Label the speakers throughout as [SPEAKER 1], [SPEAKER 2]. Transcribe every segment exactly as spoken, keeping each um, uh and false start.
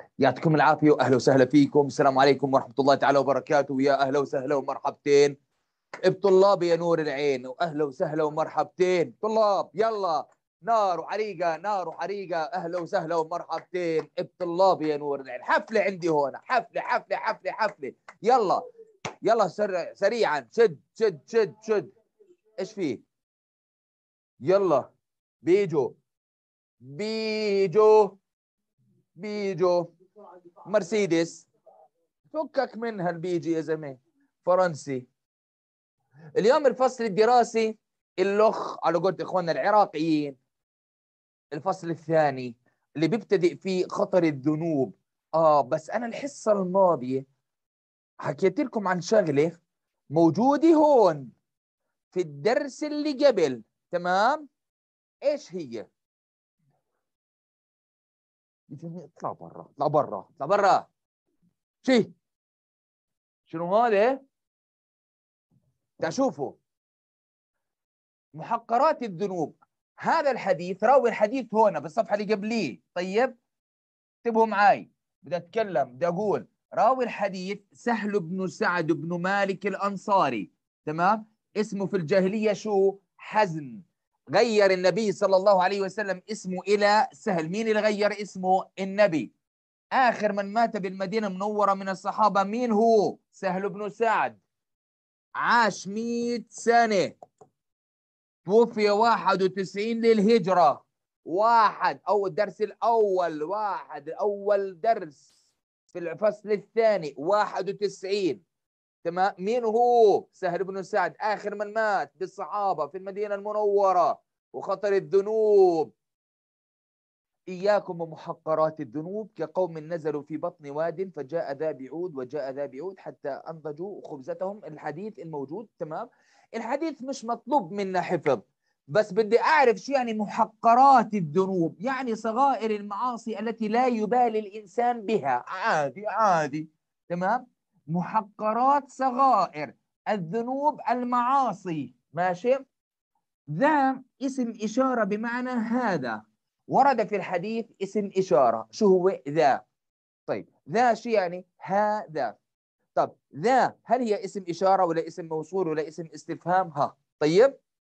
[SPEAKER 1] يعطيكم العافيه واهلا وسهلا فيكم. السلام عليكم ورحمه الله تعالى وبركاته. يا اهلا وسهلا ومرحبتين بطلاب يا نور العين، واهلا وسهلا ومرحبتين طلاب. يلا نار وحريقه نار وحريقه، اهلا وسهلا ومرحبتين بطلاب يا نور العين. حفله عندي هون، حفله حفله حفله حفله. يلا يلا سر سريعا، شد شد شد شد. ايش فيه؟ يلا بيجو بيجو بيجو مرسيدس، فكك منها البيجي يا زلمه، فرنسي. اليوم الفصل الدراسي اللخ على قولة اخواننا العراقيين، الفصل الثاني اللي بيبتدئ فيه خطر الذنوب. اه بس انا الحصه الماضيه حكيت لكم عن شغله موجوده هون في الدرس اللي قبل، تمام؟ ايش هي؟ اطلع برا اطلع برا اطلع برا. شي شنو هذا؟ تشوفوا محقرات الذنوب. هذا الحديث، راوي الحديث هنا بالصفحه اللي قبليه. طيب انتبهوا معي، بدي اتكلم، بدي اقول راوي الحديث سهل بن سعد بن مالك الانصاري، تمام؟ اسمه في الجاهليه شو؟ حزن. غير النبي صلى الله عليه وسلم اسمه الى سهل. مين اللي غير اسمه؟ النبي. اخر من مات بالمدينه المنوره من الصحابه مين هو؟ سهل بن سعد. عاش مئة سنه، توفي واحد وتسعين للهجرة. واحد أو الدرس الأول، واحد أول درس في الفصل الثاني واحد وتسعين، تمام؟ مين هو؟ سهل بن سعد، آخر من مات بالصحابة في المدينة المنورة. وخطر الذنوب، إياكم ومحقرات الذنوب، كقوم نزلوا في بطن واد فجاء ذا بعود وجاء ذا بعود حتى أنضجوا خبزتهم. الحديث الموجود، تمام؟ الحديث مش مطلوب منا حفظ، بس بدي أعرف شو يعني محقرات الذنوب. يعني صغائر المعاصي التي لا يبالي الإنسان بها، عادي عادي، تمام؟ محقرات صغائر الذنوب المعاصي، ماشي؟ ذا اسم إشارة بمعنى هذا. ورد في الحديث اسم إشارة، شو هو؟ ذا. طيب ذا شو يعني؟ هذا. طب ذا هل هي اسم إشارة ولا اسم موصول ولا اسم استفهام؟ ها طيب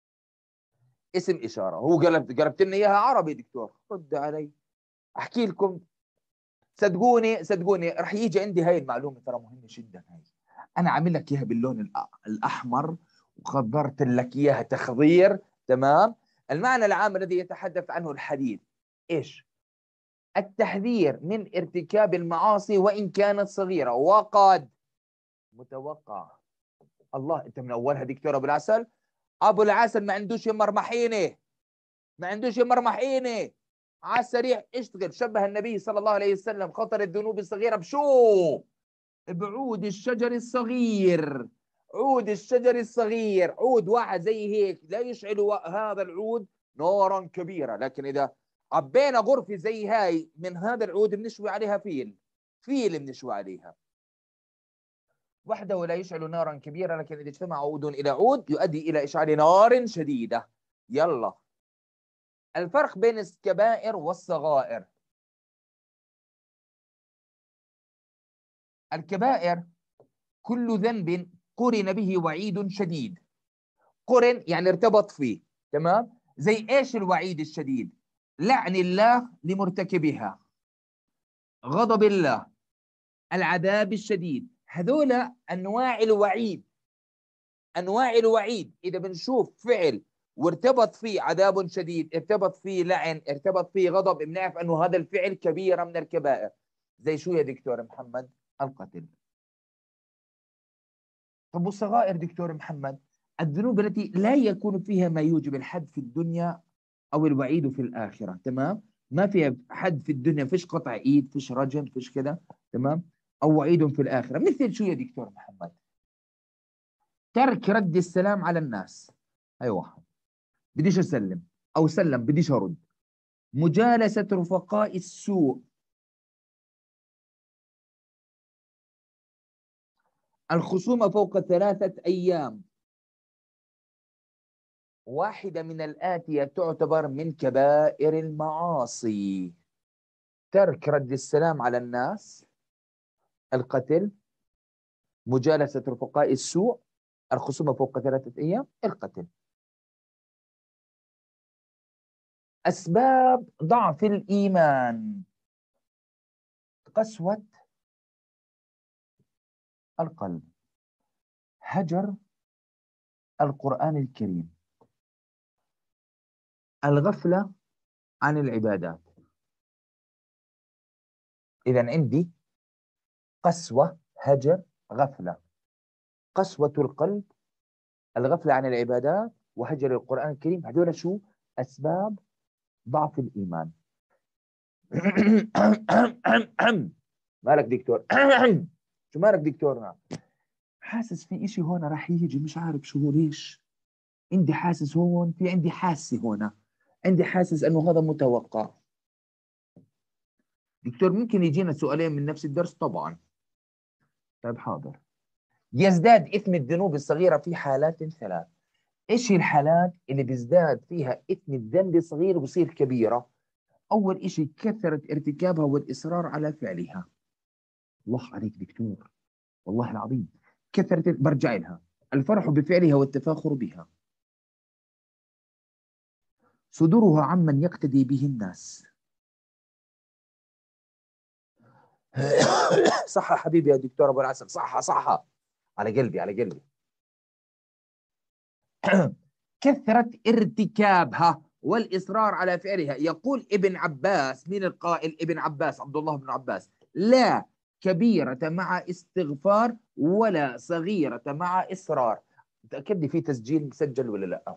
[SPEAKER 1] اسم إشارة. هو قلبت قلبت لنا إياها عربي دكتور، رد علي أحكي لكم. صدقوني صدقوني رح يجي عندي هاي المعلومة، ترى مهمة جدا هاي. أنا عامل لك إياها باللون الأحمر وخضرت لك إياها تخضير، تمام؟ المعنى العام الذي يتحدث عنه الحديث إيش؟ التحذير من ارتكاب المعاصي وإن كانت صغيرة وقد متوقع. الله، أنت من أولها دكتور أبو العسل. أبو العسل ما عندوش مرمحينه، ما عندوش مرمحينه، على السريع اشتغل. شبه النبي صلى الله عليه وسلم خطر الذنوب الصغيرة بشو؟ بعود الشجر الصغير. عود الشجر الصغير، عود واحد زي هيك لا يشعل هذا العود نارا كبيرة، لكن إذا عبينا غرفة زي هاي من هذا العود بنشوي عليها فيل، فيل بنشوي عليها وحده، لا يشعل نارا كبيرة، لكن إذا اجتمع عود إلى عود يؤدي إلى إشعال نار شديدة. يلا، الفرق بين الكبائر والصغائر. الكبائر كل ذنب قرن به وعيد شديد. قرن يعني ارتبط فيه، تمام؟ زي ايش الوعيد الشديد؟ لعن الله لمرتكبها، غضب الله، العذاب الشديد. هذول انواع الوعيد، انواع الوعيد. اذا بنشوف فعل وارتبط فيه عذاب شديد، ارتبط فيه لعن، ارتبط فيه غضب، بنعرف انه هذا الفعل كبيرة من الكبائر. زي شو يا دكتور محمد؟ القتل. طب والصغائر دكتور محمد؟ الذنوب التي لا يكون فيها ما يوجب الحد في الدنيا او الوعيد في الاخره، تمام؟ ما فيها حد في الدنيا، فيش قطع ايد، فيش رجم، فيش كذا، تمام؟ او وعيد في الاخره. مثل شو يا دكتور محمد؟ ترك رد السلام على الناس. اي واحد بديش اسلم، او سلم بديش ارد. مجالسه رفقاء السوء. الخصومه فوق ثلاثه ايام. واحدة من الآتية تعتبر من كبائر المعاصي. ترك رد السلام على الناس، القتل، مجالسة رفقاء السوء، الخصومة فوق ثلاثة أيام، القتل. أسباب ضعف الإيمان: قسوة القلب، هجر القرآن الكريم، الغفلة عن العبادات. إذن عندي قسوة، هجر، غفلة. قسوة القلب، الغفلة عن العبادات، وهجر القرآن الكريم، هذول شو أسباب ضعف الإيمان. مالك دكتور؟ شو مالك دكتورنا؟ حاسس في إشي هون راح يجي، مش عارف شو هو، ليش عندي حاسس هون، في عندي حاسة هون، عندي حاسس أنه هذا متوقع. دكتور ممكن يجينا سؤالين من نفس الدرس؟ طبعا. طيب حاضر. يزداد إثم الذنوب الصغيرة في حالات ثلاث. إيش هي الحالات اللي بيزداد فيها إثم الذنب الصغير وبصير كبيرة؟ أول إشي كثرة ارتكابها والإصرار على فعلها. الله عليك دكتور، والله العظيم كثرة، برجع لها، الفرح بفعلها والتفاخر بها. صدورها عمن يقتدي به الناس. صح حبيبي يا دكتور أبو العسل، صح صح، على قلبي على قلبي. كثرة ارتكابها والإصرار على فعلها. يقول ابن عباس، من القائل؟ ابن عباس، عبد الله بن عباس: لا كبيرة مع استغفار ولا صغيرة مع إصرار. متأكد لي في تسجيل مسجل ولا لا؟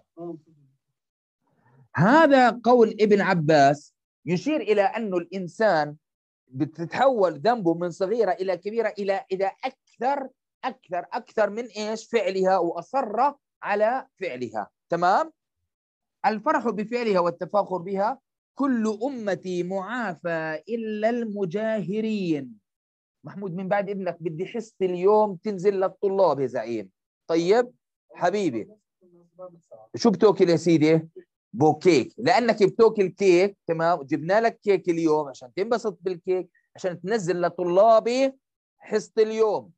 [SPEAKER 1] هذا قول ابن عباس يشير إلى أن الإنسان بتتحول ذنبه من صغيرة إلى كبيرة إلى إذا أكثر أكثر أكثر من إيش؟ فعلها، وأصر على فعلها. تمام؟ الفرح بفعلها والتفاخر بها. كل أمتي معافى إلا المجاهرين. محمود من بعد ابنك بدي حصة اليوم تنزل للطلاب يا زعيم. طيب حبيبي، شو بتاكل يا سيدي؟ بوكيك، لأنك بتاكل كيك. تمام، جبنا لك كيك اليوم عشان تنبسط بالكيك، عشان تنزل لطلابي حصة اليوم.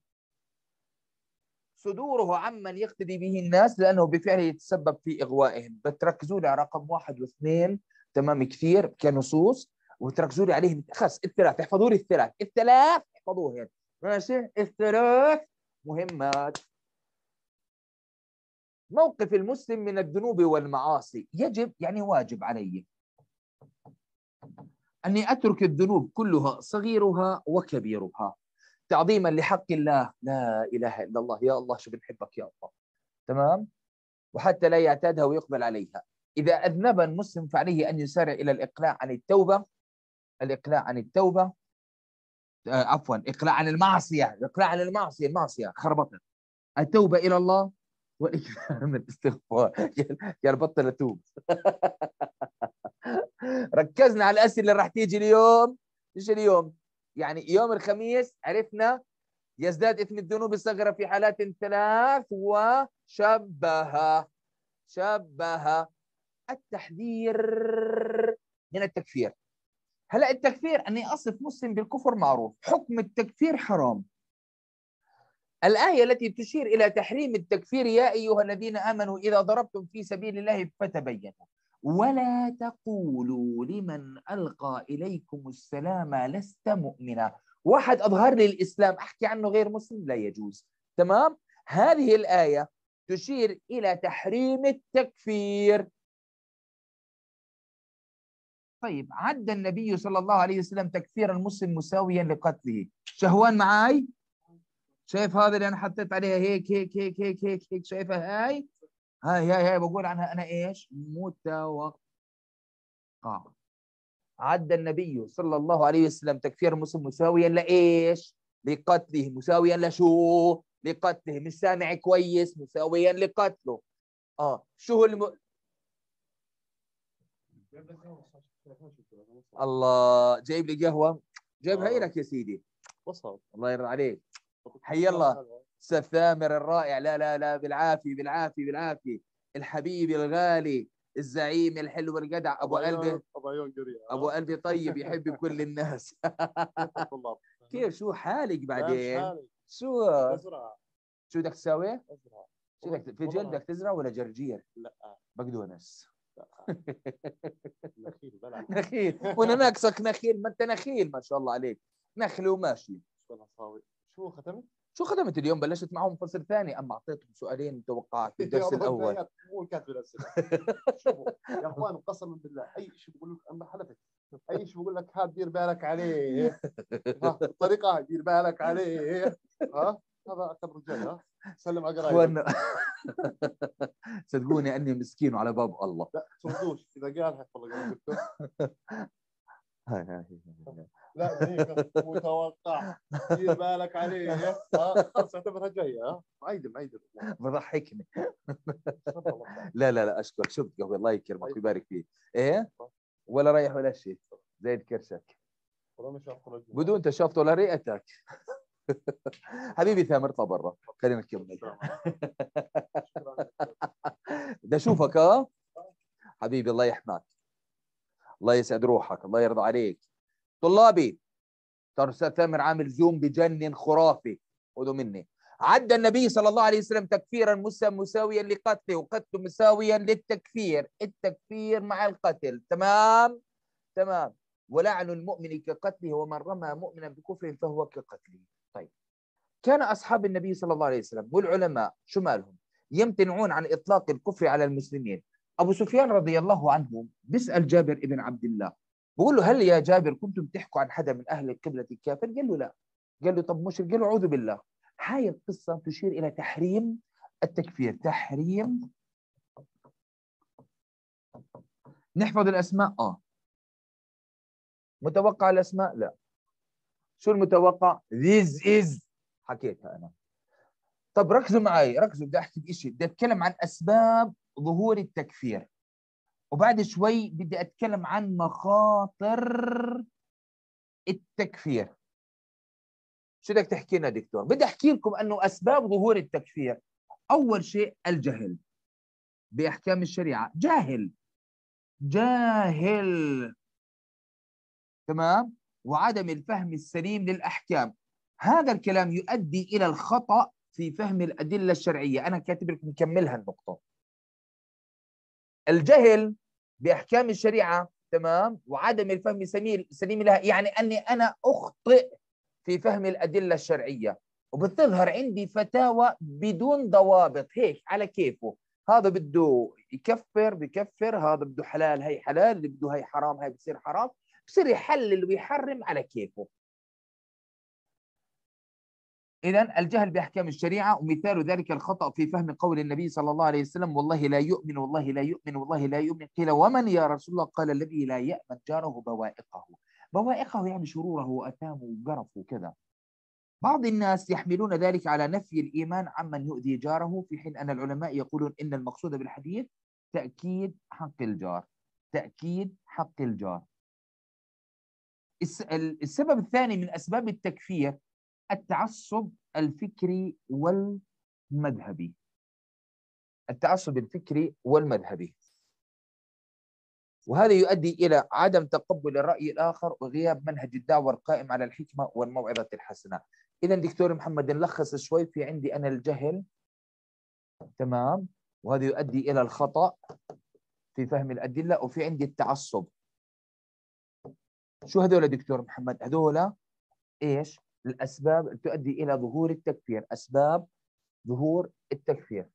[SPEAKER 1] صدوره عمن يقتدي به الناس لأنه بفعله يتسبب في إغوائهم. بتركزوا لي على رقم واحد واثنين، تمام، كثير كنصوص، وتركزوا لي عليهم. خلص الثلاث، احفظوا لي الثلاث، الثلاث احفظوهم، ماشي؟ الثلاث مهمات. موقف المسلم من الذنوب والمعاصي: يجب، يعني واجب علي أني أترك الذنوب كلها، صغيرها وكبيرها، تعظيما لحق الله. لا إله إلا الله، يا الله شو بنحبك يا الله. تمام؟ وحتى لا يعتادها ويقبل عليها. إذا أذنب المسلم فعليه أن يسارع إلى الإقلاع عن التوبة. الإقلاع عن التوبة، آه عفوا، إقلاع عن المعصية. الإقلاع عن المعصية، المعصية خربطت. التوبة إلى الله والإكثار من الاستغفار. يا بطل أتوب. ركزنا على الأسئلة اللي راح تيجي اليوم. إيش اليوم؟ يعني يوم الخميس عرفنا يزداد إثم الذنوب الصغيرة في حالات ثلاث، وشبه شبه التحذير من التكفير. هلا التكفير، أني أصف مسلم بالكفر معروف، حكم التكفير حرام. الآية التي تشير إلى تحريم التكفير: يا أيها الذين آمنوا إذا ضربتم في سبيل الله فتبينوا ولا تقولوا لمن ألقى إليكم السلام لست مؤمنا. واحد أظهر لي الإسلام أحكي عنه غير مسلم؟ لا يجوز. تمام؟ هذه الآية تشير إلى تحريم التكفير. طيب، عد النبي صلى الله عليه وسلم تكفير المسلم مساويا لقتله. شهوان معاي؟ شايف هذا اللي أنا حطيت عليها هيك هيك هيك هيك هيك هيك، شايفها هاي؟ هاي هاي هاي بقول عنها أنا إيش؟ متوقع. عد النبي صلى الله عليه وسلم تكفير المسلم مساويا لإيش؟ لقتله. مساويا لشو؟ لقتله. مش سامع كويس؟ مساويا لقتله. اه شو هو الم... الله، جايب لي قهوه، جايب هي لك يا سيدي. وصل، الله يرضى عليك. حي الله استاذ ثامر الرائع. لا لا لا، بالعافيه بالعافيه بالعافيه. الحبيب الغالي الزعيم الحلو الجدع ابو قلبي،
[SPEAKER 2] ابو عيون قريه،
[SPEAKER 1] ابو قلبي طيب يحب كل الناس. كيف شو حالك بعدين؟ شو شو بدك تساوي؟ شو بدك في جلد بدك تزرع ولا جرجير؟
[SPEAKER 2] لا
[SPEAKER 1] بقدونس.
[SPEAKER 2] نخيل بلع.
[SPEAKER 1] نخيل وانا ناقصك نخيل، ما انت نخيل ما شاء الله عليك، نخل وماشي.
[SPEAKER 2] شو ختمت؟
[SPEAKER 1] شو خدمت اليوم؟ بلشت معهم فصل ثاني، اما اعطيتهم سؤالين توقعات في الدرس الاول.
[SPEAKER 2] مو كاتب الاسئله. شوفوا يا اخوان قسما بالله اي شيء بقول لك انا حلفت، اي شيء بقول لك هاد دير بالك عليه، ها الطريقه دير بالك عليه، ها هذا اعتبره جاي. ها سلم على قرايبك.
[SPEAKER 1] صدقوني اني مسكين وعلى باب الله.
[SPEAKER 2] لا تردوش اذا قال هيك والله قلت له
[SPEAKER 1] هاي هاي
[SPEAKER 2] لا هيك متوقع دير بالك عليه. ها خلص اعتبرها جايه. ها معيدم معيدم
[SPEAKER 1] بضحكني. لا لا لا اشكرك، شفت قهوه الله يكرمك ويبارك فيك. ايه ولا رايح ولا شيء زي كرشك بدون تشافط ولا رئتك. حبيبي ثامر اطلع برا خلينا نكمل. بدي اشوفك. ها حبيبي الله يحماك، الله يسعد روحك، الله يرضى عليك. طلابي ترى استاذ ثامر عامل زوم بجنن خرافي، خذوا مني. عد النبي صلى الله عليه وسلم تكفيرا مساويا لقتله، وقتله مساويا للتكفير، التكفير مع القتل. تمام تمام. ولعن المؤمن كقتله، ومن رمى مؤمنا بكفر فهو كقتله. طيب كان اصحاب النبي صلى الله عليه وسلم والعلماء شو مالهم؟ يمتنعون عن اطلاق الكفر على المسلمين. ابو سفيان رضي الله عنه بيسال جابر ابن عبد الله، بقول له هل يا جابر كنتم تحكوا عن حدا من اهل القبله الكافر؟ قال له لا. قال له طب مشرك؟ قال له اعوذ بالله. هاي القصه تشير الى تحريم التكفير، تحريم. نحفظ الاسماء. اه متوقع الاسماء؟ لا. شو المتوقع؟ this is حكيتها انا. طب ركزوا معي، ركزوا، بدي احكي بشيء، بدي اتكلم عن اسباب ظهور التكفير، وبعد شوي بدي اتكلم عن مخاطر التكفير. شو بدك تحكي لنا دكتور؟ بدي احكي لكم انه اسباب ظهور التكفير، اول شيء الجهل باحكام الشريعه. جاهل جاهل تمام، وعدم الفهم السليم للاحكام. هذا الكلام يؤدي الى الخطا في فهم الادله الشرعيه. انا كاتب لكم نكملها النقطه. الجهل باحكام الشريعه تمام، وعدم الفهم السليم لها، يعني اني انا اخطئ في فهم الادله الشرعيه، وبتظهر عندي فتاوى بدون ضوابط هيك على كيفه. هذا بده يكفر بكفر، هذا بده حلال هي حلال، اللي بده هي حرام هي بتصير حرام، بصير يحلل ويحرم على كيفه. إذن الجهل بأحكام الشريعة، ومثال ذلك الخطأ في فهم قول النبي صلى الله عليه وسلم والله لا يؤمن والله لا يؤمن والله لا يؤمن. قيل ومن يا رسول الله؟ قال الذي لا يأمن جاره بوائقه. بوائقه يعني شروره وأثامه وقرفه وكذا. بعض الناس يحملون ذلك على نفي الإيمان عمن يؤذي جاره، في حين أن العلماء يقولون إن المقصود بالحديث تأكيد حق الجار، تأكيد حق الجار. السبب الثاني من أسباب التكفير التعصب الفكري والمذهبي. التعصب الفكري والمذهبي، وهذا يؤدي إلى عدم تقبل الرأي الآخر وغياب منهج الدعوة القائم على الحكمة والموعظة الحسنة. إذا دكتور محمد نلخص شوي، في عندي أنا الجهل تمام، وهذا يؤدي إلى الخطأ في فهم الأدلة، وفي عندي التعصب. شو هذول دكتور محمد؟ هذول إيش؟ الأسباب تؤدي إلى ظهور التكفير، أسباب ظهور التكفير.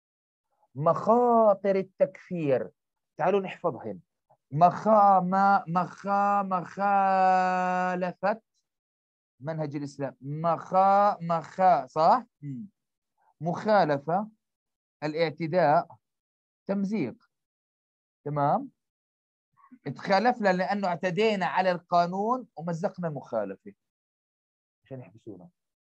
[SPEAKER 1] مخاطر التكفير، تعالوا نحفظهن. مخا ما مخا مخالفة منهج الإسلام، مخا مخا صح؟ مخالفة، الاعتداء، تمزيق. تمام؟ تخالفنا لأنه اعتدينا على القانون ومزقنا المخالفة عشان يحبسونا.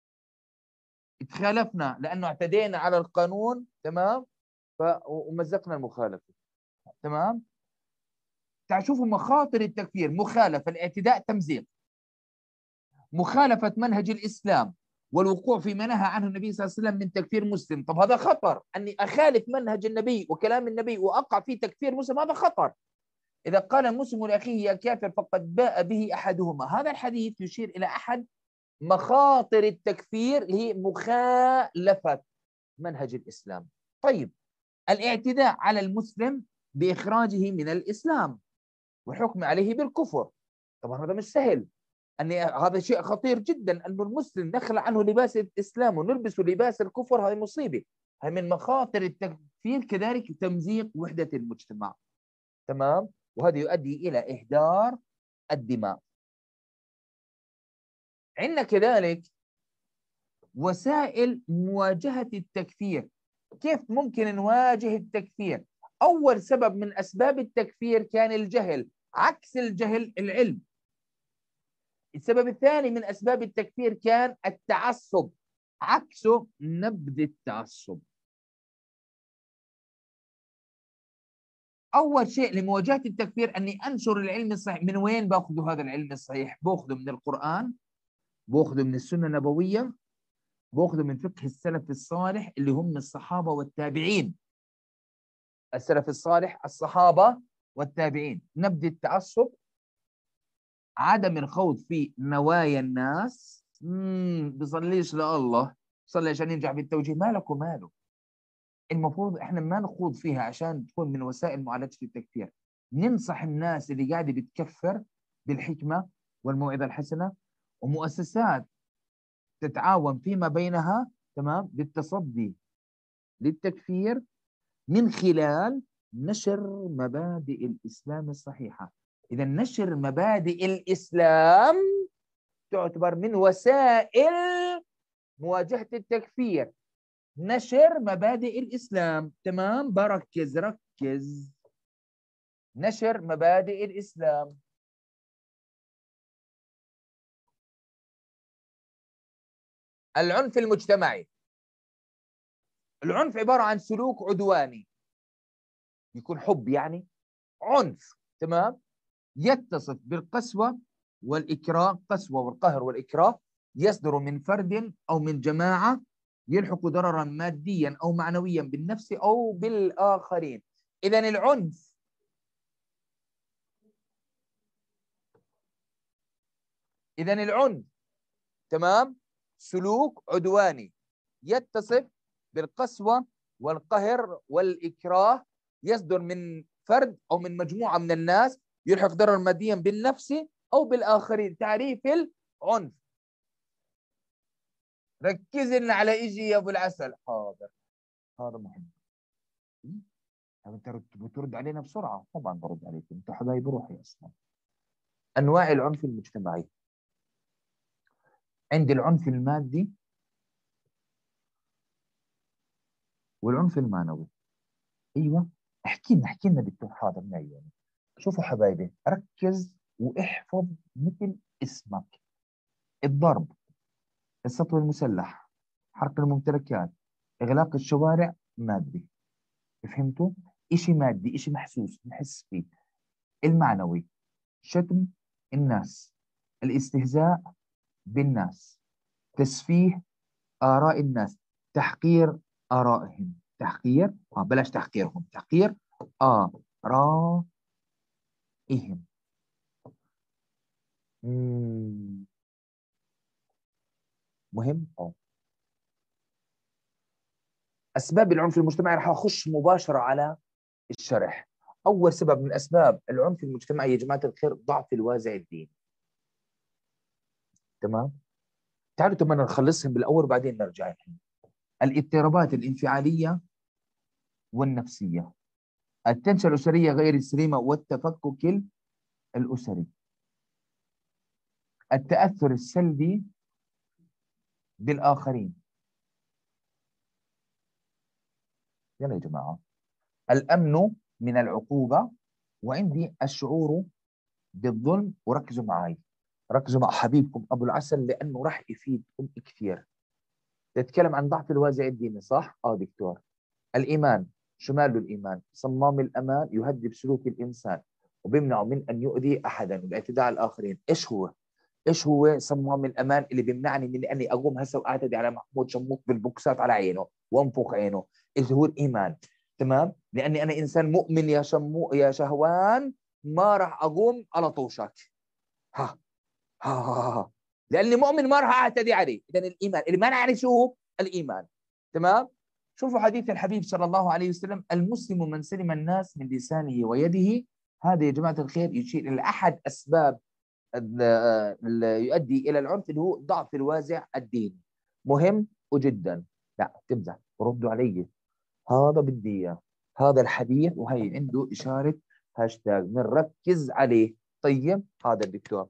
[SPEAKER 1] تخالفنا لأنه اعتدينا على القانون تمام، ف... ومزقنا المخالفة. تمام؟ تعالوا شوفوا مخاطر التكفير: مخالفة، الاعتداء، تمزيق. مخالفة منهج الإسلام، والوقوع فيما نهى عنه النبي صلى الله عليه وسلم من تكفير مسلم. طب هذا خطر، أني أخالف منهج النبي وكلام النبي وأقع في تكفير مسلم، هذا خطر. إذا قال المسلم لأخيه يا كافر فقد باء به أحدهما. هذا الحديث يشير إلى أحد مخاطر التكفير اللي هي مخالفة منهج الإسلام. طيب، الاعتداء على المسلم بإخراجه من الإسلام والحكم عليه بالكفر. طبعا هذا مش سهل، أن هذا شيء خطير جدا، أن المسلم نخلع عنه لباس الإسلام ونلبسه لباس الكفر. هذه مصيبة، هذه من مخاطر التكفير. كذلك تمزيق وحدة المجتمع، تمام، وهذا يؤدي إلى إهدار الدماء. عندنا كذلك وسائل مواجهة التكفير. كيف ممكن نواجه التكفير؟ أول سبب من أسباب التكفير كان الجهل، عكس الجهل العلم. السبب الثاني من أسباب التكفير كان التعصب، عكسه نبذ التعصب. أول شيء لمواجهة التكفير أني أنشر العلم الصحيح. من وين بأخذ هذا العلم الصحيح؟ بأخذه من القرآن، بأخذه من السنة النبوية، بأخذه من فقه السلف الصالح اللي هم الصحابة والتابعين. السلف الصالح الصحابة والتابعين. نبذ التعصب، عدم الخوض في نوايا الناس. امم بيصليش لله، بيصلي عشان ينجح بالتوجيه، مالك وماله. المفروض احنا ما نخوض فيها عشان تكون من وسائل معالجة التكفير. ننصح الناس اللي قاعدة بتكفر بالحكمة والموعظة الحسنة، ومؤسسات تتعاون فيما بينها، تمام، بالتصدي للتكفير من خلال نشر مبادئ الإسلام الصحيحة. إذا نشر مبادئ الإسلام تعتبر من وسائل مواجهة التكفير. نشر مبادئ الإسلام، تمام، بركز ركز. نشر مبادئ الإسلام. العنف المجتمعي. العنف عبارة عن سلوك عدواني، يكون حب يعني عنف، تمام، يتصف بالقسوة والإكراه. قسوة والقهر والإكراه يصدر من فرد أو من جماعة يلحق ضررا ماديا أو معنويا بالنفس أو بالآخرين. إذا العنف إذا العنف تمام سلوك عدواني يتصف بالقسوة والقهر والإكراه، يصدر من فرد أو من مجموعة من الناس يلحق ضررا ماديا بالنفس أو بالآخرين. تعريف العنف. ركز لنا على إجي يا أبو العسل. حاضر، هذا مهم. أنت بترد علينا بسرعة. طبعا برد عليك، أنت حبايب روحي أصلا. أنواع العنف المجتمعي. عندي العنف المادي والعنف المعنوي. ايوه، احكي لنا احكي لنا دكتور. حاضر معي يعني. شوفوا حبايبي، ركز واحفظ مثل اسمك. الضرب، السطو المسلح، حرق الممتلكات، اغلاق الشوارع، مادي. فهمتوا؟ اشي مادي، اشي محسوس نحس فيه. المعنوي، شتم الناس، الاستهزاء بالناس، تسفيه آراء الناس، تحقير آرائهم. تحقير آه بلاش تحقيرهم، تحقير آرائهم. مم. مهم. اه أسباب العنف المجتمعي راح أخش مباشرة على الشرح. أول سبب من أسباب العنف المجتمعي يا جماعة الخير ضعف الوازع الديني. تمام؟ تعالوا تم نخلصهم بالأول وبعدين نرجع الحين. الاضطرابات الانفعالية والنفسية، التنشئة الأسرية غير السليمة والتفكك الأسري، التأثر السلبي بالآخرين. يلا يا جماعة. الأمن من العقوبة، وعندي الشعور بالظلم. وركزوا معي، ركزوا مع حبيبكم أبو العسل لأنه راح يفيدكم كثير. تتكلم عن ضعف الوازع الديني، صح؟ آه دكتور. الإيمان، شمال الإيمان، صمام الأمان، يهذب سلوك الإنسان وبيمنعه من أن يؤذي أحدا والاعتداء على الآخرين. إيش هو؟ ايش هو صمام الامان اللي بيمنعني من اني اقوم هسه واعتدي على محمود شموت بالبوكسات على عينه وانفخ عينه؟ اللي هو الايمان. تمام؟ لاني انا انسان مؤمن يا شمو يا شهوان، ما راح اقوم على طوشك. ها ها ها, ها. لاني مؤمن ما راح اعتدي عليه. اذا الايمان اللي منعني شو؟ الايمان. تمام؟ شوفوا حديث الحبيب صلى الله عليه وسلم: المسلم من سلم الناس من لسانه ويده. هذا يا جماعه الخير يشير الى احد اسباب اللي يؤدي الى العنف، اللي هو ضعف الوازع الديني. مهم وجدا. لا تمزح، ردوا علي. هذا بدي اياه، هذا الحديث وهي عنده اشاره هاشتاج بنركز عليه. طيب هذا الدكتور.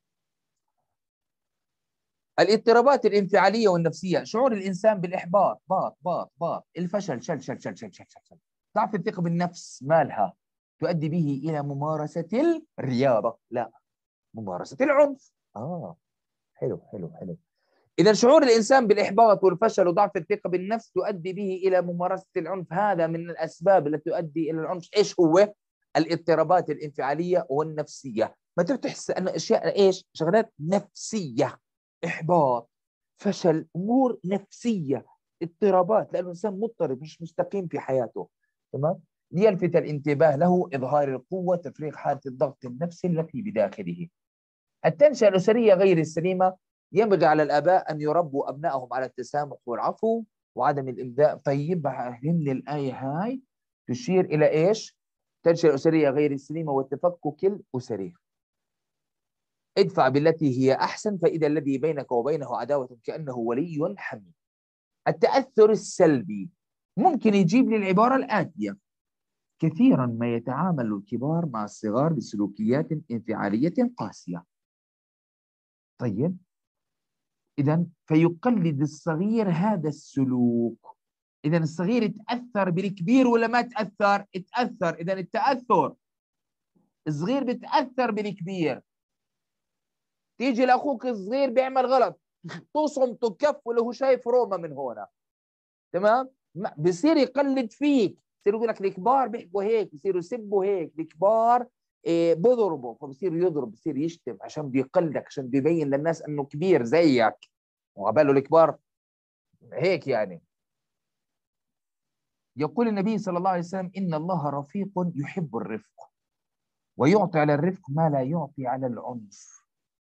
[SPEAKER 1] الاضطرابات الانفعاليه والنفسيه: شعور الانسان بالاحباط، باط باط باط، الفشل، شل شل شل شل شل شل, شل. ضعف الثقه بالنفس، مالها؟ تؤدي به الى ممارسه الرياضه، لا ممارسه العنف. اه حلو حلو حلو. إذا شعور الإنسان بالإحباط والفشل وضعف الثقة بالنفس تؤدي به إلى ممارسة العنف. هذا من الأسباب التي تؤدي إلى العنف. إيش هو؟ الاضطرابات الانفعالية والنفسية. ما تحس أن أشياء إيش؟ شغلات نفسية. إحباط، فشل، أمور نفسية، اضطرابات، لأنه الإنسان مضطرب مش مستقيم في حياته. تمام؟ ليلفت الانتباه له إظهار القوة، تفريغ حالة الضغط النفسي التي بداخله. التنشئة الأسرية غير السليمة: ينبغي على الآباء أن يربوا أبنائهم على التسامح والعفو وعدم الإمداء. طيب فهمني الآية هاي تشير إلى إيش؟ التنشئة الأسرية غير السليمة والتفكك الأسري. ادفع بالتي هي أحسن فإذا الذي بينك وبينه عداوة كأنه ولي حميم. التأثر السلبي ممكن يجيب لي العبارة الآتية: كثيرا ما يتعامل الكبار مع الصغار بسلوكيات انفعالية قاسية. طيب إذا فيقلد الصغير هذا السلوك. إذا الصغير يتأثر بالكبير ولا ما تأثر؟ يتأثر. إذا التأثر، الصغير بيتأثر بالكبير. تيجي لأخوك الصغير بيعمل غلط، تصم تكف ولا هو شايف روما من هنا. تمام؟ بصير يقلد فيك، بصير يقول لك الكبار بيحكوا هيك، بصيروا يسبوا هيك، الكبار إيه بيضربوا، فبصير يضرب، بصير يشتم عشان بيقلدك، عشان بيبين للناس انه كبير زيك، وعباله الكبار هيك يعني. يقول النبي صلى الله عليه وسلم: إن الله رفيق يحب الرفق ويعطي على الرفق ما لا يعطي على العنف.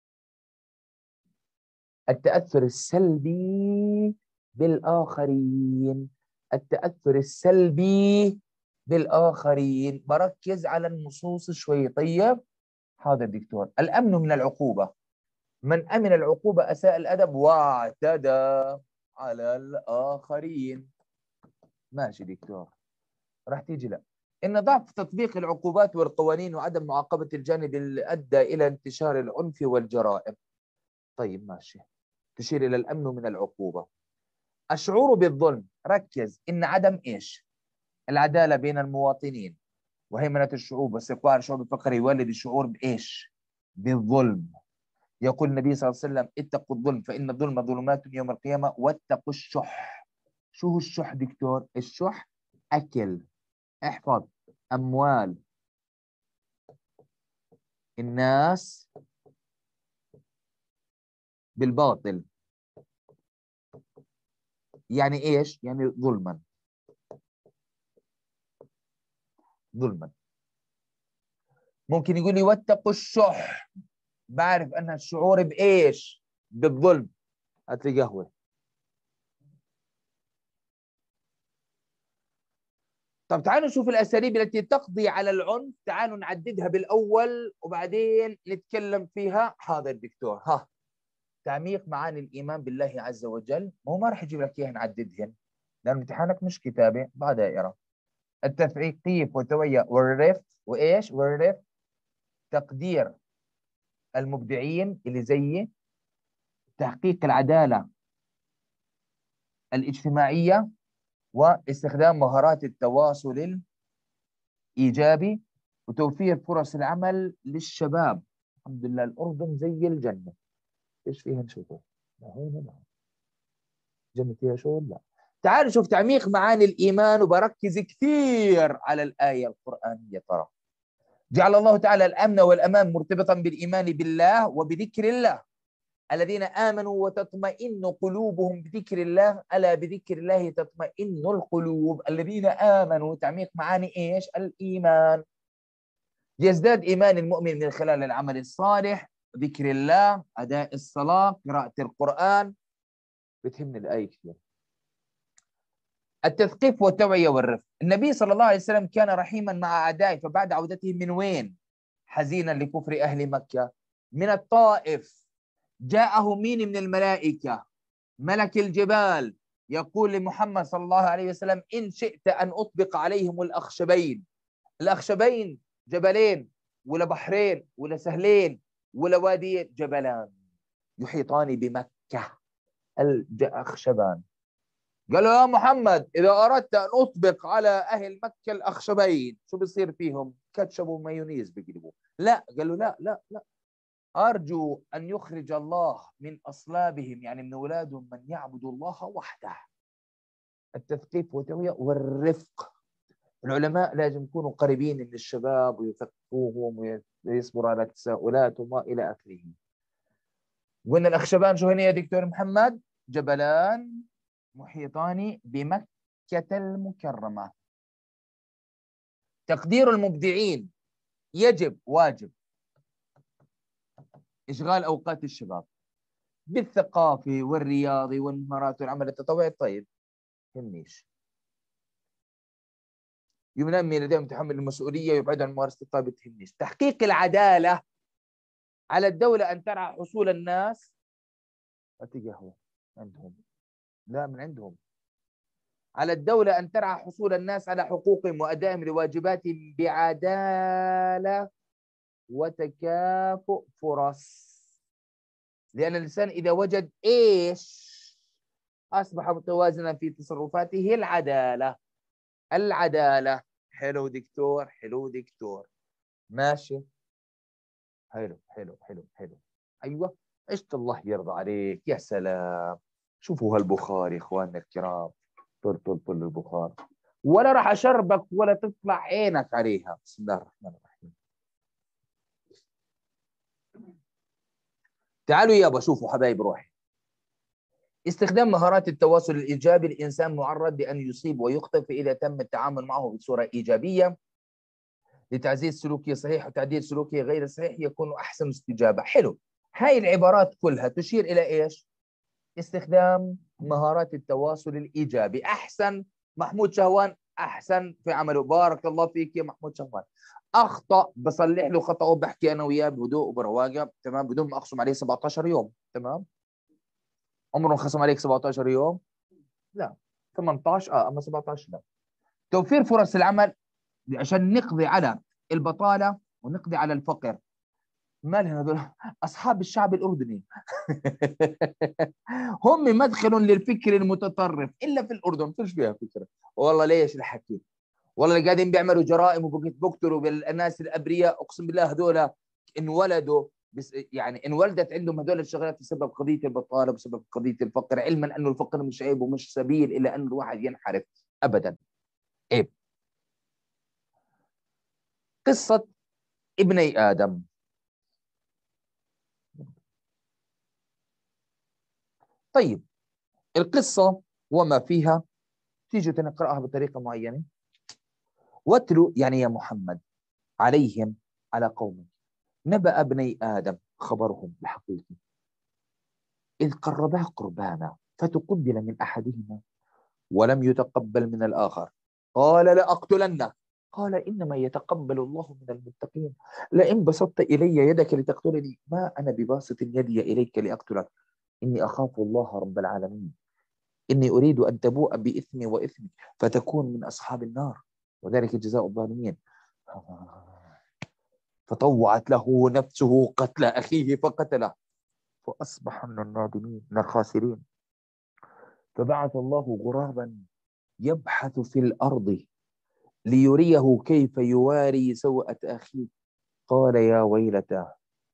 [SPEAKER 1] التأثر السلبي بالآخرين، التأثر السلبي بالآخرين. بركز على النصوص شوي. طيب هذا الدكتور. الأمن من العقوبة: من أمن العقوبة أساء الأدب واعتدى على الآخرين. ماشي دكتور، راح تيجي لا. إن ضعف تطبيق العقوبات والقوانين وعدم معاقبة الجانب اللي أدى إلى انتشار العنف والجرائم. طيب ماشي. تشير إلى الأمن من العقوبة. الشعور بالظلم: ركز إن عدم إيش؟ العدالة بين المواطنين وهيمنة الشعوب واستقرار الشعوب الفقري يولد الشعور بإيش؟ بالظلم. يقول النبي صلى الله عليه وسلم: اتقوا الظلم فإن الظلم ظلمات يوم القيامة واتقوا الشح. شو هو الشح دكتور؟ الشح أكل، احفظ، أموال الناس بالباطل. يعني ايش؟ يعني ظلما. ظلما. ممكن يقول لي واتقوا الشح، بعرف ان الشعور بايش؟ بالظلم. هات لي قهوه. طب تعالوا نشوف الاساليب التي تقضي على العنف، تعالوا نعددها بالاول وبعدين نتكلم فيها. حاضر الدكتور. ها، تعميق معاني الايمان بالله عز وجل. هو ما راح يجيب لك اياها نعددهن لان امتحانك مش كتابه بعد دائره. التثقيف والتوعيه والرفق وايش؟ والرفق. تقدير المبدعين اللي زيي. تحقيق العداله الاجتماعيه واستخدام مهارات التواصل الايجابي وتوفير فرص العمل للشباب. الحمد لله الاردن زي الجنه. ايش فيها نشوفه؟ لا هون لا. جنه فيها شغل؟ لا. تعالوا شوف تعميق معاني الايمان، وبركز كثير على الايه القرانيه. ترى جعل الله تعالى الامن والامان مرتبطا بالايمان بالله وبذكر الله. الذين آمنوا وتطمئن قلوبهم بذكر الله، ألا بذكر الله تطمئن القلوب. الذين آمنوا تعميق معاني إيش؟ الإيمان. يزداد إيمان المؤمن من خلال العمل الصالح، ذكر الله، أداء الصلاة، قراءة القرآن. بتهمني الآية كثير. التثقيف والتوعية والرفق. النبي صلى الله عليه وسلم كان رحيما مع أعدائه، فبعد عودته من وين؟ حزينا لكفر أهل مكة، من الطائف. جاءه مين من الملائكة؟ ملك الجبال، يقول لمحمد صلى الله عليه وسلم: إن شئت أن أطبق عليهم الأخشبين. الأخشبين جبلين ولا بحرين ولا سهلين ولا وادي، جبلان يحيطان بمكة، الأخشبان. قال له: يا محمد، إذا أردت أن أطبق على أهل مكة الأخشبين شو بيصير فيهم؟ كاتشب ومايونيز بيقلبوا. لا، قال له: لا لا لا، أرجو أن يخرج الله من أصلابهم، يعني من أولادهم، من يعبد الله وحده. التثقيف والتوعية والرفق. العلماء لازم يكونوا قريبين من الشباب ويثقفوهم ويصبروا على تساؤلاتهم وإلى آخره. قلنا الأخشبان شو هن يا دكتور محمد؟ جبلان محيطان بمكة المكرمة. تقدير المبدعين. يجب، واجب، إشغال أوقات الشباب بالثقافي والرياضي والمهارات والعمل التطوعي. طيب، همنيش. ينمي لديهم تحمل المسؤولية، يبعد عن ممارسة الطيب. تهمنيش. تحقيق العدالة. على الدولة أن ترعى حصول الناس. قهوة عندهم، لا من عندهم. على الدولة أن ترعى حصول الناس على حقوقهم وأدائهم لواجباتهم بعدالة وتكافؤ فرص. لأن الإنسان إذا وجد إيش؟ أصبح متوازنا في تصرفاته. العدالة، العدالة. حلو دكتور، حلو دكتور، ماشي، حلو حلو حلو حلو. أيوة، عشت الله يرضى عليك. يا سلام، شوفوا هالبخار يا إخواننا الكرام. طل طل طل البخار، ولا راح أشربك ولا تطلع عينك عليها. بسم الله الرحمن الرحيم. تعالوا يابا شوفوا حبايب روحي. استخدام مهارات التواصل الإيجابي. الإنسان معرض لأن يصيب ويخطئ، فإذا تم التعامل معه بصورة إيجابية لتعزيز سلوكية صحيح وتعديل سلوكية غير صحيح، يكون أحسن استجابة. حلو. هاي العبارات كلها تشير إلى إيش؟ استخدام مهارات التواصل الإيجابي. أحسن محمود شهوان، أحسن في عمله. بارك الله فيك يا محمود شهوان. أخطأ، بصلح له خطأه، بحكي أنا وياه بهدوء وبرواقة، تمام، بدون ما أخصم عليه سبعة عشر يوم. تمام. عمره خصم عليك سبعة عشر يوم؟ لا. ثمانية عشر اه اما سبعة عشر لا. توفير فرص العمل عشان نقضي على البطاله ونقضي على الفقر. مالهم هذول؟ اصحاب الشعب الاردني. هم مدخل للفكر المتطرف، الا في الاردن فيش فيها فكره. والله ليش الحكي؟ والله اللي قاعدين بيعملوا جرائم وبيقتلوا بالناس الابرياء، اقسم بالله هذول انولدوا بس، يعني انولدت عندهم هذول الشغلات بسبب قضيه البطاله، بسبب قضيه الفقر، علما انه الفقر مش عيب ومش سبيل الى ان الواحد ينحرف ابدا. عيب. قصه ابني ادم. طيب، القصه وما فيها تيجي تقراها بطريقه معينه. واتلو يعني يا محمد عليهم، على قوم، نبأ ابني ادم، خبرهم الحقيقي، إذ قربا قربانا فتقبل من أحدهما ولم يتقبل من الآخر، قال لأقتلنك، قال إنما يتقبل الله من المتقين، لئن بسطت إلي يدك لتقتلني ما أنا بباسط يدي إليك لأقتلك، إني أخاف الله رب العالمين، إني أريد أن تبوء بإثمي وإثمي فتكون من أصحاب النار وذلك جزاء الظالمين. فطوعت له نفسه قتل أخيه فقتله فأصبح من النادمين، من الخاسرين. فبعث الله غرابا يبحث في الأرض ليريه كيف يواري سوءة أخيه، قال يا ويلتى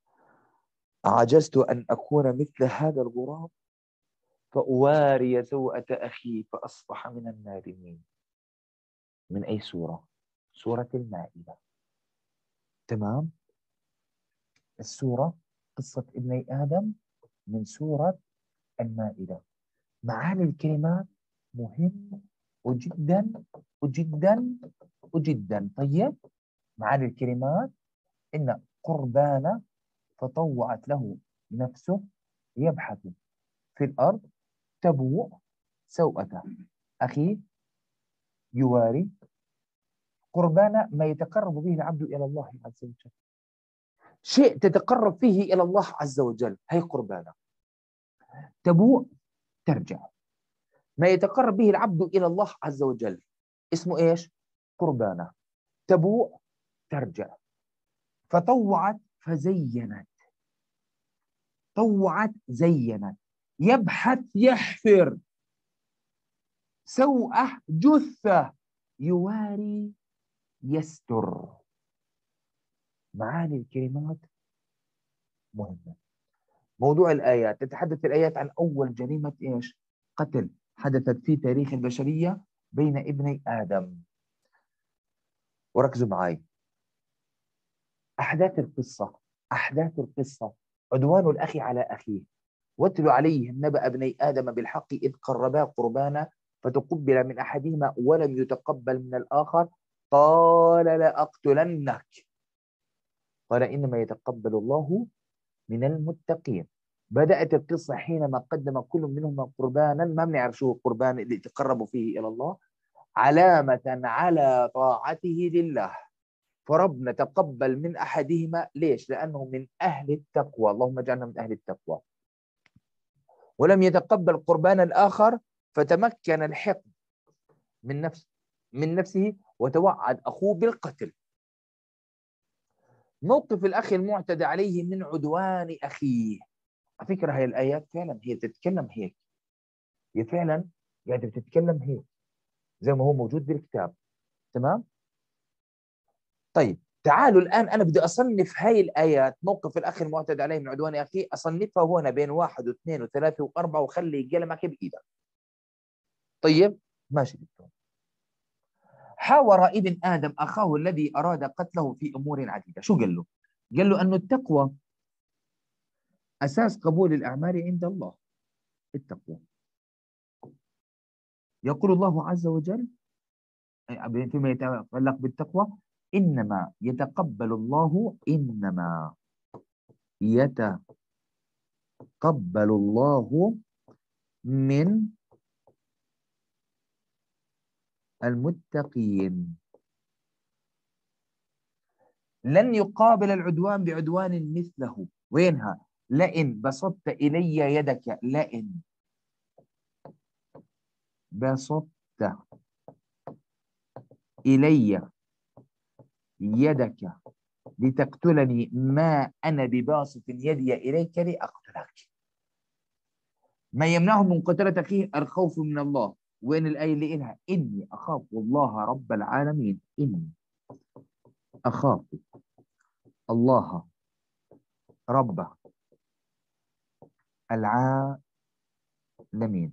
[SPEAKER 1] أعجزت أن أكون مثل هذا الغراب فأواري سوءة أخي فأصبح من النادمين. من أي سورة؟ سورة المائدة. تمام. السورة قصة ابني آدم من سورة المائدة. معاني الكلمات مهم وجدا وجدا وجدا. طيب، معاني الكلمات إن قربان فطوعت له نفسه يبحث في الأرض تبوء سوءته أخيه يواري. قربان ما يتقرب به العبد إلى الله عز وجل، شيء تتقرب فيه إلى الله عز وجل، هي قربانة. تبوء ترجع، ما يتقرب به العبد إلى الله عز وجل اسمه إيش؟ قربانة. تبوء ترجع. فطوعت فزينت، طوعت زينت. يبحث يحفر، سوءه جثة، يواري يستر. معاني الكلمات مهمة. موضوع الآيات، تتحدث الآيات عن أول جريمة إيش؟ قتل حدثت في تاريخ البشرية بين ابني آدم. وركزوا معي، أحداث القصة أحداث القصة عدوان الأخ على أخيه. واتل عليهم نبأ ابني آدم بالحق إذ قربا قربانا فتقبل من أحدهما ولم يتقبل من الآخر قال لأقتلنك قال إنما يتقبل الله من المتقين. بدأت القصة حينما قدم كل منهما قربانا، ما بنعرف شو القربان اللي تقربوا فيه إلى الله، علامة على طاعته لله. فربنا تقبل من أحدهما، ليش؟ لأنه من أهل التقوى، اللهم اجعلنا من أهل التقوى. ولم يتقبل قربان الآخر فتمكن الحقد من نفس من نفسه وتوعد أخوه بالقتل. موقف الأخ المعتدى عليه من عدوان أخيه. على فكرة هي الآيات فعلا هي بتتكلم هيك، هي فعلا يعني بتتكلم هيك زي ما هو موجود بالكتاب. تمام؟ طيب تعالوا الآن أنا بدي أصنف هاي الآيات، موقف الأخ المعتدى عليه من عدوان أخيه، أصنفها هنا بين واحد واثنين وثلاثة وأربعة وخلي قلمك بإيدك. طيب ماشي دكتور. حاور ابن آدم أخاه الذي أراد قتله في أمور عديدة. شو قال له؟ قال له أن التقوى أساس قبول الأعمال عند الله. التقوى، يقول الله عز وجل فيما يتعلق بالتقوى إنما يتقبل الله إنما يتقبل الله من المتقين. لن يقابل العدوان بعدوان مثله. وينها؟ لئن بسطت إلي يدك، لئن بسطت إلي يدك لتقتلني ما أنا بباسط يدي إليك لأقتلك. ما يمنعه من قتلة أخيه الخوف من الله. وين الآية اللي إلها؟ إني أخاف الله رب العالمين. إني أخاف الله رب العالمين.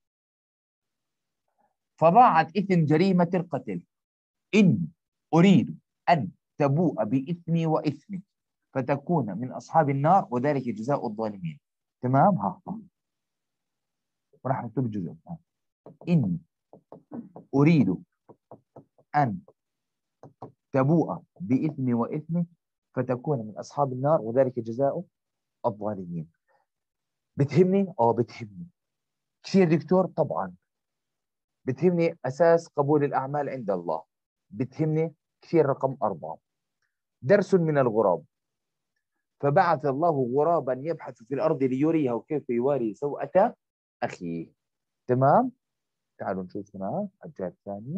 [SPEAKER 1] فضاعت إثم جريمة القتل. إني أريد أن تبوء بإثمي وإثمك فتكون من أصحاب النار وذلك جزاء الظالمين. تمام؟ ها ها راح نكتب الجزء. إني أريد أن تبوء بإثمي وإثمك فتكون من أصحاب النار وذلك جزاء الظالمين. بتهمني؟ أو بتهمني كثير دكتور؟ طبعا بتهمني. أساس قبول الأعمال عند الله. بتهمني كثير. رقم أربعة، درس من الغراب. فبعث الله غرابا يبحث في الأرض ليريه كيف يواري سوءة أخيه. تمام؟ تعالوا نشوف هنا الجهة الثانية.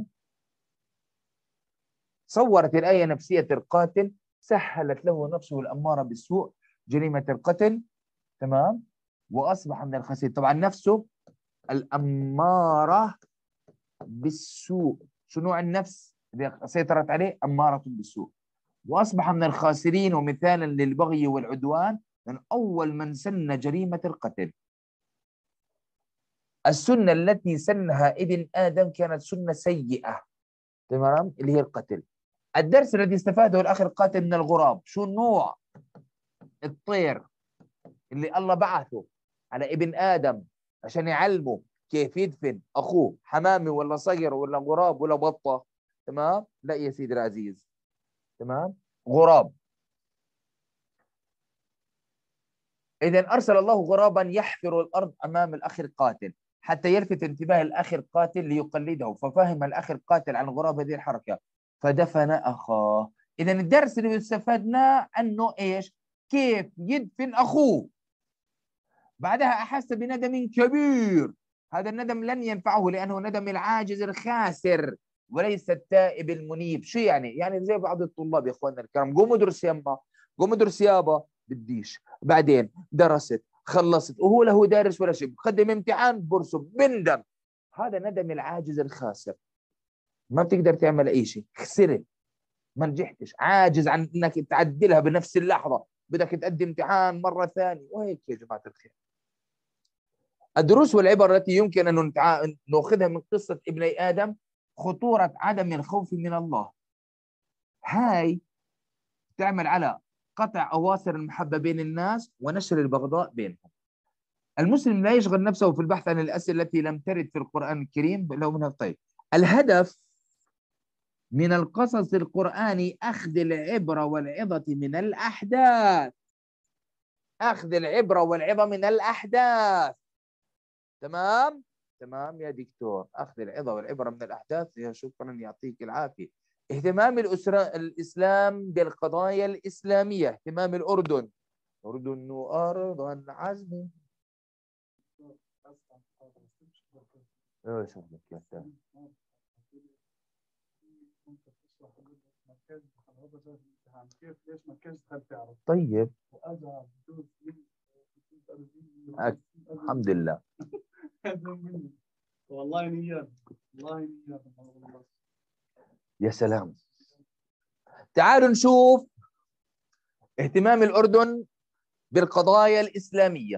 [SPEAKER 1] صورت الآية نفسية القاتل، سهلت له نفسه الأمارة بالسوء جريمة القتل. تمام؟ وأصبح من الخاسرين. طبعا نفسه الأمارة بالسوء. شو نوع النفس اللي سيطرت عليه؟ أمارة بالسوء. وأصبح من الخاسرين ومثالا للبغي والعدوان من أول من سن جريمة القتل. السنة التي سنها ابن آدم كانت سنة سيئة. تمام؟ اللي هي القتل. الدرس الذي استفاده الأخ القاتل من الغراب، شو النوع؟ الطير اللي الله بعثه على ابن آدم عشان يعلمه كيف يدفن أخوه، حمامي ولا صقر ولا غراب ولا بطة، تمام؟ لا يا سيدي العزيز، تمام؟ غراب. إذا أرسل الله غرابا يحفر الأرض أمام الأخ القاتل حتى يلفت انتباه الأخ القاتل ليقلده، ففهم الأخ القاتل عن غراب هذه الحركة فدفن أخاه. إذا الدرس اللي استفدناه أنه إيش؟ كيف يدفن أخوه. بعدها أحس بندم كبير، هذا الندم لن ينفعه لأنه ندم العاجز الخاسر وليس التائب المنيب. شو يعني؟ يعني زي بعض الطلاب يا إخواننا الكرام، قوم ادرس يما، قوم ادرس يابا، بديش. بعدين درست خلصت وهو له دارس ولا شيء، قدم امتحان برسم بندم. هذا ندم العاجز الخاسر، ما بتقدر تعمل أي شيء، خسرت، ما نجحتش، عاجز عن انك تعدلها بنفس اللحظه، بدك تقدم امتحان مره ثانيه، وهيك يا جماعه الخير. الدروس والعبر التي يمكن ان ناخذها من قصه ابني ادم: خطوره عدم الخوف من الله. هاي تعمل على قطع اواصر المحبه بين الناس ونشر البغضاء بينهم. المسلم لا يشغل نفسه في البحث عن الاسئله التي لم ترد في القران الكريم لو منها الطيب. الهدف من القصص القرآني أخذ العبرة والعظة من الأحداث. أخذ العبرة والعظة من الأحداث. تمام؟ تمام يا دكتور، أخذ العظة والعبرة من الأحداث. يا شكرا، يعطيك العافية. اهتمام الأسرة الإسلام بالقضايا الإسلامية. اهتمام الأردن. أردن أرضا عزم. ايش شغلك يا أستاذ؟
[SPEAKER 2] كيف ليش ما كانش دخلت تعرف؟
[SPEAKER 1] طيب
[SPEAKER 2] وأزهر
[SPEAKER 1] أك... الحمد لله.
[SPEAKER 2] والله نيات، والله نيات.
[SPEAKER 1] يا سلام. تعالوا نشوف اهتمام الأردن بالقضايا الإسلامية.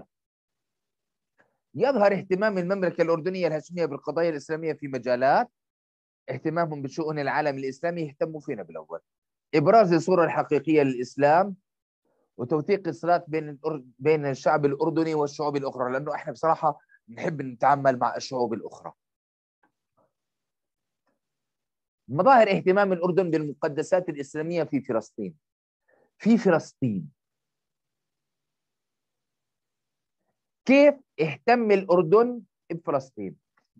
[SPEAKER 1] يظهر اهتمام المملكة الأردنية الهاشمية بالقضايا الإسلامية في مجالات: اهتمامهم بشؤون العالم الإسلامي، يهتموا فينا بالأول. إبراز الصورة الحقيقية للإسلام وتوثيق الصلات بين بين الشعب الأردني والشعوب الأخرى، لأنه إحنا بصراحة نحب نتعامل مع الشعوب الأخرى. مظاهر اهتمام الأردن بالمقدسات الإسلامية في فلسطين. في فلسطين كيف اهتم الأردن بفلسطين؟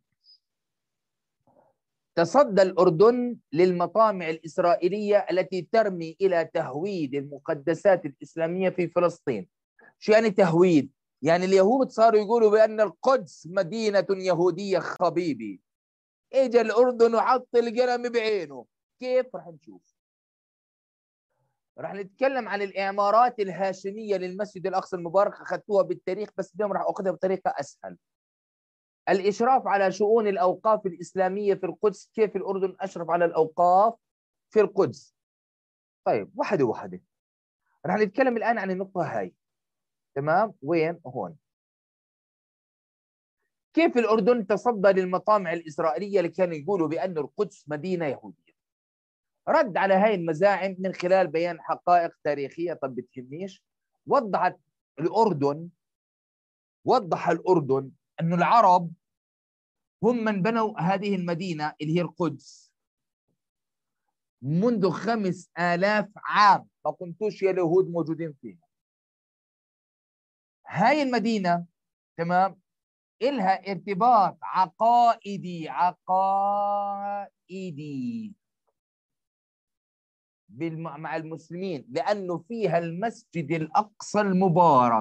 [SPEAKER 1] تصدى الأردن للمطامع الإسرائيلية التي ترمي إلى تهويد المقدسات الإسلامية في فلسطين. شو يعني تهويد؟ يعني اليهود صاروا يقولوا بأن القدس مدينة يهودية خبيبي. اجى الأردن وحط القلم بعينه. كيف؟ رح نشوف. رح نتكلم عن الإعمارات الهاشمية للمسجد الأقصى المبارك، أخذتوها بالتاريخ بس اليوم رح أخذها بطريقة أسهل. الإشراف على شؤون الأوقاف الإسلامية في القدس، كيف الأردن أشرف على الأوقاف في القدس. طيب واحدة واحدة. رح نتكلم الآن عن النقطة هاي. تمام؟ وين؟ هون. كيف الأردن تصدى للمطامع الإسرائيلية اللي كانوا يقولوا بأن القدس مدينة يهودية؟ رد على هاي المزاعم من خلال بيان حقائق تاريخية. طب بتهمنيش؟ وضحت الأردن وضح الأردن أن العرب هم من بنوا هذه المدينة اللي هي القدس منذ خمس آلاف عام، ما كنتوش يا اليهود موجودين فيها. هاي المدينة تمام إلها ارتباط عقائدي عقائدي مع المسلمين، لأنه فيها المسجد الأقصى المبارك.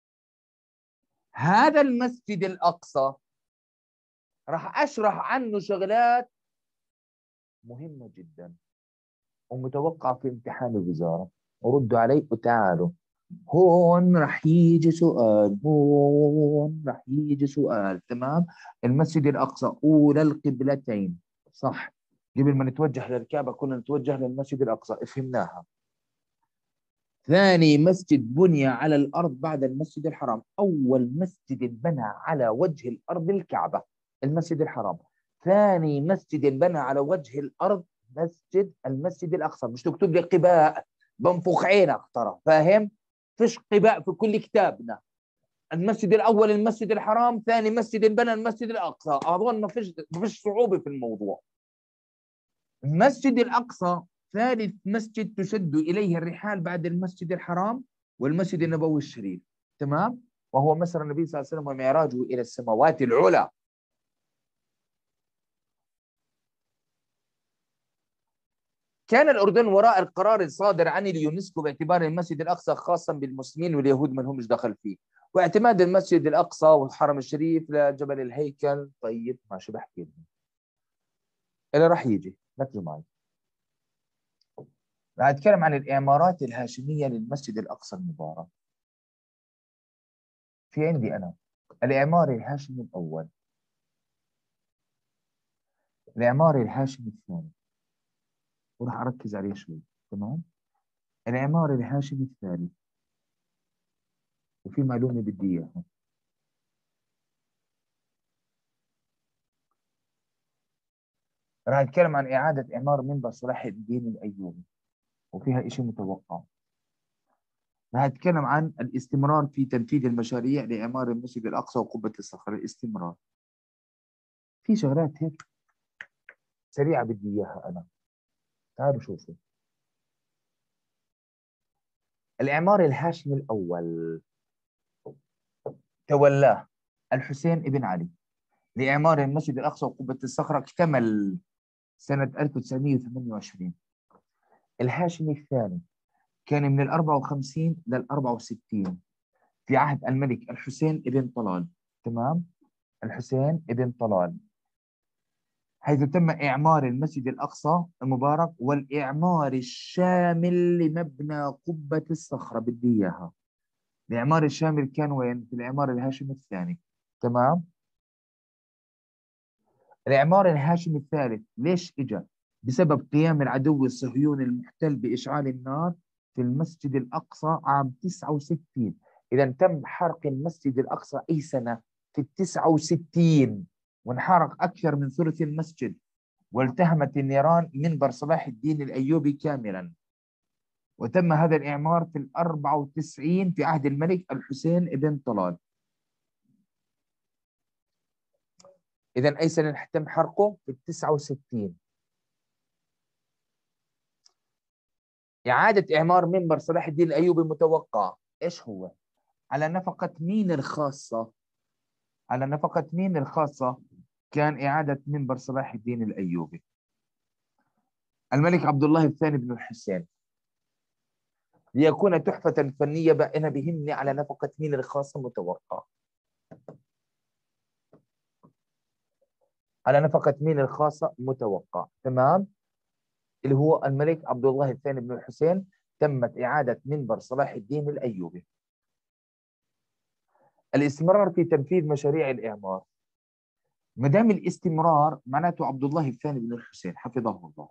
[SPEAKER 1] هذا المسجد الأقصى راح أشرح عنه شغلات مهمة جدا ومتوقع في امتحان الوزارة، وردوا علي وتعالوا. هون راح يجي سؤال، هون راح يجي سؤال. تمام؟ المسجد الأقصى أولى القبلتين، صح؟ قبل ما نتوجه للكعبة كنا نتوجه للمسجد الأقصى، فهمناها. ثاني مسجد بني على الأرض بعد المسجد الحرام. أول مسجد بنى على وجه الأرض الكعبة، المسجد الحرام. ثاني مسجد بنى على وجه الأرض مسجد المسجد الأقصى. مش تكتب لي قباء بنفخ عينك ترى، فاهم؟ فيش قباء في كل كتابنا. المسجد الأول المسجد الحرام، ثاني مسجد بنى المسجد الأقصى. أظن ما فيش ما فيش صعوبة في الموضوع. المسجد الأقصى ثالث مسجد تشد إليه الرحال بعد المسجد الحرام والمسجد النبوي الشريف، تمام؟ وهو مسر النبي صلى الله عليه وسلم ومعراجه إلى السماوات العلى. كان الأردن وراء القرار الصادر عن اليونسكو باعتبار المسجد الأقصى خاصا بالمسلمين واليهود ما لهمش دخل فيه، واعتماد المسجد الأقصى والحرم الشريف لجبل الهيكل. طيب ماشي، بحكي لهم اللي راح يجي، ركزوا معي. راح أتكلم عن الإعمارات الهاشمية للمسجد الأقصى المبارك. في عندي أنا الإعمار الهاشمي الأول، الإعمار الهاشمي الثاني، وراح أركز عليه شوي، تمام؟ الإعمار الهاشمي الثالث، وفي معلومة بدي إياها. راح أتكلم عن إعادة إعمار منبر صلاح الدين الأيوبي، وفيها إشي متوقع. راح أتكلم عن الاستمرار في تنفيذ المشاريع لإعمار المسجد الأقصى وقبة الصخر، الاستمرار. في شغلات هيك سريعة بدي إياها أنا، تعالوا شوفوا. الإعمار الهاشمي الأول تولاه الحسين ابن علي لإعمار المسجد الأقصى وقبة الصخرة، اكتمل سنة ألف وتسعمئة وثمانية وعشرين. الهاشمي الثاني كان من ال أربعة وخمسين لل أربعة وستين في عهد الملك الحسين ابن طلال، تمام؟ الحسين ابن طلال، حيث تم إعمار المسجد الأقصى المبارك والإعمار الشامل لمبنى قبة الصخرة. بدي إياها. الإعمار الشامل كان وين؟ في الإعمار الهاشمي الثاني، تمام؟ الإعمار الهاشمي الثالث ليش إجا؟ بسبب قيام العدو الصهيوني المحتل بإشعال النار في المسجد الأقصى عام تسعة وستين. إذا تم حرق المسجد الأقصى أي سنة؟ في التسعة وستين، وانحرق أكثر من ثلث المسجد، والتهمت النيران منبر صلاح الدين الأيوبي كاملا. وتم هذا الإعمار في الأربعة وتسعين في عهد الملك الحسين ابن طلال. إذا أي سنة تم حرقه؟ في التسعة وستين. إعادة إعمار منبر صلاح الدين الأيوبي متوقع. إيش هو؟ على نفقة مين الخاصة؟ على نفقة مين الخاصة كان إعادة منبر صلاح الدين الأيوبي؟ الملك عبد الله الثاني بن الحسين، ليكون تحفة فنية. بقى أنا بهمني على نفقة مين الخاصة متوقع. على نفقة مين الخاصة متوقع، تمام؟ اللي هو الملك عبد الله الثاني بن الحسين. تمت إعادة منبر صلاح الدين الأيوبي. الاستمرار في تنفيذ مشاريع الإعمار. ما دام الاستمرار معناته عبد الله الثاني بن الحسين حفظه الله.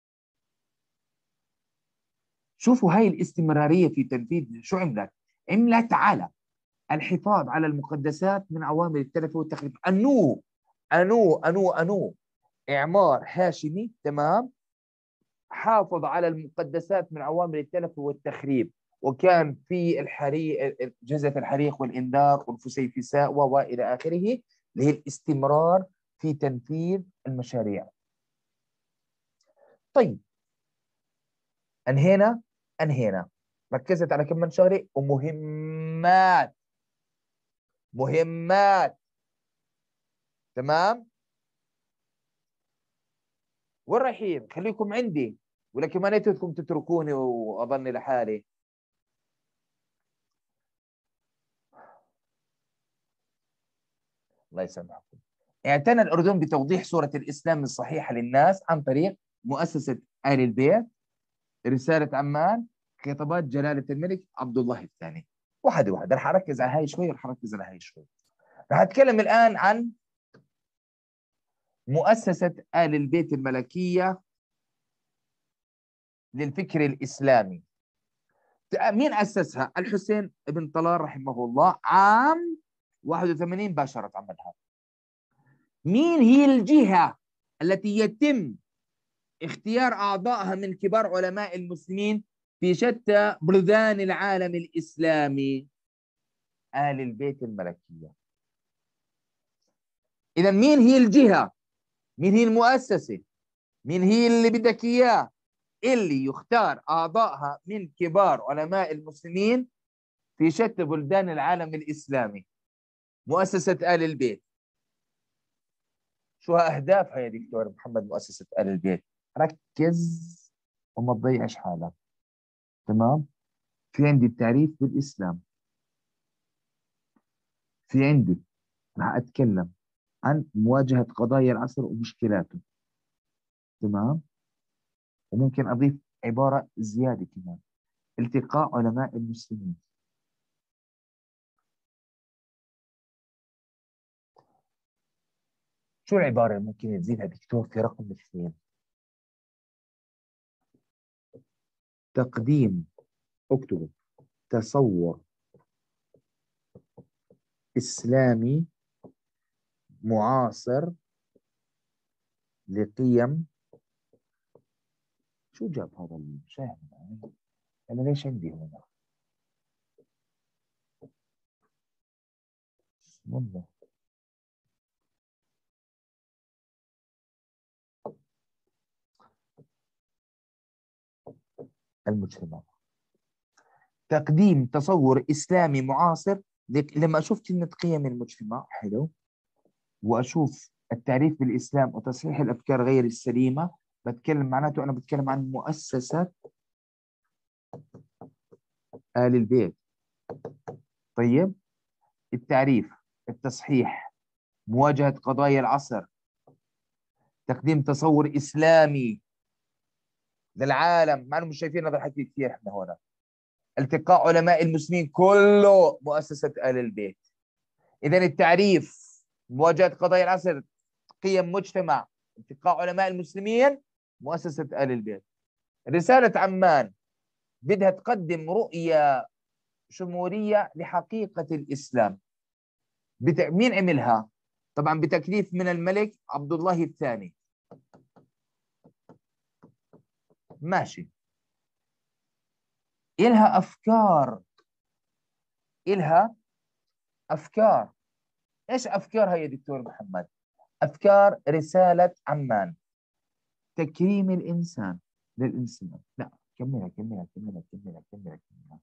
[SPEAKER 1] شوفوا هاي الاستمرارية في تنفيذ شو عملت؟ عملت على الحفاظ على المقدسات من عوامل التلف والتخريب. أنو أنو أنو أنو إعمار هاشمي، تمام؟ حافظ على المقدسات من عوامل التلف والتخريب، وكان في الحريق، جزء الحريق والإنذار والفسيفساء وإلى آخره، اللي هي الاستمرار في تنفيذ المشاريع. طيب أنهينا أنهينا ركزت على كم من شغلة ومهمات مهمات تمام. وين رايحين؟ خليكم عندي، ولكن ما نيتكم تتركوني وأظني لحالي. الله يسامحكم. اعتنى الأردن بتوضيح صورة الإسلام الصحيحة للناس عن طريق مؤسسة آل البيت، رسالة عمان، خطابات جلالة الملك عبد الله الثاني. واحدة واحدة رح أركز على هاي شوي، رح أركز على هاي شوي. رح أتكلم الآن عن مؤسسة آل البيت الملكية للفكر الإسلامي. مين أسسها؟ الحسين بن طلال رحمه الله عام واحد وثمانين باشرت عملها. مين هي الجهة التي يتم اختيار أعضائها من كبار علماء المسلمين في شتى بلدان العالم الإسلامي؟ آل البيت الملكية. إذا مين هي الجهة؟ مين هي المؤسسة؟ مين هي اللي بدك إياه؟ اللي يختار أعضائها من كبار علماء المسلمين في شتى بلدان العالم الإسلامي. مؤسسة آل البيت شو أهدافها يا دكتور محمد؟ مؤسسة آل البيت ركز وما تضيعش حالك. تمام؟ في عندي التعريف بالإسلام، في عندي راح أتكلم عن مواجهة قضايا العصر ومشكلاته. تمام؟ وممكن أضيف عبارة زيادة كمان، التقاء علماء المسلمين. شو العبارة اللي ممكن تزيدها دكتور في رقم اثنين؟ تقديم، اكتبوا، تصور إسلامي معاصر لقيم. شو جاب هذا الشاهد؟ أنا ليش عندي هنا؟ بسم الله. المجتمع، تقديم تصور إسلامي معاصر. لما أشوف كلمة قيم المجتمع حلو، وأشوف التعريف بالإسلام وتصحيح الأفكار غير السليمة، بتكلم معناته أنا بتكلم عن مؤسسة آل البيت. طيب، التعريف، التصحيح، مواجهة قضايا العصر، تقديم تصور إسلامي للعالم. ما مش شايفين هذا الحكي كثير احنا هنا. التقاء علماء المسلمين، كله مؤسسة آل البيت. إذا التعريف، مواجهة قضايا العصر، قيم مجتمع، التقاء علماء المسلمين، مؤسسة آل البيت. رسالة عمان بدها تقدم رؤية شمولية لحقيقة الإسلام. بت... مين عملها؟ طبعا بتكليف من الملك عبد الله الثاني. ماشي. إلها أفكار، إلها أفكار. إيش أفكارها يا دكتور محمد؟ أفكار رسالة عمان، تكريم الإنسان للإنسان. لا، كملها كملها كملها كملها كملها كملها.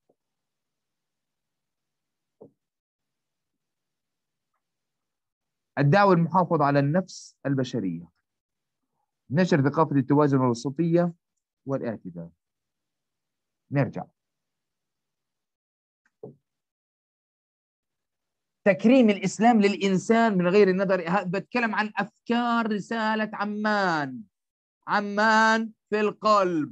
[SPEAKER 1] الدعوة المحافظة على النفس البشرية، نشر ثقافة التوازن والوسطية والاعتدال. نرجع. تكريم الإسلام للإنسان من غير النظر. بتكلم عن أفكار رسالة عمان. عمان في القلب.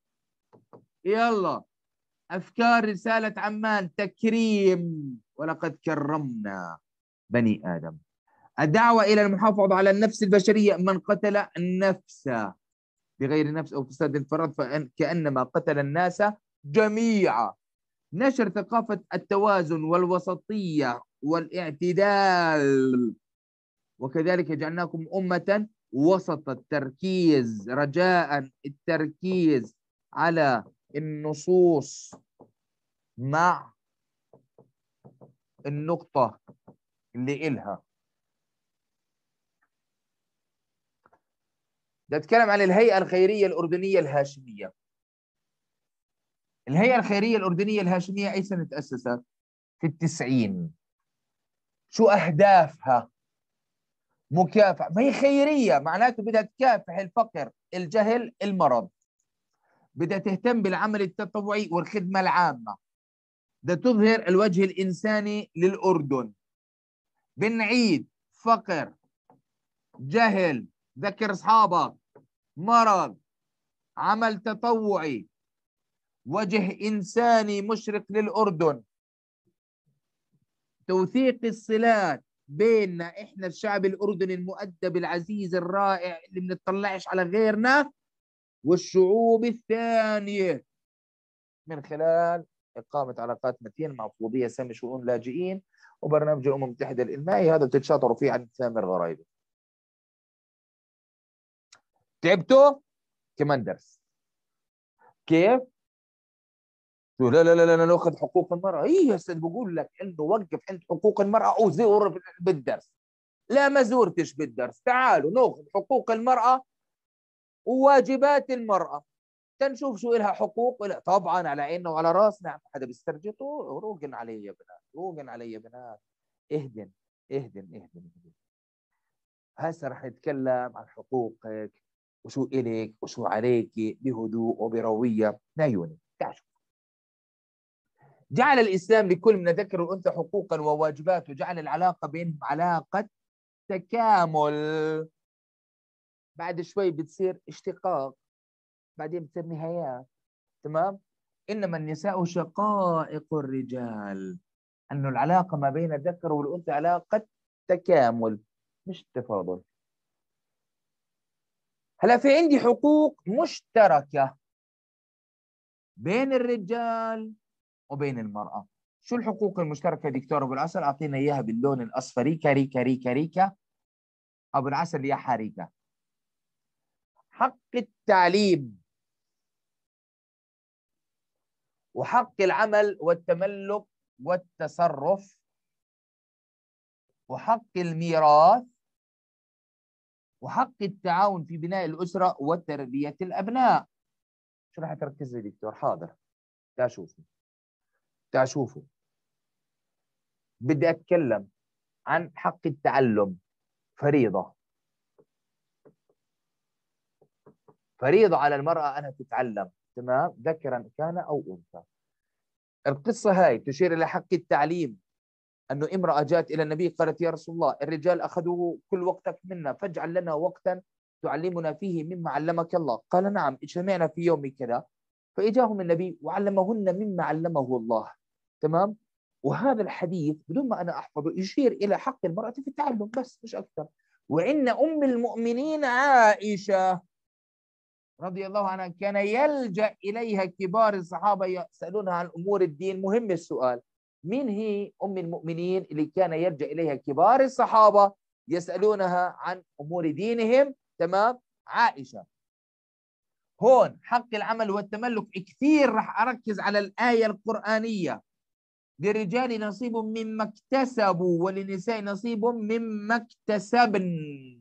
[SPEAKER 1] يلا، أفكار رسالة عمان، تكريم، ولقد كرمنا بني آدم. الدعوة إلى المحافظة على النفس البشرية، من قتل النفس بغير نفس أو فساد الفرد فكأنما قتل الناس جميعا. نشر ثقافة التوازن والوسطية والاعتدال، وكذلك جعلناكم أمة وسط. التركيز، رجاء التركيز على النصوص مع النقطة اللي إلها. نتكلم عن الهيئة الخيرية الأردنية الهاشمية. الهيئة الخيرية الأردنية الهاشمية أي سنة تأسست؟ في التسعين. شو أهدافها؟ مكافحة، ما هي خيرية، معناته بدها تكافح الفقر، الجهل، المرض. بدها تهتم بالعمل التطوعي والخدمة العامة. بدها تظهر الوجه الإنساني للأردن. بنعيد: فقر، جهل، ذكر أصحابك، مرض، عمل تطوعي، وجه إنساني مشرق للأردن. توثيق الصلات بيننا إحنا الشعب الأردني المؤدب العزيز الرائع اللي بنطلعش على غيرنا والشعوب الثانية، من خلال إقامة علاقات متينة مع مفوضية سامي شؤون لاجئين وبرنامج الأمم المتحدة الإنمائي. هذا بتتشاطروا فيه عن سامر غرايبة. تعبتوا؟ كمان درس. كيف لا لا لا لا ناخذ حقوق المرأة. إيه يا أستاذ، بقول لك إنه وقف عند حقوق المرأة أو زور بالدرس. لا ما زورتش بالدرس، تعالوا ناخذ حقوق المرأة وواجبات المرأة تنشوف شو إلها حقوق. لا طبعا على عيننا وعلى راسنا، حدا بيسترجطوا. روقن علي يا بنات، روقن علي يا بنات، اهدن اهدن اهدن, اهدن. هسه رح نتكلم عن حقوقك وشو إلك وشو عليك بهدوء وبروية لعيونك. تعال شوف. جعل الإسلام لكل من الذكر والأنثى حقوقا وواجبات، وجعل العلاقة بينهم علاقة تكامل. بعد شوي بتصير اشتقاق، بعدين بتصير نهايات. تمام. إنما النساء شقائق الرجال، أنه العلاقة ما بين الذكر والأنثى علاقة تكامل مش تفاضل. هلا في عندي حقوق مشتركة بين الرجال وبين المرأة. شو الحقوق المشتركة دكتور أبو العسل؟ أعطينا إياها باللون الأصفر. كاريكا ريكا ريكا أبو العسل يا حريكة. حق التعليم، وحق العمل والتملك والتصرف، وحق الميراث، وحق التعاون في بناء الأسرة وتربية الأبناء. شو راح تركز لي دكتور؟ حاضر، تعال شوفوا تعال شوفوا. بدي أتكلم عن حق التعلم. فريضة، فريضة على المرأة أنها تتعلم، تمام، ذكرا كان أو أنثى. القصة هاي تشير إلى حق التعليم، أنه امرأة جاءت إلى النبي قالت: يا رسول الله، الرجال أخذوا كل وقتك منا، فاجعل لنا وقتا تعلمنا فيه مما علمك الله. قال: نعم، اجتمعنا في يوم كذا. فإجاهم النبي وعلمهن مما علمه الله. تمام. وهذا الحديث بدون ما أنا أحفظه يشير إلى حق المرأة في التعلم بس، مش أكثر. وإن أم المؤمنين عائشة رضي الله عنها كان يلجأ إليها كبار الصحابة يسألونها عن أمور الدين. مهم السؤال، مين هي أم المؤمنين اللي كان يلجأ إليها كبار الصحابة يسألونها عن أمور دينهم؟ تمام، عائشة. هون حق العمل والتملك كثير راح أركز على الآية القرآنية: للرجال نصيب مما اكتسبوا وللنساء نصيب مما اكتسبن.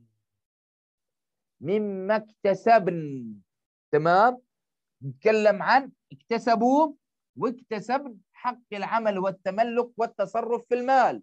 [SPEAKER 1] مما اكتسبن، تمام. نتكلم عن اكتسبوا واكتسبن، حق العمل والتملك والتصرف في المال.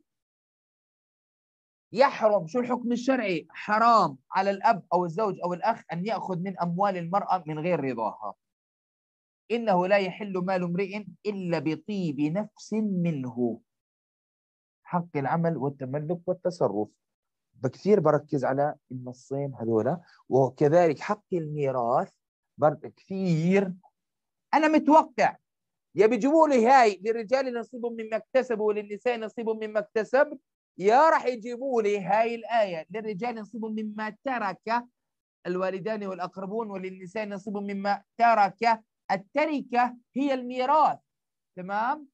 [SPEAKER 1] يحرم، شو الحكم الشرعي؟ حرام على الأب أو الزوج أو الأخ أن يأخذ من أموال المرأة من غير رضاها. إنه لا يحل مال امرئ إلا بطيب نفس منه. حق العمل والتملك والتصرف بكثير بركز على النصين هذولا. وكذلك حق الميراث برضه كثير. أنا متوقع يا بيجيبوا لي هاي للرجال نصيب مما اكتسبوا وللنساء نصيب مما اكتسب، يا راح يجيبوا لي هاي الآية: للرجال نصيب مما ترك الوالدان والأقربون وللنساء نصيب مما ترك. التركة هي الميراث، تمام.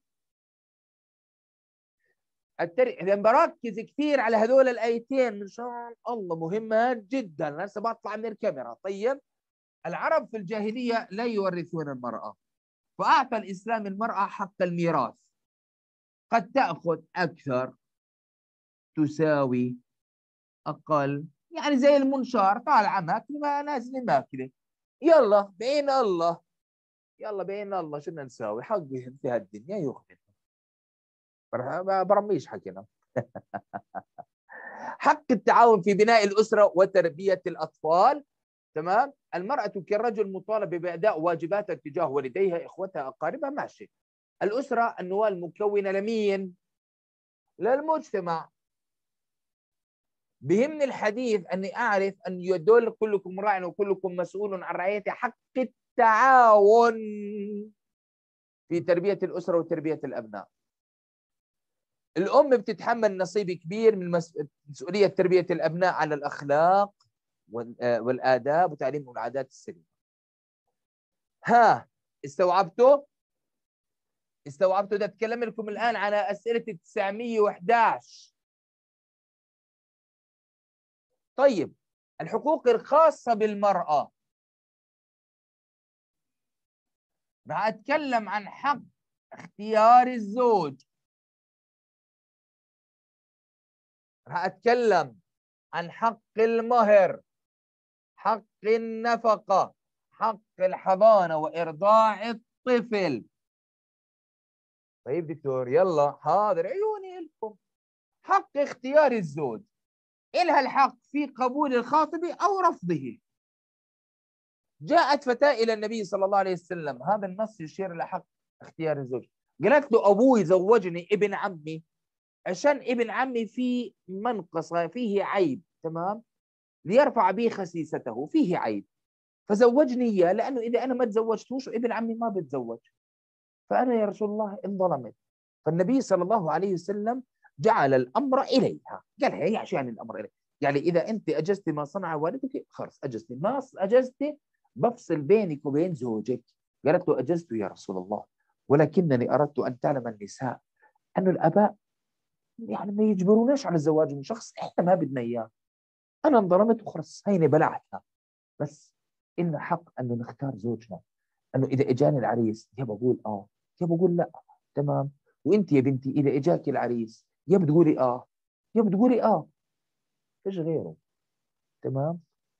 [SPEAKER 1] التركة إذا بركز كثير على هذول الآيتين من شان الله، مهمات جدا. هسه بطلع من الكاميرا. طيب، العرب في الجاهلية لا يورثون المرأة، فأعطى الإسلام المرأة حق الميراث. قد تأخذ أكثر، تساوي، أقل، يعني زي المنشار طالعة ماكلة ما نازلة ماكلة. يلا بين الله، يلا بين الله شو بدنا نساوي؟ حقي انتهى الدنيا يخدم. برميش حكينا. حق التعاون في بناء الأسرة وتربية الأطفال، تمام. المرأة كالرجل مطالبة بأداء واجباتها تجاه والديها، إخوتها، أقاربها، ماشي. الأسرة النواة المكونة لمين؟ للمجتمع. بهمني الحديث أني أعرف أن يدل كلكم راع وكلكم مسؤول عن رعيته. حق التعاون في تربية الأسرة وتربية الأبناء. الأم بتتحمل نصيب كبير من مسؤولية تربية الأبناء على الأخلاق والآداب وتعليمهم العادات السليمة. ها، استوعبتوا؟ استوعبتوا؟ ده أتكلم لكم الآن على أسئلة تسعمية وإحدى عشر. طيب، الحقوق الخاصة بالمرأة، راح أتكلم عن حق اختيار الزوج. راح أتكلم عن حق المهر، حق النفقة، حق الحضانة وإرضاع الطفل. طيب دكتور يلا حاضر عيوني لكم. حق اختيار الزوج، إلها الحق في قبول الخاطب أو رفضه. جاءت فتاة إلى النبي صلى الله عليه وسلم، هذا النص يشير إلى حق اختيار الزوج. قالت له أبوي زوجني ابن عمي عشان ابن عمي فيه منقصة، فيه عيب، تمام، ليرفع بي خسيسته، فيه عيب، فزوجني إياه، لأنه إذا أنا ما تزوجتوش ابن عمي ما بتزوج، فأنا يا رسول الله انظلمت. فالنبي صلى الله عليه وسلم جعل الأمر إليها، قال هي عشان الأمر إليها، يعني إذا أنت أجزتي ما صنع والدك خلاص أجزتي، ما أجزتي بفصل بينك وبين زوجك. قالت له أجزت يا رسول الله، ولكنني أردت أن تعلم النساء أن الآباء يعني ما يجبروناش على الزواج من شخص إحنا ما بدنا إياه، أنا انظلمت وخلص هيني بلعتها، بس إلنا حق أنه نختار زوجنا، أنه إذا إجاني العريس يا بقول آه يا بقول لا، تمام، وأنت يا بنتي إذا إجاك العريس يا بتقولي آه يا بتقولي آه، فيش غيره، تمام.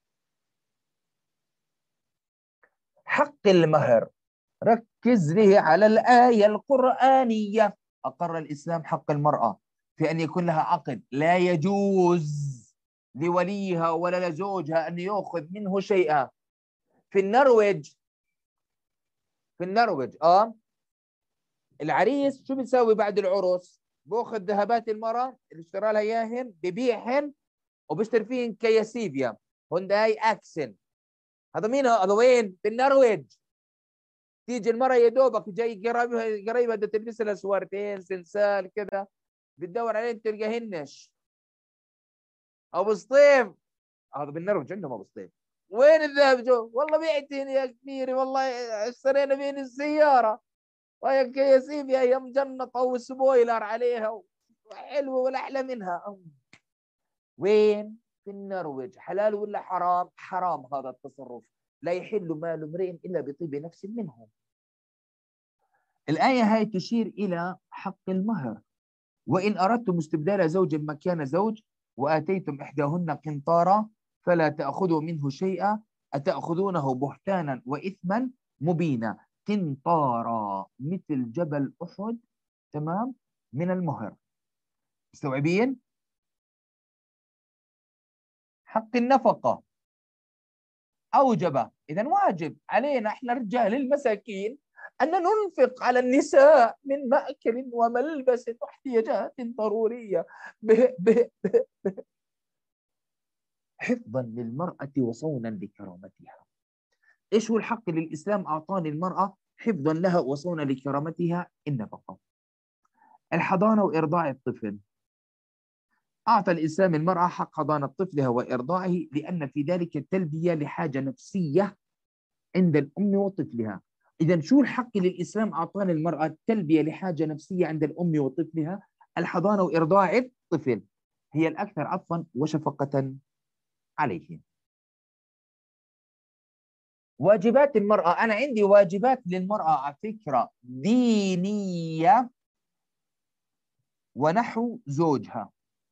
[SPEAKER 1] حق المهر، ركز لي على الآية القرآنية. أقر الإسلام حق المرأة في أن يكون لها عقد، لا يجوز لوليها ولا لزوجها أن يأخذ منه شيئا. في النرويج، في النرويج آه العريس شو بيسوي بعد العرس؟ بأخذ ذهبات المرأة اللي اشترى لها إياهن، ببيعهن وبيشتري فيهن كياسيبيا، هونداي أكسن. هذا مين هذا؟ وين؟ في النرويج. تيجي المرأة يا دوبك جاي قريبها قريبها بدها تلبس لها سوارتين سلسال كذا، بتدور عليه تلقاهنش. ابو سطيف، هذا بالنرويج عندهم ابو سطيف. وين الذهب جو؟ والله بعتين يا كبيري، والله اشترينا بين السياره، وهي كياسيبيا هي مجنطه وسبويلر عليها وحلوه ولا احلى منها. وين؟ في النرويج. حلال ولا حرام؟ حرام هذا التصرف، لا يحل مال امرئ الا بطيب نفس منهم. الآية هاي تشير إلى حق المهر. وإن أردتم استبدال زوج مكان زوج وآتيتم إحداهن قنطارا فلا تأخذوا منه شيئا أتأخذونه بهتانا وإثما مبينا. قنطارا مثل جبل أحد، تمام، من المهر. مستوعبين؟ حق النفقة أوجب، إذا واجب علينا إحنا رجال المساكين أن ننفق على النساء من مأكل وملبس واحتياجات ضرورية به به به به. حفظا للمرأة وصونا لكرامتها. إيش هو الحق اللي الإسلام أعطاني المرأة حفظا لها وصونا لكرامتها؟ النفقة. الحضانة وإرضاع الطفل. أعطى الإسلام المرأة حق حضانة طفلها وإرضاعه، لأن في ذلك تلبية لحاجة نفسية عند الأم وطفلها. إذا شو الحق اللي الإسلام أعطانا المرأة؟ التلبية لحاجة نفسية عند الأم وطفلها. الحضانة وإرضاع الطفل هي الأكثر عطفا وشفقة عليه. واجبات المرأة، أنا عندي واجبات للمرأة على فكرة دينية ونحو زوجها.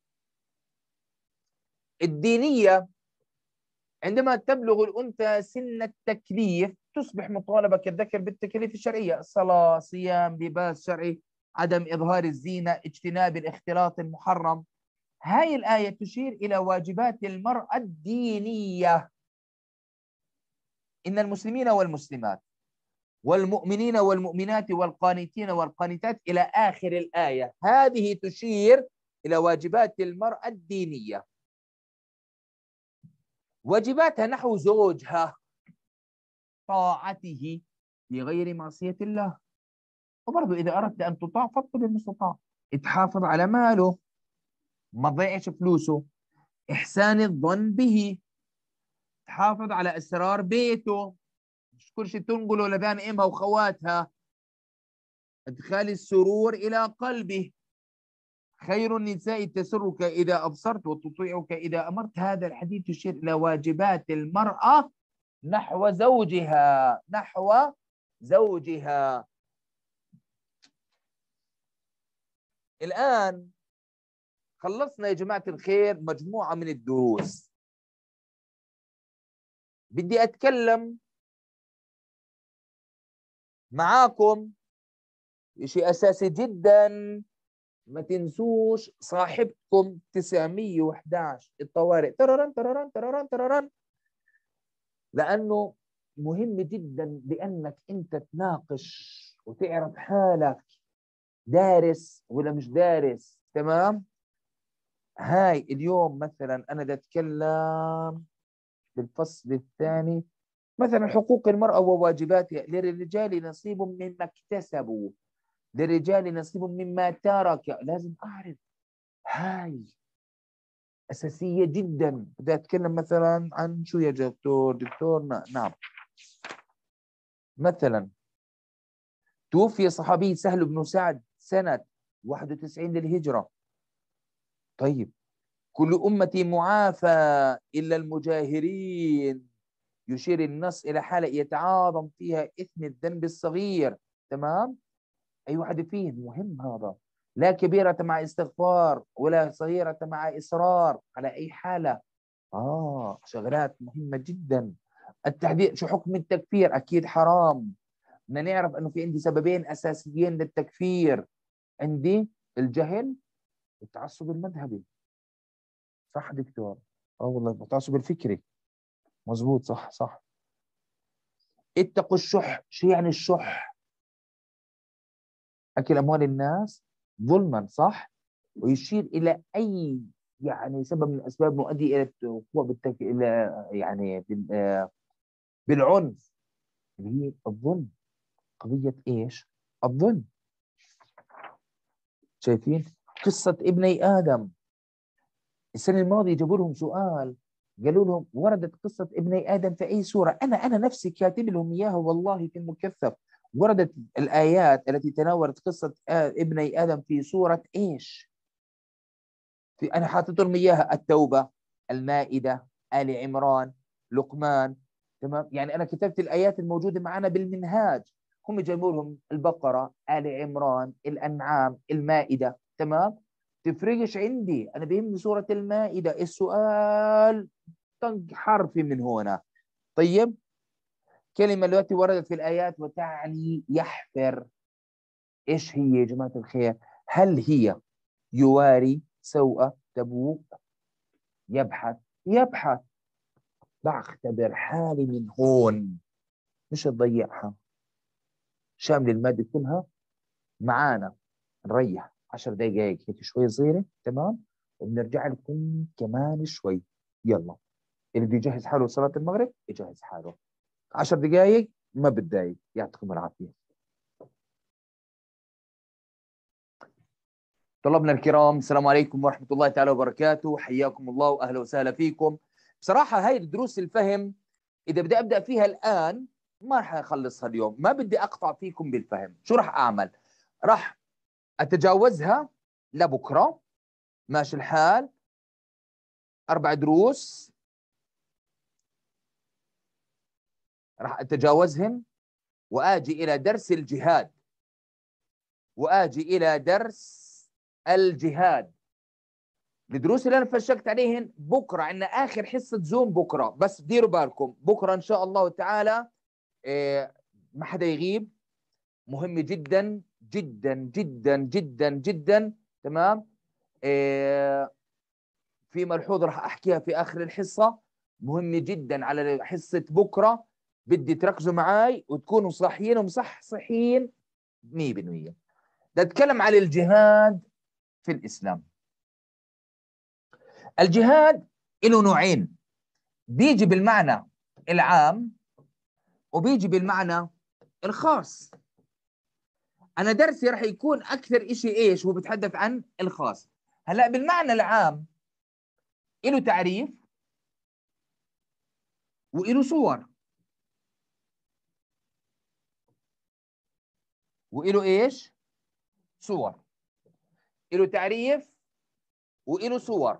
[SPEAKER 1] الدينية عندما تبلغ الأنثى سن التكليف تصبح مطالبة كالذكر بالتكاليف الشرعية، صلاة، صيام، لباس شرعي، عدم إظهار الزينة، اجتناب الاختلاط المحرم. هاي الآية تشير إلى واجبات المرأة الدينية. إن المسلمين والمسلمات والمؤمنين والمؤمنات والقانتين والقانتات إلى آخر الآية، هذه تشير إلى واجبات المرأة الدينية. واجباتها نحو زوجها، طاعته بغير معصية الله. وبرضه إذا أردت أن تطاع فاطلب المستطاع، تحافظ على ماله، ما تضيعش فلوسه، إحسان الظن به، تحافظ على أسرار بيته، مش كل شيء تنقله لبان إمها وخواتها، إدخال السرور إلى قلبه. خير النساء تسرك إذا أبصرت وتطيعك إذا أمرت. هذا الحديث يشير إلى واجبات المرأة نحو زوجها، نحو زوجها. الآن خلصنا يا جماعة الخير مجموعة من الدروس. بدي أتكلم معاكم شيء أساسي جدا، ما تنسوش صاحبكم تسعمية وإحدى عشر الطوارئ، تررن تررن تررن تررن، لأنه مهم جدا بأنك أنت تناقش وتعرف حالك دارس ولا مش دارس. تمام؟ هاي اليوم مثلا أنا بدي أتكلم بالفصل الثاني مثلا حقوق المرأة وواجباتها. للرجال نصيب مما اكتسبوا، للرجال نصيب مما ترك. لازم أعرف، هاي أساسية جدا. بدي أتكلم مثلا عن شو يا دكتور؟ دكتور نعم. مثلا توفي صحابي سهل بن سعد سنة واحد وتسعين للهجرة. طيب، كل أمتي معافى إلا المجاهرين، يشير النص إلى حالة يتعاظم فيها إثم الذنب الصغير. تمام؟ أي واحد فيه مهم هذا. لا كبيرة مع استغفار ولا صغيرة مع إصرار على أي حالة. آه شغلات مهمة جدا. التحذير، شو حكم التكفير؟ أكيد حرام. بدنا نعرف أنه في عندي سببين أساسيين للتكفير. عندي الجهل والتعصب المذهبي. صح دكتور؟ اه والله التعصب الفكري. مظبوط، صح صح. اتقوا الشح. شو يعني الشح؟ أكل أموال الناس ظلما، صح؟ ويشير إلى أي يعني سبب من الأسباب مؤدي إلى الوقوع بالتك... إلى يعني بال... بالعنف، اللي هي الظلم. قضية إيش؟ الظلم. شايفين؟ قصة ابني آدم السنة الماضية جابوا لهم سؤال، قالوا لهم وردت قصة ابني آدم في أي سورة؟ أنا أنا نفسي كاتب لهم إياها والله في المكثف. وردت الآيات التي تناولت قصة ابني آدم في سورة إيش؟ في أنا حاطط لهم إياها: التوبة، المائدة، آل عمران، لقمان. تمام؟ يعني أنا كتبت الآيات الموجودة معنا بالمنهاج. هم جابوا لهم البقرة، آل عمران، الأنعام، المائدة. تمام؟ تفرقش عندي، أنا بيهمني سورة المائدة. السؤال طق حرفي من هنا. طيب، كلمة التي وردت في الآيات وتعني يحفر، إيش هي يا جماعة الخير؟ هل هي يواري سوء تبوك؟ يبحث يبحث بعختبر حالي من هون، مش تضيعها. شامل المادة كلها معانا. نريح عشر دقائق هيك شوي صغيرة. تمام؟ وبنرجع لكم كمان شوي. يلا، اللي بده يجهز حاله لصلاة المغرب يجهز حاله. عشر دقائق ما بتضايق. يعطيكم العافية. طلبنا الكرام، السلام عليكم ورحمة الله تعالى وبركاته. حياكم الله وأهلا وسهلا فيكم. بصراحة هاي الدروس الفهم إذا بدي أبدأ فيها الآن ما راح أخلصها اليوم. ما بدي أقطع فيكم بالفهم. شو راح أعمل؟ راح أتجاوزها لبكرة. ماشي الحال؟ أربع دروس راح أتجاوزهم وآجي إلى درس الجهاد، وآجي إلى درس الجهاد. الدروس اللي أنا فشكت عليهن بكرة عندنا آخر حصة زوم بكرة. بس ديروا بالكم بكرة إن شاء الله تعالى إيه، ما حدا يغيب. مهم جدا جدا جدا جدا جدا. تمام؟ إيه، في ملحوظة راح أحكيها في آخر الحصة مهمة جدا على حصة بكرة. بدي تركزوا معاي وتكونوا صاحيين ومصحصحين مية بالمية. نتكلم عن الجهاد في الإسلام. الجهاد له نوعين، بيجي بالمعنى العام وبيجي بالمعنى الخاص. أنا درسي راح يكون أكثر إشي إيش هو بتحدث عن الخاص. هلأ بالمعنى العام له تعريف وله صور وله إيش؟ صور. له تعريف وله صور.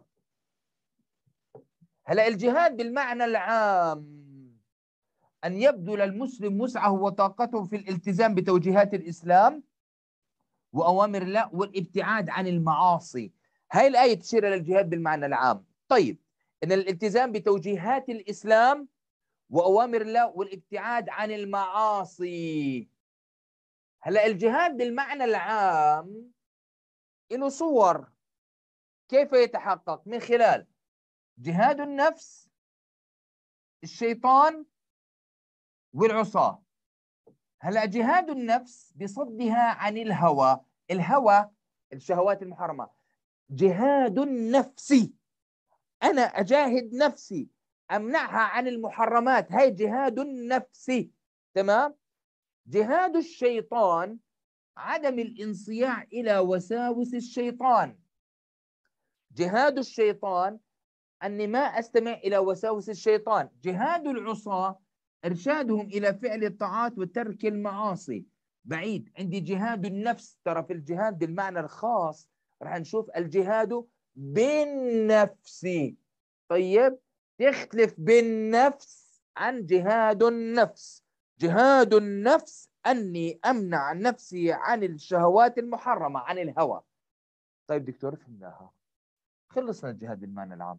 [SPEAKER 1] هلا الجهاد بالمعنى العام أن يبذل المسلم وسعه وطاقته في الالتزام بتوجيهات الإسلام وأوامر الله والابتعاد عن المعاصي. هاي الآية تشير إلى الجهاد بالمعنى العام. طيب، إن الالتزام بتوجيهات الإسلام وأوامر الله والابتعاد عن المعاصي. هلا الجهاد بالمعنى العام له صور. كيف يتحقق؟ من خلال جهاد النفس، الشيطان، والعصاة. هلا جهاد النفس بصدها عن الهوى، الهوى الشهوات المحرمة. جهاد النفس، أنا أجاهد نفسي أمنعها عن المحرمات، هاي جهاد النفس. تمام. جهاد الشيطان عدم الانصياع إلى وساوس الشيطان. جهاد الشيطان أني ما أستمع إلى وساوس الشيطان. جهاد العصاة إرشادهم إلى فعل الطاعات وترك المعاصي. بعيد. عندي جهاد النفس، ترى في الجهاد بالمعنى الخاص راح نشوف الجهاد بالنفس. طيب، تختلف بالنفس عن جهاد النفس. جهاد النفس أني أمنع نفسي عن الشهوات المحرمة، عن الهوى. طيب دكتور فهمناها، خلصنا الجهاد بالمعنى العام.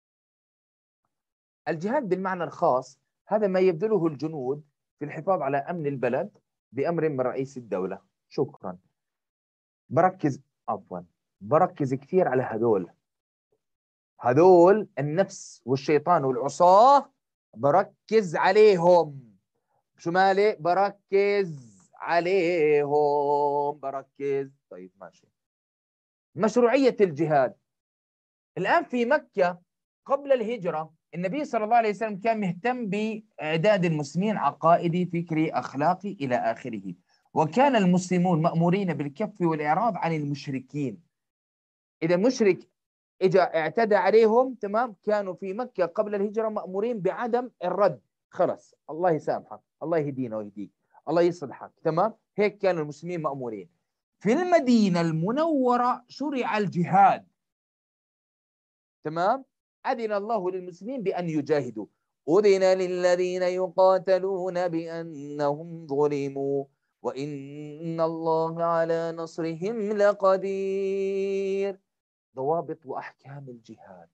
[SPEAKER 1] الجهاد بالمعنى الخاص هذا ما يبذله الجنود في الحفاظ على أمن البلد بأمر من رئيس الدولة. شكرا. بركز عفوا بركز كثير على هذول هذول النفس والشيطان والعصاة، بركز عليهم. شو مالي؟ بركز عليهم، بركز. طيب ماشي. مشروعية الجهاد. الآن في مكة قبل الهجرة النبي صلى الله عليه وسلم كان مهتم بإعداد المسلمين عقائدي، فكري، أخلاقي، إلى آخره. وكان المسلمون مأمورين بالكف والإعراض عن المشركين. إذا مشرك إجا اعتدى عليهم، تمام، كانوا في مكة قبل الهجرة مأمورين بعدم الرد. خلص، الله يسامحك، الله يهدينا ويهديك، الله يصلحك. تمام. هيك كانوا المسلمين مأمورين. في المدينة المنورة شرع الجهاد. تمام. أذن الله للمسلمين بأن يجاهدوا. أذن للذين يقاتلون بأنهم ظلموا وإن الله على نصرهم لقدير. ضوابط وأحكام الجهاد.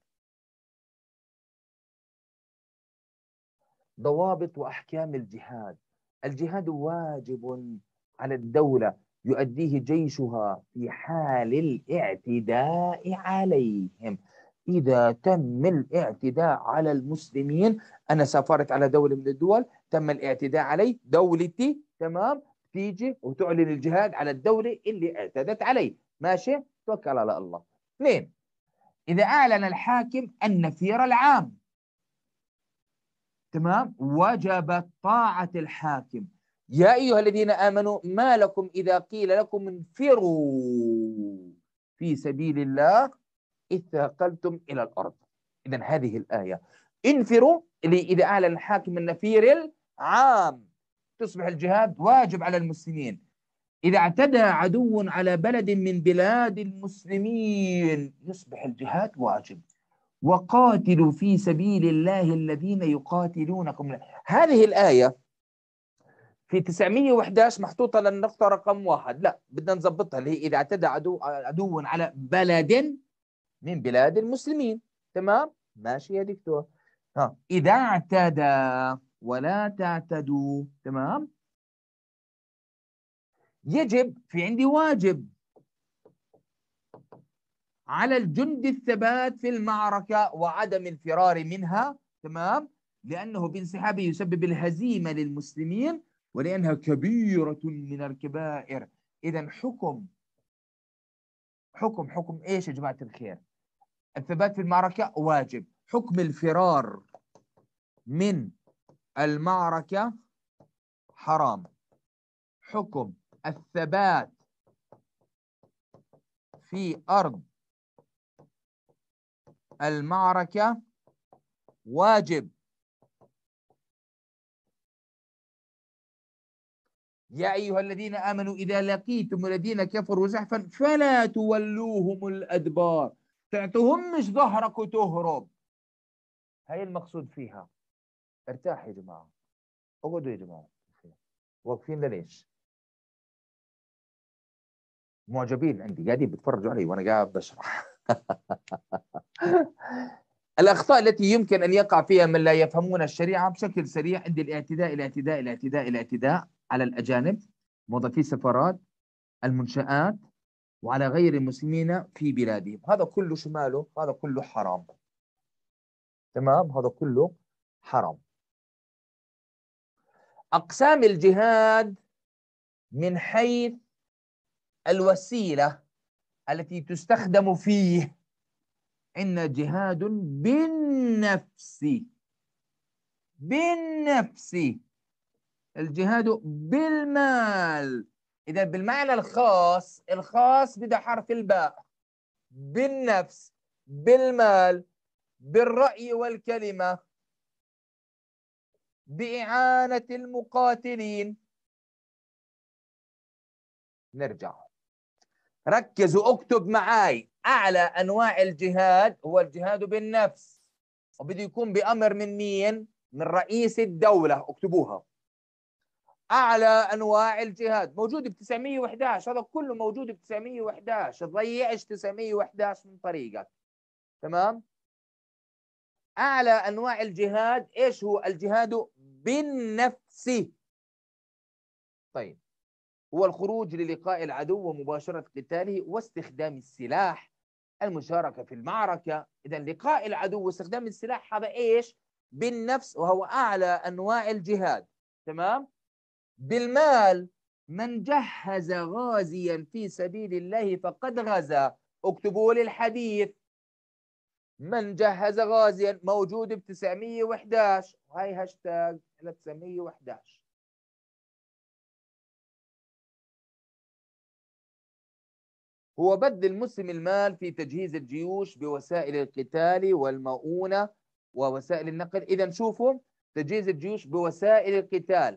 [SPEAKER 1] ضوابط وأحكام الجهاد. الجهاد واجب على الدولة يؤديه جيشها في حال الاعتداء عليهم. إذا تم الاعتداء على المسلمين، أنا سافرت على دولة من الدول، تم الاعتداء علي، دولتي تمام تيجي وتعلن الجهاد على الدولة اللي اعتدت علي. ماشي، توكل على الله. اثنين، إذا أعلن الحاكم النفير العام، تمام، وجبت طاعة الحاكم. يا أيها الذين آمنوا ما لكم إذا قيل لكم انفروا في سبيل الله إذ ثاقلتم إلى الأرض. إذن هذه الآية انفروا اللي إذا أعلن الحاكم النفير العام تصبح الجهاد واجب على المسلمين. إذا اعتدى عدو على بلد من بلاد المسلمين يصبح الجهاد واجب. وقاتلوا في سبيل الله الذين يقاتلونكم. هذه الآية في تسعمئة وأحد عشر محطوطة للنقطة رقم واحد. لا، بدنا نظبطها اللي هي إذا اعتدى عدو عدو على بلد من بلاد المسلمين. تمام. ماشي يا دكتور. ها، إذا اعتدى ولا تعتدوا. تمام. يجب، في عندي واجب على الجند الثبات في المعركة وعدم الفرار منها. تمام. لأنه بانسحابه يسبب الهزيمة للمسلمين ولأنها كبيرة من الكبائر. إذا حكم حكم حكم إيش يا جماعة الخير؟ الثبات في المعركة واجب. حكم الفرار من المعركة حرام. حكم الثبات في أرض المعركة واجب. يا أيها الذين آمنوا إذا لقيتم الذين كفروا زحفا فلا تولوهم الأدبار. تعطوهمش ظهرك وتهرب. هاي المقصود فيها. ارتاح يا جماعة، اقعدوا يا جماعة. واقفين ليش؟ معجبين عندي قاعدين بيتفرجوا علي وانا قاعد بشرح. الأخطاء التي يمكن أن يقع فيها من لا يفهمون الشريعة بشكل سريع عند الاعتداء الاعتداء الاعتداء الاعتداء على الأجانب، موظفي السفارات، المنشآت، وعلى غير المسلمين في بلادهم. هذا كله شماله، هذا كله حرام. تمام، هذا كله حرام. أقسام الجهاد من حيث الوسيلة التي تستخدم فيه، عندنا جهاد بالنفس، بالنفس، الجهاد بالمال. إذا بالمعنى الخاص، الخاص بده حرف الباء، بالنفس، بالمال، بالرأي والكلمة، بإعانة المقاتلين. نرجع، ركزوا، اكتب معاي. أعلى أنواع الجهاد هو الجهاد بالنفس، وبده يكون بأمر من مين؟ من رئيس الدولة. اكتبوها. أعلى أنواع الجهاد موجود ب تسعمية وأحد عشر، هذا كله موجود ب تسعمية وأحد عشر، تضيعش تسعمية وأحد عشر من طريقك. تمام. أعلى أنواع الجهاد إيش هو؟ الجهاد بالنفس. طيب، هو الخروج للقاء العدو ومباشرة قتاله واستخدام السلاح، المشاركة في المعركة. إذا لقاء العدو واستخدام السلاح هذا إيش؟ بالنفس، وهو أعلى أنواع الجهاد. تمام. بالمال، من جهز غازيا في سبيل الله فقد غزا. اكتبوا لي الحديث. من جهز غازيا موجود ب تسعمية وأحد عشر، هاي هاشتاج ل تسعمية وأحد عشر. هو بذل المسلم المال في تجهيز الجيوش بوسائل القتال والمؤونة ووسائل النقل. إذا شوفوا، تجهيز الجيوش بوسائل القتال،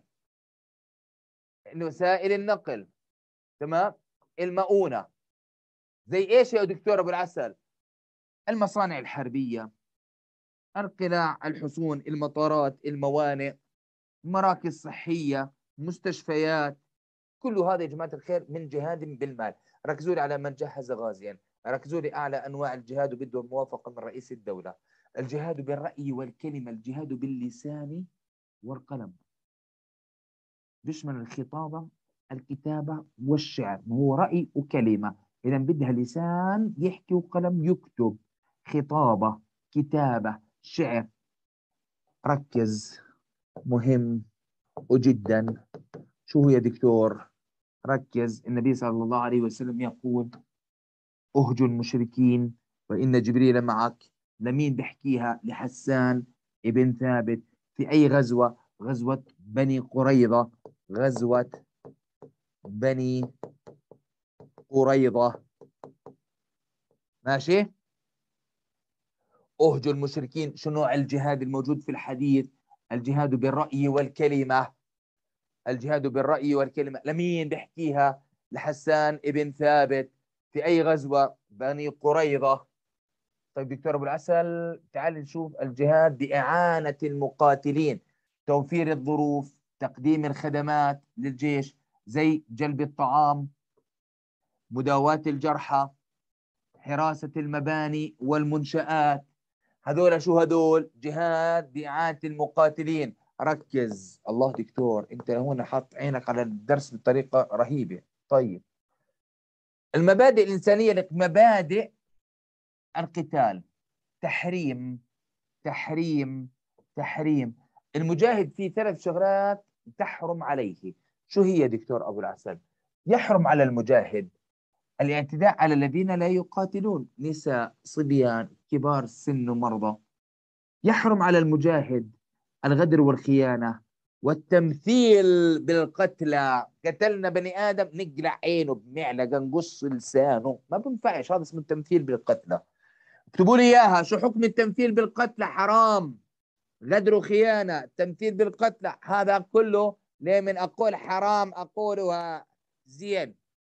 [SPEAKER 1] وسائل النقل، تمام، المؤونة. زي ايش يا دكتور ابو العسل؟ المصانع الحربية، القلاع، الحصون، المطارات، الموانئ، مراكز صحية، مستشفيات. كل هذا يا جماعة الخير من جهاد بالمال. ركزوا لي على من جهز غازيا، ركزوا لي أعلى أنواع الجهاد وبده الموافقة من رئيس الدولة. الجهاد بالرأي والكلمة، الجهاد باللسان والقلم، بيشمل الخطابة، الكتابة والشعر. ما هو رأي وكلمة، إذا بدها لسان يحكي وقلم يكتب، خطابة، كتابة، شعر. ركز، مهم وجدا. شو هو يا دكتور؟ ركز. النبي صلى الله عليه وسلم يقول: اهجوا المشركين وإن جبريل معك. لمين بحكيها؟ لحسان ابن ثابت. في أي غزوة؟ غزوة بني قريظة، غزوة بني قريظة. ماشي. اهجوا المشركين. شو نوع الجهاد الموجود في الحديث؟ الجهاد بالرأي والكلمة، الجهاد بالرأي والكلمة. لمين بحكيها؟ لحسان ابن ثابت. في أي غزوة؟ بني قريظة. طيب دكتور أبو العسل، تعال نشوف الجهاد بإعانة المقاتلين، توفير الظروف، تقديم الخدمات للجيش زي جلب الطعام، مداواة الجرحى، حراسة المباني والمنشآت. هذول شو هذول؟ جهاد بإعانة المقاتلين. ركز. الله دكتور، انت هنا حاط عينك على الدرس بطريقة رهيبة. طيب، المبادئ الإنسانية، مبادئ القتال، تحريم تحريم تحريم. المجاهد فيه ثلاث شغلات تحرم عليه. شو هي يا دكتور أبو العسل؟ يحرم على المجاهد الاعتداء على الذين لا يقاتلون، نساء، صبيان، كبار السن ومرضى. يحرم على المجاهد الغدر والخيانة والتمثيل بالقتلى. قتلنا بني آدم نقلع عينه بمعلقة، نقص لسانه، ما بنفعش. هذا اسمه التمثيل بالقتلى. اكتبوا لي إياها. شو حكم التمثيل بالقتلى؟ حرام. غدر وخيانة، تمثيل بالقتلى، هذا كله ليه من أقول حرام أقولها زين.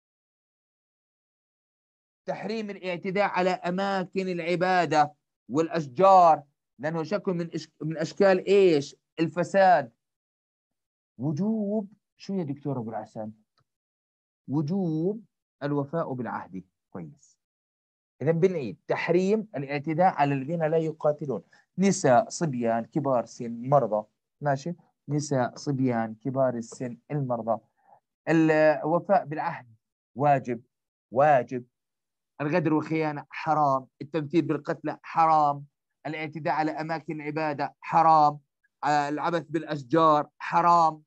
[SPEAKER 1] تحريم الاعتداء على أماكن العبادة والأشجار، لأنه شكل من من أشكال إيش؟ الفساد. وجوب، شو يا دكتور أبو العسل؟ وجوب الوفاء بالعهد. كويس. إذا بنعيد: تحريم الاعتداء على الذين لا يقاتلون، نساء، صبيان، كبار سن، مرضى. ماشي. نساء، صبيان، كبار السن، المرضى. الوفاء بالعهد واجب، واجب. الغدر والخيانة حرام. التمثيل بالقتلى حرام. الاعتداء على أماكن العبادة حرام. العبث بالأشجار حرام.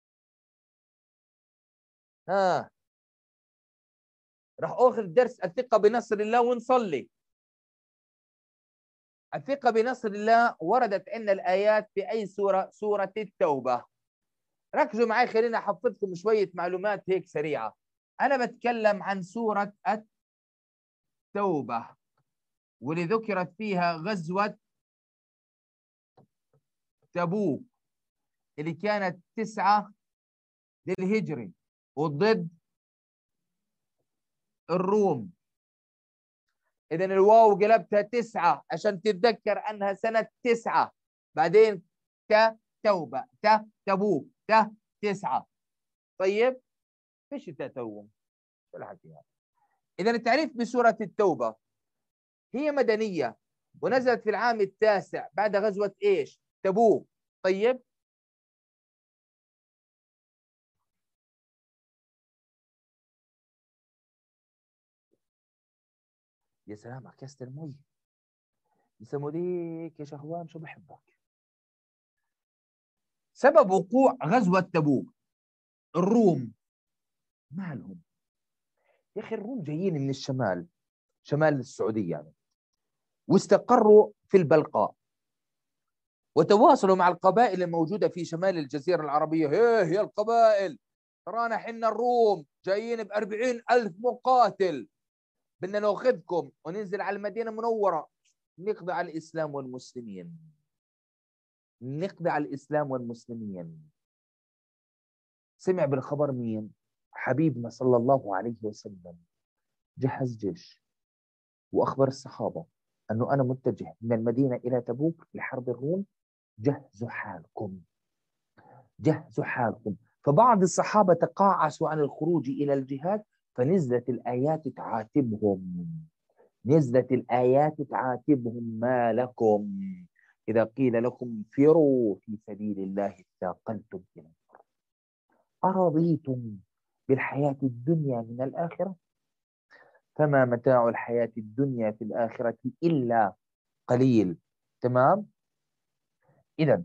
[SPEAKER 1] ها، راح أخذ درس الثقة بنصر الله ونصلي. الثقة بنصر الله وردت أن الآيات في أي سورة؟ سورة التوبة. ركزوا معي، خلينا أحفظكم شوية معلومات هيك سريعة. أنا بتكلم عن سورة التوبة، واللي ذكرت فيها غزوة تبوك اللي كانت تسعة للهجري وضد الروم. إذا الواو قلبتها تسعة عشان تتذكر أنها سنة تسعة. بعدين ت توبة، ت تبوك، ت تسعة. طيب، فيش تتوم شو الحكي هذا؟ إذا التعريف بسورة التوبة: هي مدنية ونزلت في العام التاسع بعد غزوة إيش؟ تبوك. طيب، يا سلام على كاسة المي. يسموا ليك يا شهوان شو بحبك. سبب وقوع غزوة تبوك: الروم. مالهم يا أخي؟ الروم جايين من الشمال، شمال السعودية يعني، واستقروا في البلقاء، وتواصلوا مع القبائل الموجودة في شمال الجزيرة العربية. هي هي القبائل، ترانا حنا الروم جايين بأربعين ألف مقاتل، بدنا ناخذكم وننزل على المدينة المنورة نقضي على الإسلام والمسلمين، نقضي على الإسلام والمسلمين. سمع بالخبر مين؟ حبيبنا صلى الله عليه وسلم. جهز جيش وأخبر الصحابة أنه أنا متجه من المدينة إلى تبوك لحرب الروم، جهزوا حالكم، جهزوا حالكم. فبعض الصحابة تقاعسوا عن الخروج إلى الجهاد، فنزلت الآيات تعاتبهم، نزلت الآيات تعاتبهم: ما لكم إذا قيل لكم انفروا في سبيل الله اثاقلتم إلى الأرض أرضيتم بالحياة الدنيا من الآخرة فما متاع الحياة الدنيا في الآخرة إلا قليل. تمام؟ إذا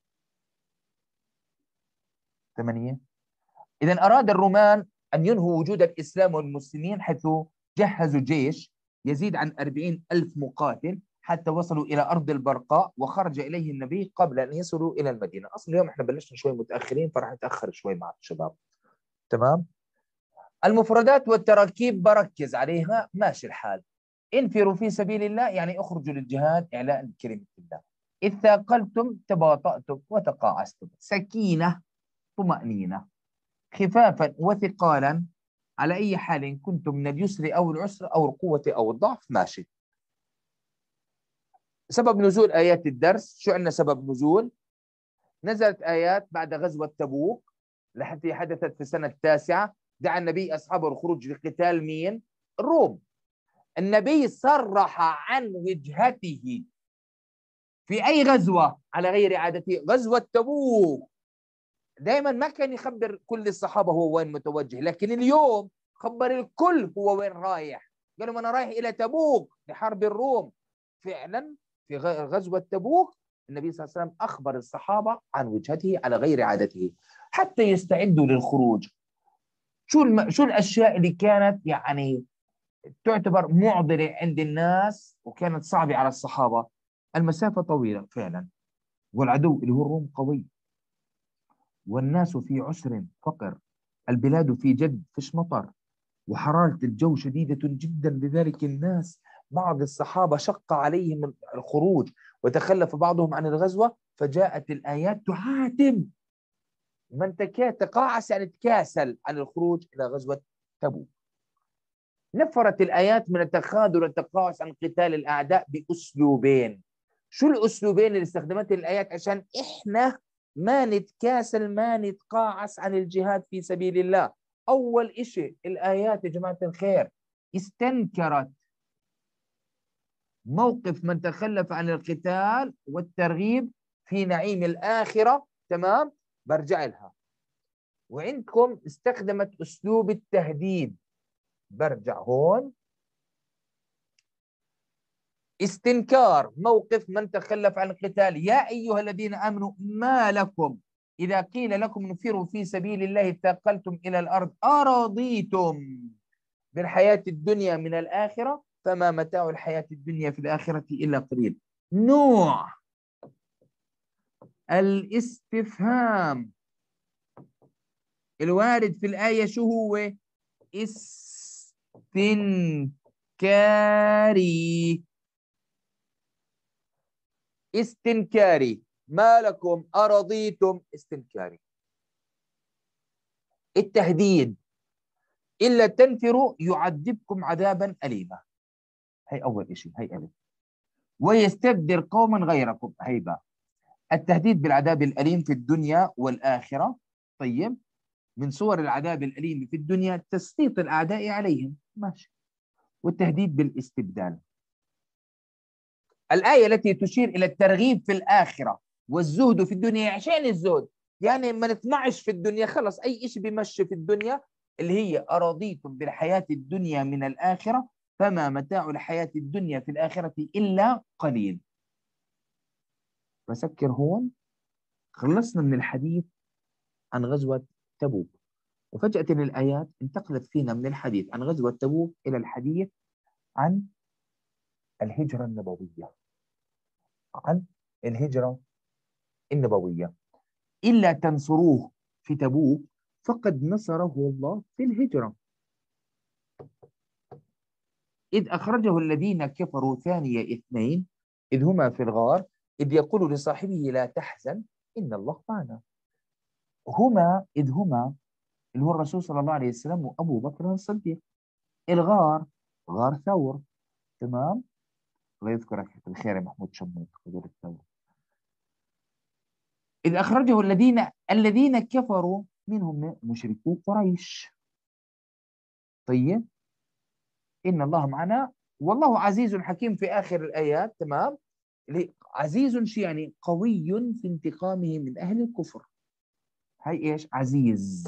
[SPEAKER 1] ثمانية. إذا أراد الرومان أن ينهوا وجود الإسلام والمسلمين، حيث جهزوا جيش يزيد عن أربعين ألف مقاتل حتى وصلوا إلى أرض البرقاء، وخرج إليه النبي قبل أن يصلوا إلى المدينة. أصلا اليوم إحنا بلشنا شوي متأخرين، فراح نتأخر شوي مع الشباب. تمام؟ المفردات والتراكيب بركز عليها، ماشي الحال. انفروا في سبيل الله يعني اخرجوا للجهاد إعلاء كلمة الله. إذ ثاقلتم تباطأتم وتقاعستم. سكينة، طمأنينة. خفافا وثقالا، على أي حال كنتم من اليسر أو العسر أو القوة أو الضعف. ماشي. سبب نزول آيات الدرس: شو عندنا سبب نزول؟ نزلت آيات بعد غزوة تبوك التي حدثت في السنة التاسعة، دعا النبي أصحابه الخروج لقتال مين؟ الروم. النبي صرح عن وجهته في أي غزوة على غير عادته؟ غزوة تبوك. دائما ما كان يخبر كل الصحابة هو وين متوجه، لكن اليوم خبر الكل هو وين رايح. قالوا أنا رايح إلى تبوك لحرب الروم. فعلا في غزوة تبوك النبي صلى الله عليه وسلم أخبر الصحابة عن وجهته على غير عادته حتى يستعدوا للخروج. شو الم... شو الأشياء اللي كانت يعني تعتبر معضلة عند الناس وكانت صعبة على الصحابة؟ المسافة طويلة فعلا، والعدو اللي هو الروم قوي، والناس في عسر فقر، البلاد في جد فيش مطر، وحرارة الجو شديدة جدا. لذلك الناس بعض الصحابة شق عليهم الخروج وتخلف بعضهم عن الغزوة، فجاءت الآيات تعاتب من تقاعس يعني تكاسل عن الخروج إلى غزوة تبوك. نفرت الآيات من التخاذل والتقاعس عن قتال الأعداء بأسلوبين. شو الأسلوبين اللي استخدمتها الآيات عشان إحنا ما نتكاسل ما نتقاعس عن الجهاد في سبيل الله؟ أول إشي الآيات يا جماعة الخير استنكرت موقف من تخلف عن القتال والترغيب في نعيم الآخرة، تمام؟ برجع لها. وعندكم استخدمت أسلوب التهديد، برجع هون. استنكار موقف من تخلف عن القتال، يا أيها الذين آمنوا ما لكم إذا قيل لكم انفروا في سبيل الله ثاقلتم إلى الأرض أرضيتم بالحياة الدنيا من الآخرة فما متاع الحياة الدنيا في الآخرة إلا قليل. نوع الاستفهام الوارد في الآية شو هو؟ استنكاري. استنكاري، ما لكم أرضيتم، استنكاري. التهديد، إلا تنفروا يعذبكم عذابا أليما، هي أول شيء، هي ألف. ويستبدل قوما غيركم، هي باء. التهديد بالعذاب الأليم في الدنيا والآخرة. طيب، من صور العذاب الأليم في الدنيا تسليط الأعداء عليهم، ماشي. والتهديد بالاستبدال. الآية التي تشير إلى الترغيب في الآخرة والزهد في الدنيا، عشان الزهد يعني ما نطمعش في الدنيا، خلص أي شيء بيمشي في الدنيا، اللي هي أرضيتم بالحياة الدنيا من الآخرة فما متاع الحياة الدنيا في الآخرة إلا قليل. بسكر هون. خلصنا من الحديث عن غزوة تبوك، وفجأة الآيات انتقلت فينا من الحديث عن غزوة تبوك إلى الحديث عن الهجرة النبوية، عن الهجرة النبوية. إلا تنصروه في تبوك فقد نصره الله في الهجرة، إذ أخرجه الذين كفروا ثاني اثنين إذ هما في الغار إذ يقول لصاحبه لا تحزن إن الله معنا. هما إذ هما اللي هو الرسول صلى الله عليه وسلم وأبو بكر الصديق. الغار غار ثور، تمام؟ الله يذكرك في الخير يا محمود شموت، حضور الثور. إذ أخرجه الذين الذين كفروا منهم مشركو قريش. طيب، إن الله معنا والله عزيز حكيم في آخر الآيات، تمام؟ عزيز شي يعني قوي في انتقامه من أهل الكفر. هاي إيش؟ عزيز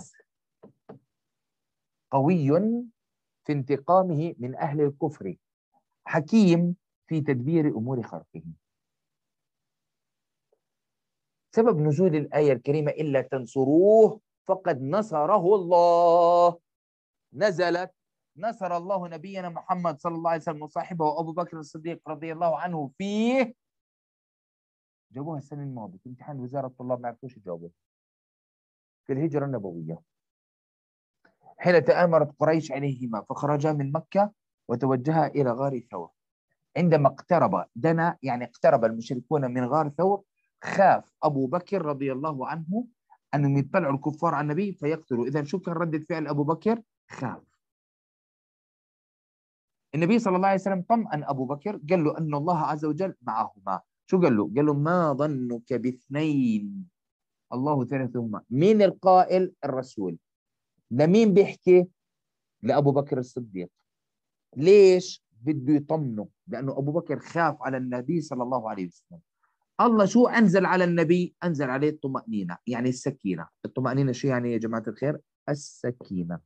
[SPEAKER 1] قوي في انتقامه من أهل الكفر، حكيم في تدبير أمور خلقه. سبب نزول الآية الكريمة إلا تنصروه فقد نصره الله، نزلت نصر الله نبينا محمد صلى الله عليه وسلم وصاحبه أبو بكر الصديق رضي الله عنه فيه. جابوها السنة الماضية في امتحان وزارة الطلاب، ما عرفوش يجاوبوا. في الهجرة النبوية حين تآمرت قريش عليهما فخرجا من مكة وتوجها إلى غار ثور. عندما اقترب دنا يعني اقترب المشركون من غار ثور خاف أبو بكر رضي الله عنه أنهم يطلعوا الكفار على النبي فيقتلوا. إذا شو كان ردة فعل أبو بكر؟ خاف. النبي صلى الله عليه وسلم طمأن أبو بكر، قال له أن الله عز وجل معهما. شو قال له؟ قال له ما ظنك باثنين الله ثالثهما. مين القائل؟ الرسول. لمين بيحكي؟ لأبو بكر الصديق. ليش؟ بده يطمنه، لأنه أبو بكر خاف على النبي صلى الله عليه وسلم. الله شو أنزل على النبي؟ أنزل عليه الطمأنينة، يعني السكينة. الطمأنينة شو يعني يا جماعة الخير؟ السكينة.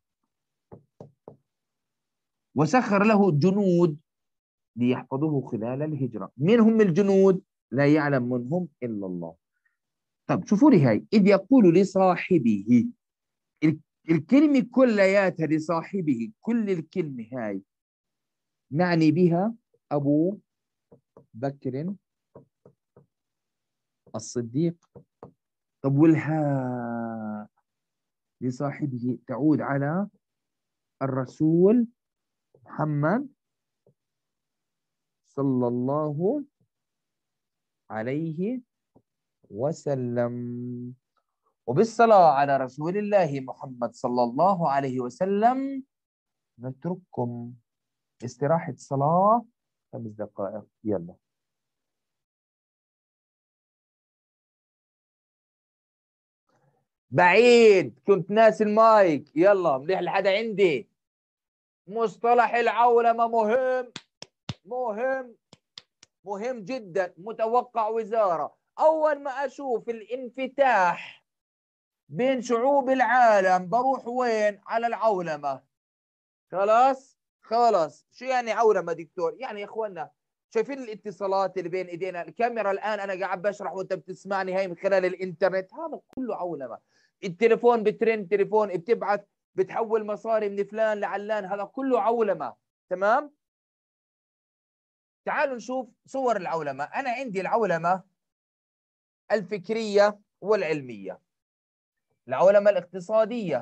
[SPEAKER 1] وسخر له جنود ليحفظوه خلال الهجرة. من هم الجنود؟ لا يعلم من هم إلا الله. طب شوفوا لي هاي، إذ يقول لصاحبه، الكلمة كلياتها لصاحبه، كل الكلمة هاي نعني بها أبو بكر الصديق. طب والهاء لصاحبه تعود على الرسول محمد صلى الله عليه وسلم. وبالصلاة على رسول الله محمد صلى الله عليه وسلم نترككم استراحة صلاة خمس دقائق، يلا. بعيد، كنت ناس المايك. يلا مليح لحدا عندي. مصطلح العولمة مهم مهم مهم جدا. متوقع وزارة أول ما أشوف الانفتاح بين شعوب العالم بروح وين؟ على العولمة. خلاص خلاص. شو يعني عولمة دكتور؟ يعني يا إخوانا شايفين الاتصالات اللي بين ايدينا، الكاميرا الان انا قاعد بشرح وانت بتسمعني هاي من خلال الانترنت، هذا كله عولمه. التليفون بترن تليفون، بتبعث بتحول مصاري من فلان لعلان، هذا كله عولمه. تمام. تعالوا نشوف صور العولمه. انا عندي العولمه الفكريه والعلميه، العولمه الاقتصاديه،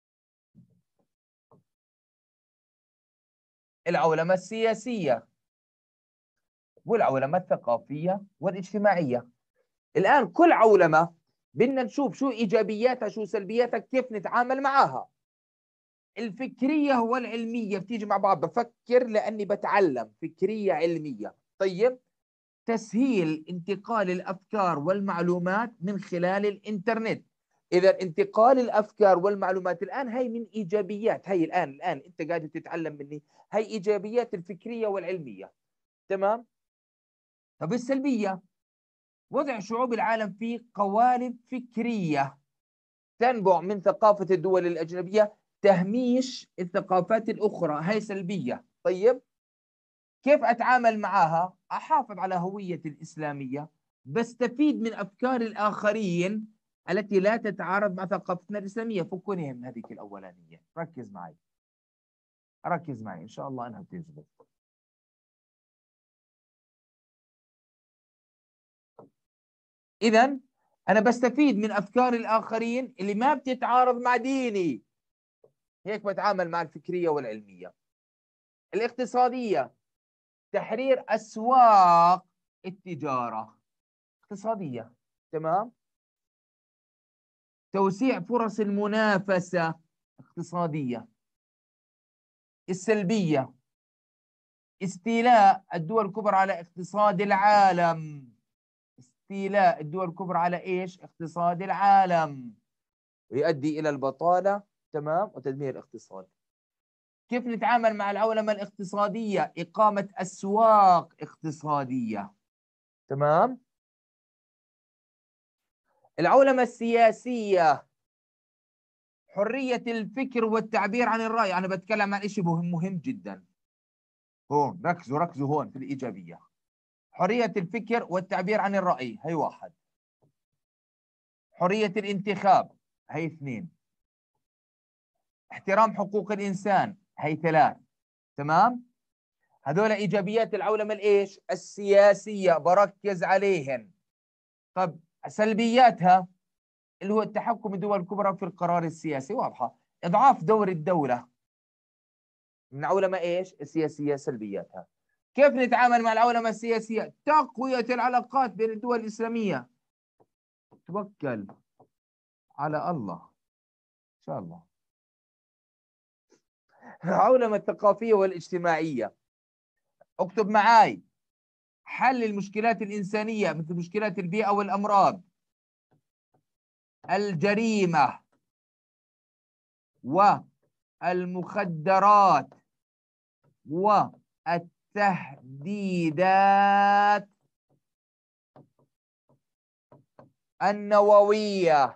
[SPEAKER 1] العولمه السياسيه، والعولمه الثقافيه والاجتماعيه. الآن كل عولمة بدنا نشوف شو إيجابياتها شو سلبياتها، كيف نتعامل معها. الفكرية والعلمية بتيجي مع بعض. بفكر لأني بتعلم، فكرية علمية. طيب، تسهيل انتقال الأفكار والمعلومات من خلال الإنترنت. إذا انتقال الأفكار والمعلومات الآن هي من إيجابيات، هي الآن الآن أنت قاعد تتعلم مني، هي إيجابيات الفكرية والعلمية. تمام. طب السلبية، وضع شعوب العالم في قوالب فكرية تنبع من ثقافة الدول الأجنبية، تهميش الثقافات الأخرى، هي سلبية. طيب، كيف أتعامل معها؟ أحافظ على هويتي الإسلامية، بستفيد من أفكار الآخرين التي لا تتعارض مع ثقافتنا الإسلامية. فكوني من هذيك الأولانية، ركز معي ركز معي إن شاء الله أنها بتزبط. إذا أنا بستفيد من أفكار الآخرين اللي ما بتتعارض مع ديني، هيك بتعامل مع الفكرية والعلمية. الاقتصادية، تحرير أسواق التجارة، اقتصادية. تمام. توسيع فرص المنافسة، اقتصادية. السلبية، استيلاء الدول الكبرى على اقتصاد العالم. استيلاء الدول الكبرى على إيش؟ اقتصاد العالم، ويؤدي إلى البطالة. تمام. وتدمير الاقتصاد. كيف نتعامل مع العولمة الاقتصادية؟ إقامة أسواق اقتصادية. تمام. العولمة السياسية، حرية الفكر والتعبير عن الرأي. أنا بتكلم عن شيء مهم مهم جدا هون، ركزوا ركزوا هون في الإيجابية. حرية الفكر والتعبير عن الرأي، هي واحد. حرية الانتخاب، هي اثنين. احترام حقوق الإنسان، هي ثلاث. تمام. هذول إيجابيات العولمة الإيش؟ السياسية، بركز عليهن. طب سلبياتها اللي هو التحكم الدول الكبرى في القرار السياسي، واضحة. إضعاف دور الدولة من عولمة إيش؟ السياسية، سلبياتها. كيف نتعامل مع العولمة السياسية؟ تقوية العلاقات بين الدول الإسلامية. توكل على الله إن شاء الله. العولمة الثقافية والاجتماعية، اكتب معاي. حل المشكلات الإنسانية مثل مشكلات البيئة والأمراض، الجريمة والمخدرات والتهديدات النووية.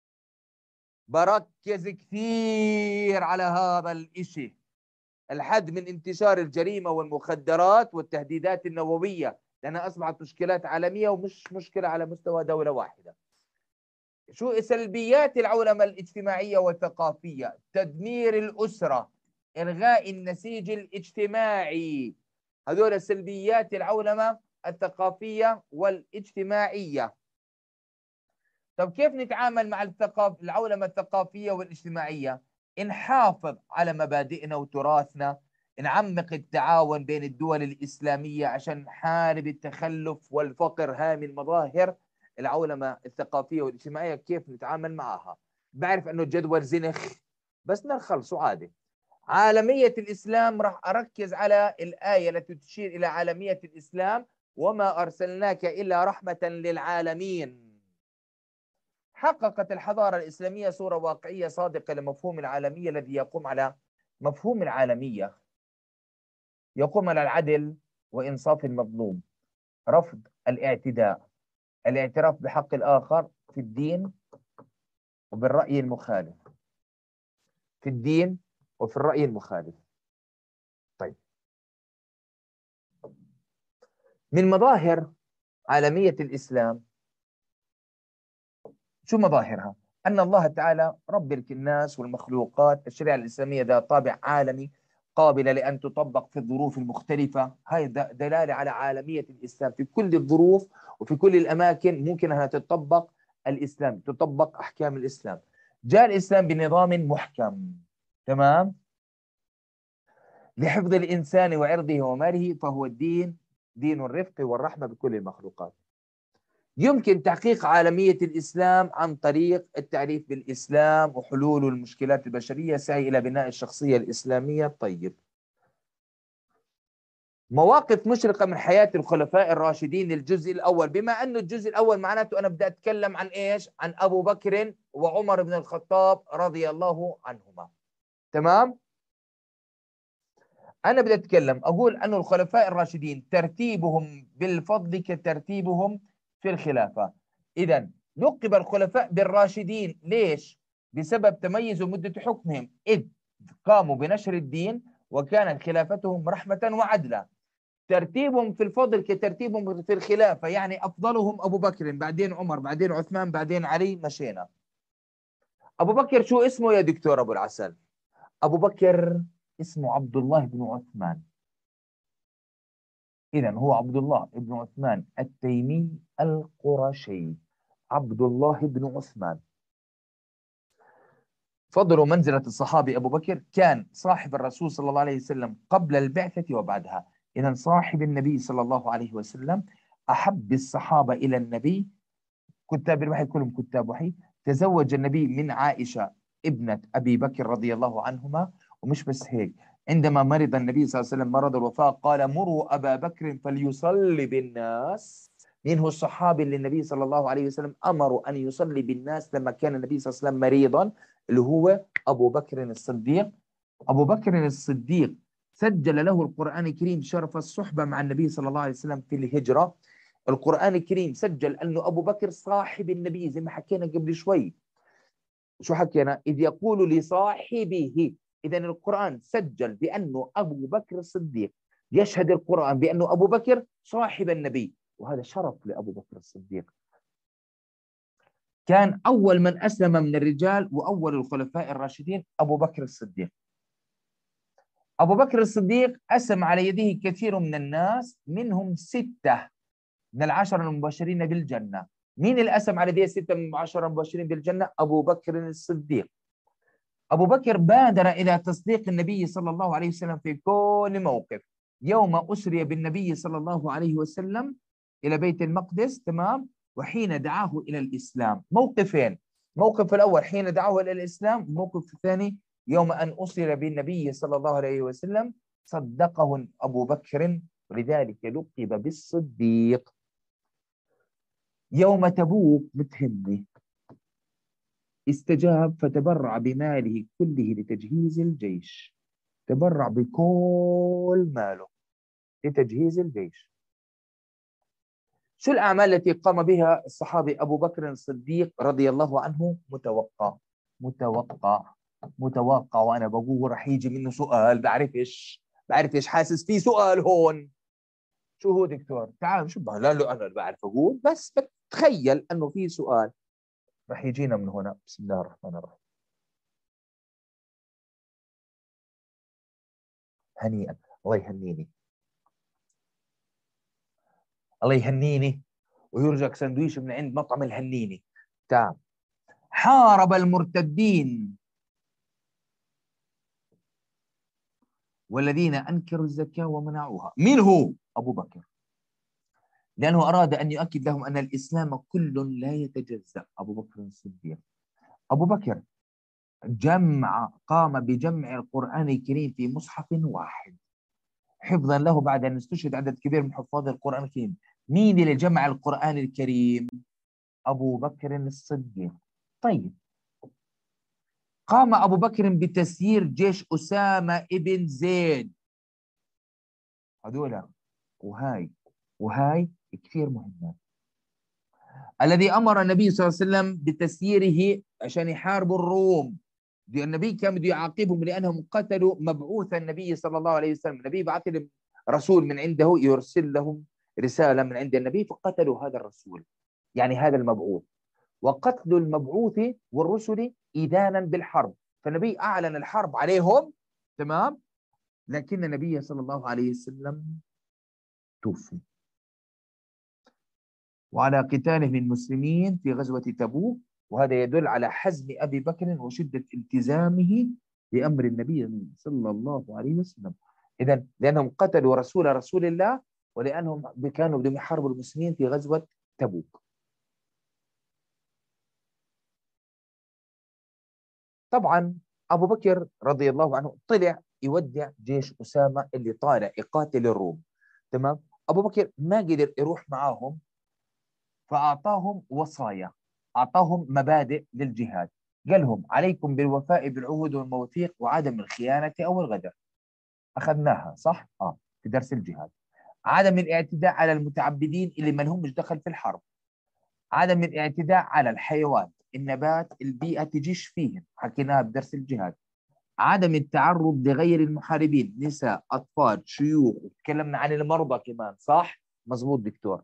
[SPEAKER 1] بركز كثير على هذا الإشي، الحد من انتشار الجريمة والمخدرات والتهديدات النووية، لأنها أصبحت مشكلات عالمية ومش مشكلة على مستوى دولة واحدة. شو سلبيات العولمة الاجتماعية والثقافية؟ تدمير الأسرة، إلغاء النسيج الاجتماعي. هذول سلبيات العولمة الثقافية والاجتماعية. طب كيف نتعامل مع الثقاف العولمة الثقافية والاجتماعية؟ نحافظ على مبادئنا وتراثنا، نعمق التعاون بين الدول الإسلامية عشان نحارب التخلف والفقر. هاي من مظاهر العولمة الثقافية والاجتماعية. كيف نتعامل معها؟ بعرف أنه الجدول زنخ بس نخلصه عادي. عالمية الإسلام، راح أركز على الآية التي تشير إلى عالمية الإسلام: وما أرسلناك إلا رحمة للعالمين. حققت الحضارة الإسلامية صورة واقعية صادقة لمفهوم العالمية الذي يقوم على مفهوم العالمية يقوم على العدل وإنصاف المظلوم، رفض الاعتداء، الاعتراف بحق الآخر في الدين وبالرأي المخالف، في الدين وفي الرأي المخالف. طيب، من مظاهر عالمية الإسلام، شو مظاهرها؟ أن الله تعالى رب الناس والمخلوقات، الشريعة الإسلامية ذات طابع عالمي قابلة لأن تطبق في الظروف المختلفة. هاي دلالة على عالمية الإسلام، في كل الظروف وفي كل الأماكن ممكن أنها تطبق الإسلام، تطبق أحكام الإسلام. جاء الإسلام بنظام محكم، تمام، لحفظ الإنسان وعرضه وماله، فهو الدين دين الرفق والرحمة بكل المخلوقات. يمكن تحقيق عالمية الإسلام عن طريق التعريف بالإسلام وحلول المشكلات البشرية، سعي إلى بناء الشخصية الإسلامية. طيب، مواقف مشرقة من حياة الخلفاء الراشدين. الجزء الأول، بما أن الجزء الأول معناته أنا بدي أتكلم عن إيش؟ عن أبو بكر وعمر بن الخطاب رضي الله عنهما، تمام؟ أنا بدي أتكلم أقول أن الخلفاء الراشدين ترتيبهم بالفضل كترتيبهم في الخلافة. إذا لقب الخلفاء بالراشدين، ليش؟ بسبب تميز مدة حكمهم، إذ قاموا بنشر الدين وكانت خلافتهم رحمة وعدلا. ترتيبهم في الفضل كترتيبهم في الخلافة، يعني أفضلهم أبو بكر، بعدين عمر، بعدين عثمان، بعدين علي، مشينا. أبو بكر شو اسمه يا دكتور أبو العسل؟ أبو بكر اسمه عبد الله بن عثمان. إذا هو عبد الله بن عثمان التيمي القرشي، عبد الله بن عثمان. فضل ومنزلة الصحابي أبو بكر، كان صاحب الرسول صلى الله عليه وسلم قبل البعثة وبعدها. إذا صاحب النبي صلى الله عليه وسلم، أحب الصحابة إلى النبي، كتاب الوحي كلهم كتاب وحي. تزوج النبي من عائشة ابنة أبي بكر رضي الله عنهما. ومش بس هيك، عندما مرض النبي صلى الله عليه وسلم مرض الوفاة قال مروا أبا بكر فليصلي بالناس. مين هو الصحابي اللي النبي صلى الله عليه وسلم أمروا أن يصلي بالناس لما كان النبي صلى الله عليه وسلم مريضا؟ اللي هو أبو بكر الصديق. أبو بكر الصديق سجل له القرآن الكريم شرف الصحبة مع النبي صلى الله عليه وسلم في الهجرة. القرآن الكريم سجل أنه أبو بكر صاحب النبي، زي ما حكينا قبل شوي. شو حكينا؟ إذ يقول لصاحبه. إذا القرآن سجل بأنه أبو بكر الصديق، يشهد القرآن بأنه أبو بكر صاحب النبي، وهذا شرف لأبو بكر الصديق. كان أول من أسلم من الرجال وأول الخلفاء الراشدين أبو بكر الصديق. أبو بكر الصديق أسلم على يده كثير من الناس، منهم ستة من العشرة المبشرين بالجنة. مين اللي أسلم على يديه ستة من العشرة المبشرين بالجنة؟ أبو بكر الصديق. أبو بكر بادر إلى تصديق النبي صلى الله عليه وسلم في كل موقف. يوم أسري بالنبي صلى الله عليه وسلم إلى بيت المقدس، تمام، وحين دعاه إلى الإسلام. موقفين، موقف الأول حين دعاه إلى الإسلام، الموقف الثاني يوم أن أسر بالنبي صلى الله عليه وسلم صدقه أبو بكر، ولذلك لقب بالصديق. يوم تبوك بتهمني، استجاب فتبرع بماله كله لتجهيز الجيش. تبرع بكل ماله لتجهيز الجيش. شو الأعمال التي قام بها الصحابي أبو بكر الصديق رضي الله عنه؟ متوقع متوقع متوقع وأنا بقول رح يجي منه سؤال، بعرفش بعرفش حاسس في سؤال هون. شو هو دكتور؟ تعال شو بقى؟ لا لا أنا بعرف أقول، بس بتخيل أنه في سؤال رح يجينا من هنا. بسم الله الرحمن الرحيم. هنيئا، الله يهنيني، الله يهنيني ويرزق سندويش من عند مطعم الهنيني. تمام. حارب المرتدين والذين أنكروا الزكاة ومنعوها. مين هو؟ أبو بكر، لأنه أراد أن يؤكد لهم أن الإسلام كل لا يتجزأ. أبو بكر الصديق. أبو بكر جمع قام بجمع القرآن الكريم في مصحف واحد حفظا له بعد أن استشهد عدد كبير من حفاظ القرآن الكريم. مين اللي جمع القرآن الكريم؟ أبو بكر الصديق. طيب، قام أبو بكر بتسيير جيش أسامة ابن زيد. هذولا وهاي وهاي كثير مهمة. الذي أمر النبي صلى الله عليه وسلم بتسييره عشان يحاربوا الروم. النبي كان بده يعاقبهم لأنهم قتلوا مبعوث النبي صلى الله عليه وسلم. النبي بعث لهم رسول من عنده يرسل لهم رسالة من عند النبي، فقتلوا هذا الرسول، يعني هذا المبعوث. وقتل المبعوث والرسل إذانا بالحرب، فالنبي أعلن الحرب عليهم، تمام. لكن النبي صلى الله عليه وسلم توفي. وعلى قتالهم المسلمين في غزوة تبوك، وهذا يدل على حزم أبي بكر وشدة التزامه بأمر النبي صلى الله عليه وسلم. إذن لأنهم قتلوا رسول رسول الله، ولأنهم كانوا بدهم يحاربوا المسلمين في غزوة تبوك. طبعا أبو بكر رضي الله عنه طلع يودع جيش أسامة اللي طالع يقاتل الروم، تمام. أبو بكر ما قدر يروح معاهم، فأعطاهم وصايا، أعطاهم مبادئ للجهاد. قال لهم عليكم بالوفاء بالعهود والمواثيق وعدم الخيانة أو الغدر. أخذناها صح؟ آه في درس الجهاد. عدم الاعتداء على المتعبدين اللي ما لهمش دخل في الحرب. عدم الاعتداء على الحيوان، النبات، البيئة تجيش فيهم، حكيناها بدرس الجهاد. عدم التعرض لغير المحاربين، نساء، أطفال، شيوخ، وتكلمنا عن المرضى كمان صح؟ مزبوط دكتور.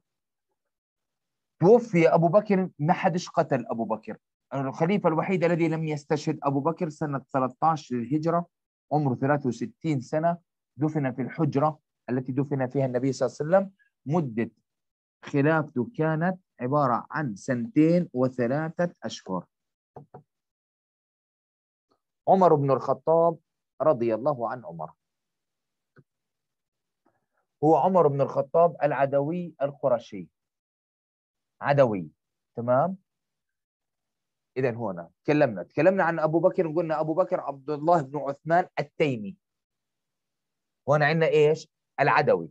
[SPEAKER 1] توفي أبو بكر، ما حدش قتل أبو بكر. الخليفة الوحيد الذي لم يستشهد أبو بكر سنة ثلاثة عشر للهجرة، عمره ثلاثة وستين سنة، دفن في الحجرة التي دفن فيها النبي صلى الله عليه وسلم. مدة خلافته كانت عبارة عن سنتين وثلاثة أشهر. عمر بن الخطاب رضي الله عن عمر، هو عمر بن الخطاب العدوي القرشي، عدوي، تمام. إذا هنا تكلمنا تكلمنا عن أبو بكر، وقلنا أبو بكر عبد الله بن عثمان التيمي. هنا عندنا إيش؟ العدوي.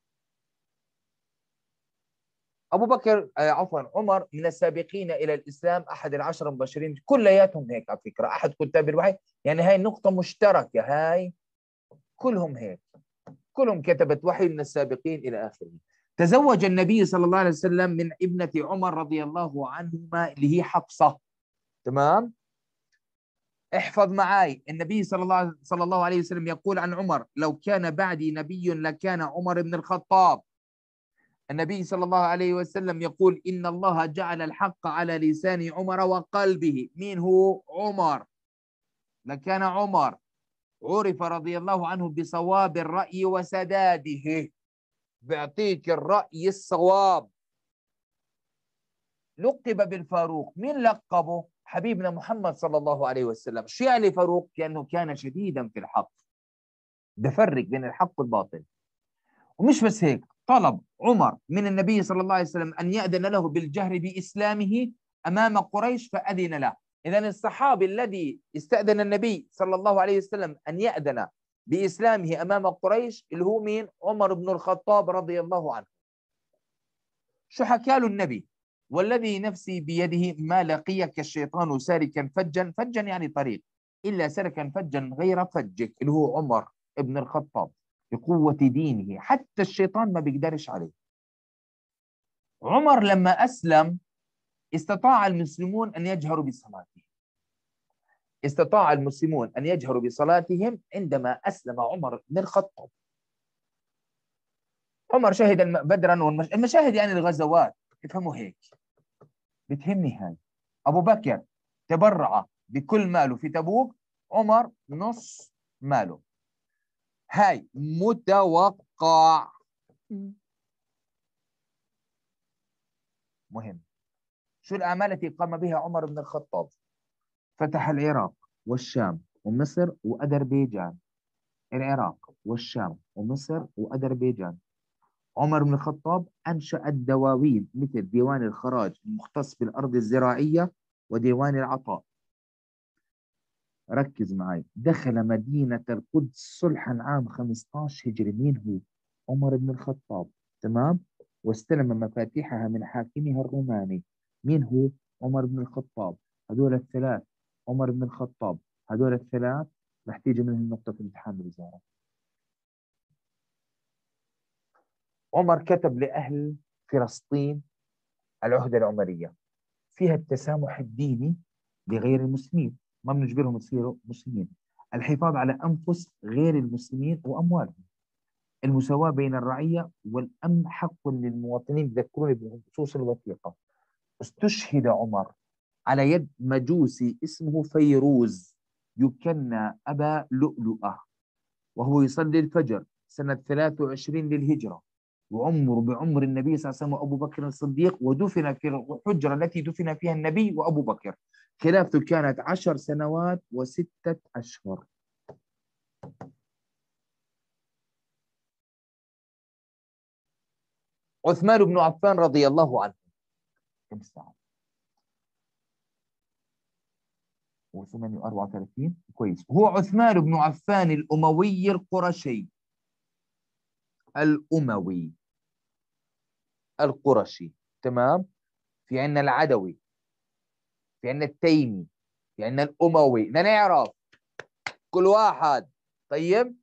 [SPEAKER 1] أبو بكر آه عفوا عمر من السابقين إلى الإسلام، أحد العشر المبشرين، كلياتهم هيك على فكرة، أحد كتاب الوحي، يعني هاي نقطة مشتركة، هاي كلهم هيك، كلهم كتبت وحي من السابقين إلى آخره. تزوج النبي صلى الله عليه وسلم من ابنة عمر رضي الله عنهما اللي هي حفصة، تمام. احفظ معاي، النبي صلى الله صلى الله عليه وسلم يقول عن عمر: لو كان بعدي نبي لكان عمر بن الخطاب. النبي صلى الله عليه وسلم يقول: إن الله جعل الحق على لسان عمر وقلبه. مين هو عمر؟ لكان عمر عرف رضي الله عنه بصواب الرأي وسداده، بيعطيك الرأي الصواب. لقب بالفاروق، مين لقبه؟ حبيبنا محمد صلى الله عليه وسلم. شو يعني فاروق؟ كأنه كان شديدا في الحق، بفرق بين الحق والباطل. ومش بس هيك، طلب عمر من النبي صلى الله عليه وسلم أن يأذن له بالجهر بإسلامه أمام قريش، فأذن له. إذن الصحابي الذي استأذن النبي صلى الله عليه وسلم أن يأذن بإسلامه أمام قريش اللي هو مين؟ عمر بن الخطاب رضي الله عنه. شو حكى له النبي؟ والذي نفسي بيده ما لقيك الشيطان سالكا فجا، فجا يعني طريق، إلا سلكا فجا غير فجك، اللي هو عمر بن الخطاب، بقوة دينه حتى الشيطان ما بيقدرش عليه. عمر لما أسلم استطاع المسلمون أن يجهروا بصلاتهم، استطاع المسلمون أن يجهروا بصلاتهم عندما أسلم عمر بن الخطاب. عمر شهد بدرا والمش... المشاهد يعني الغزوات، افهموا هيك، بتهمني هاي. أبو بكر تبرع بكل ماله في تبوك، عمر نص ماله. هاي متوقع. مهم. شو الأعمال التي قام بها عمر بن الخطاب؟ فتح العراق والشام ومصر وأذربيجان. العراق والشام ومصر وأذربيجان. عمر بن الخطاب أنشأ الدواوين مثل ديوان الخراج المختص بالأرض الزراعية وديوان العطاء. ركز معي، دخل مدينة القدس صلحا عام خمسة عشر هجري. مين هو؟ عمر بن الخطاب، تمام. واستلم مفاتيحها من حاكمها الروماني. مين هو؟ عمر بن الخطاب. هذول الثلاث، عمر بن الخطاب، هذول الثلاث رح تيجي منهم نقطة في امتحان الوزارة. عمر كتب لأهل فلسطين العهدة العمرية فيها التسامح الديني لغير المسلمين، ما بنجبرهم يصيروا مسلمين، الحفاظ على أنفس غير المسلمين وأموالهم، المساواة بين الرعية والأمن حق للمواطنين، بذكروني بخصوص الوثيقة. استشهد عمر على يد مجوسي اسمه فيروز يكنى أبا لؤلؤة، وهو يصلي الفجر سنة ثلاثة وعشرين للهجرة، وعمر بعمر النبي صلى الله عليه وسلم وأبو بكر الصديق، ودفن في الحجرة التي دفن فيها النبي وأبو بكر. خلافته كانت عشر سنوات وستة أشهر. عثمان بن عفان رضي الله عنه كم ساعة؟ وثمانية وأربعة وثلاثين كويس. هو عثمان بن عفان الأموي القرشي، الأموي القرشي، تمام. في عندنا العدوي، في عندنا التيمي، في عندنا الأموي، بدنا نعرف كل واحد. طيب،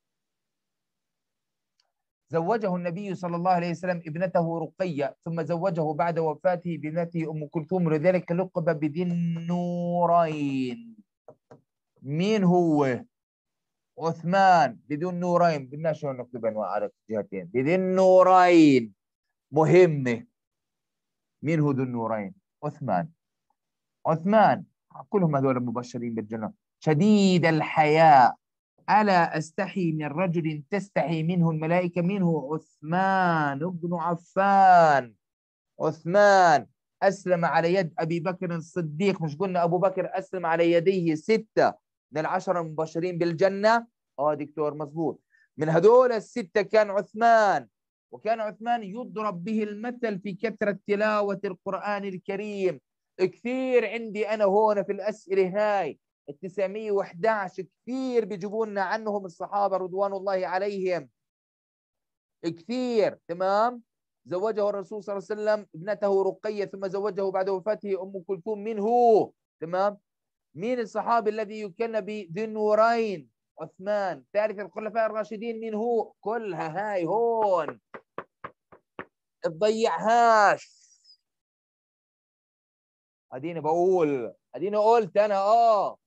[SPEAKER 1] زوجه النبي صلى الله عليه وسلم ابنته رقية، ثم زوجه بعد وفاته بابنته أم كلثوم، لذلك لقب بذي النورين. مين هو؟ عثمان بذي النورين. بدنا شو نكتب على جهتين، بذي النورين مهمة. مين هو ذو النورين؟ عثمان. عثمان كلهم هذول مبشرين بالجنة. شديد الحياء، ألا أستحي من رجل تستحي منه الملائكة. منه عثمان بن عفان. عثمان أسلم على يد أبي بكر الصديق. مش قلنا أبو بكر أسلم على يديه ستة من العشرة المبشرين بالجنة؟ آه دكتور مزبوط. من هذول الستة كان عثمان، وكان عثمان يضرب به المثل في كثرة تلاوة القرآن الكريم. كثير عندي أنا هون في الأسئلة هاي تسعمية وأحد عشر كثير بيجيبوا لنا عنهم الصحابة رضوان الله عليهم كثير، تمام. زوجه الرسول صلى الله عليه وسلم ابنته رقية، ثم زوجه بعد وفاته أم كلثوم. من هو؟ تمام. مين الصحابي الذي يكن بذي النورين؟ عثمان. ثالث الخلفاء الراشدين مين هو؟ كلها هاي هون تضيعهاش. اديني بقول، اديني قلت انا اه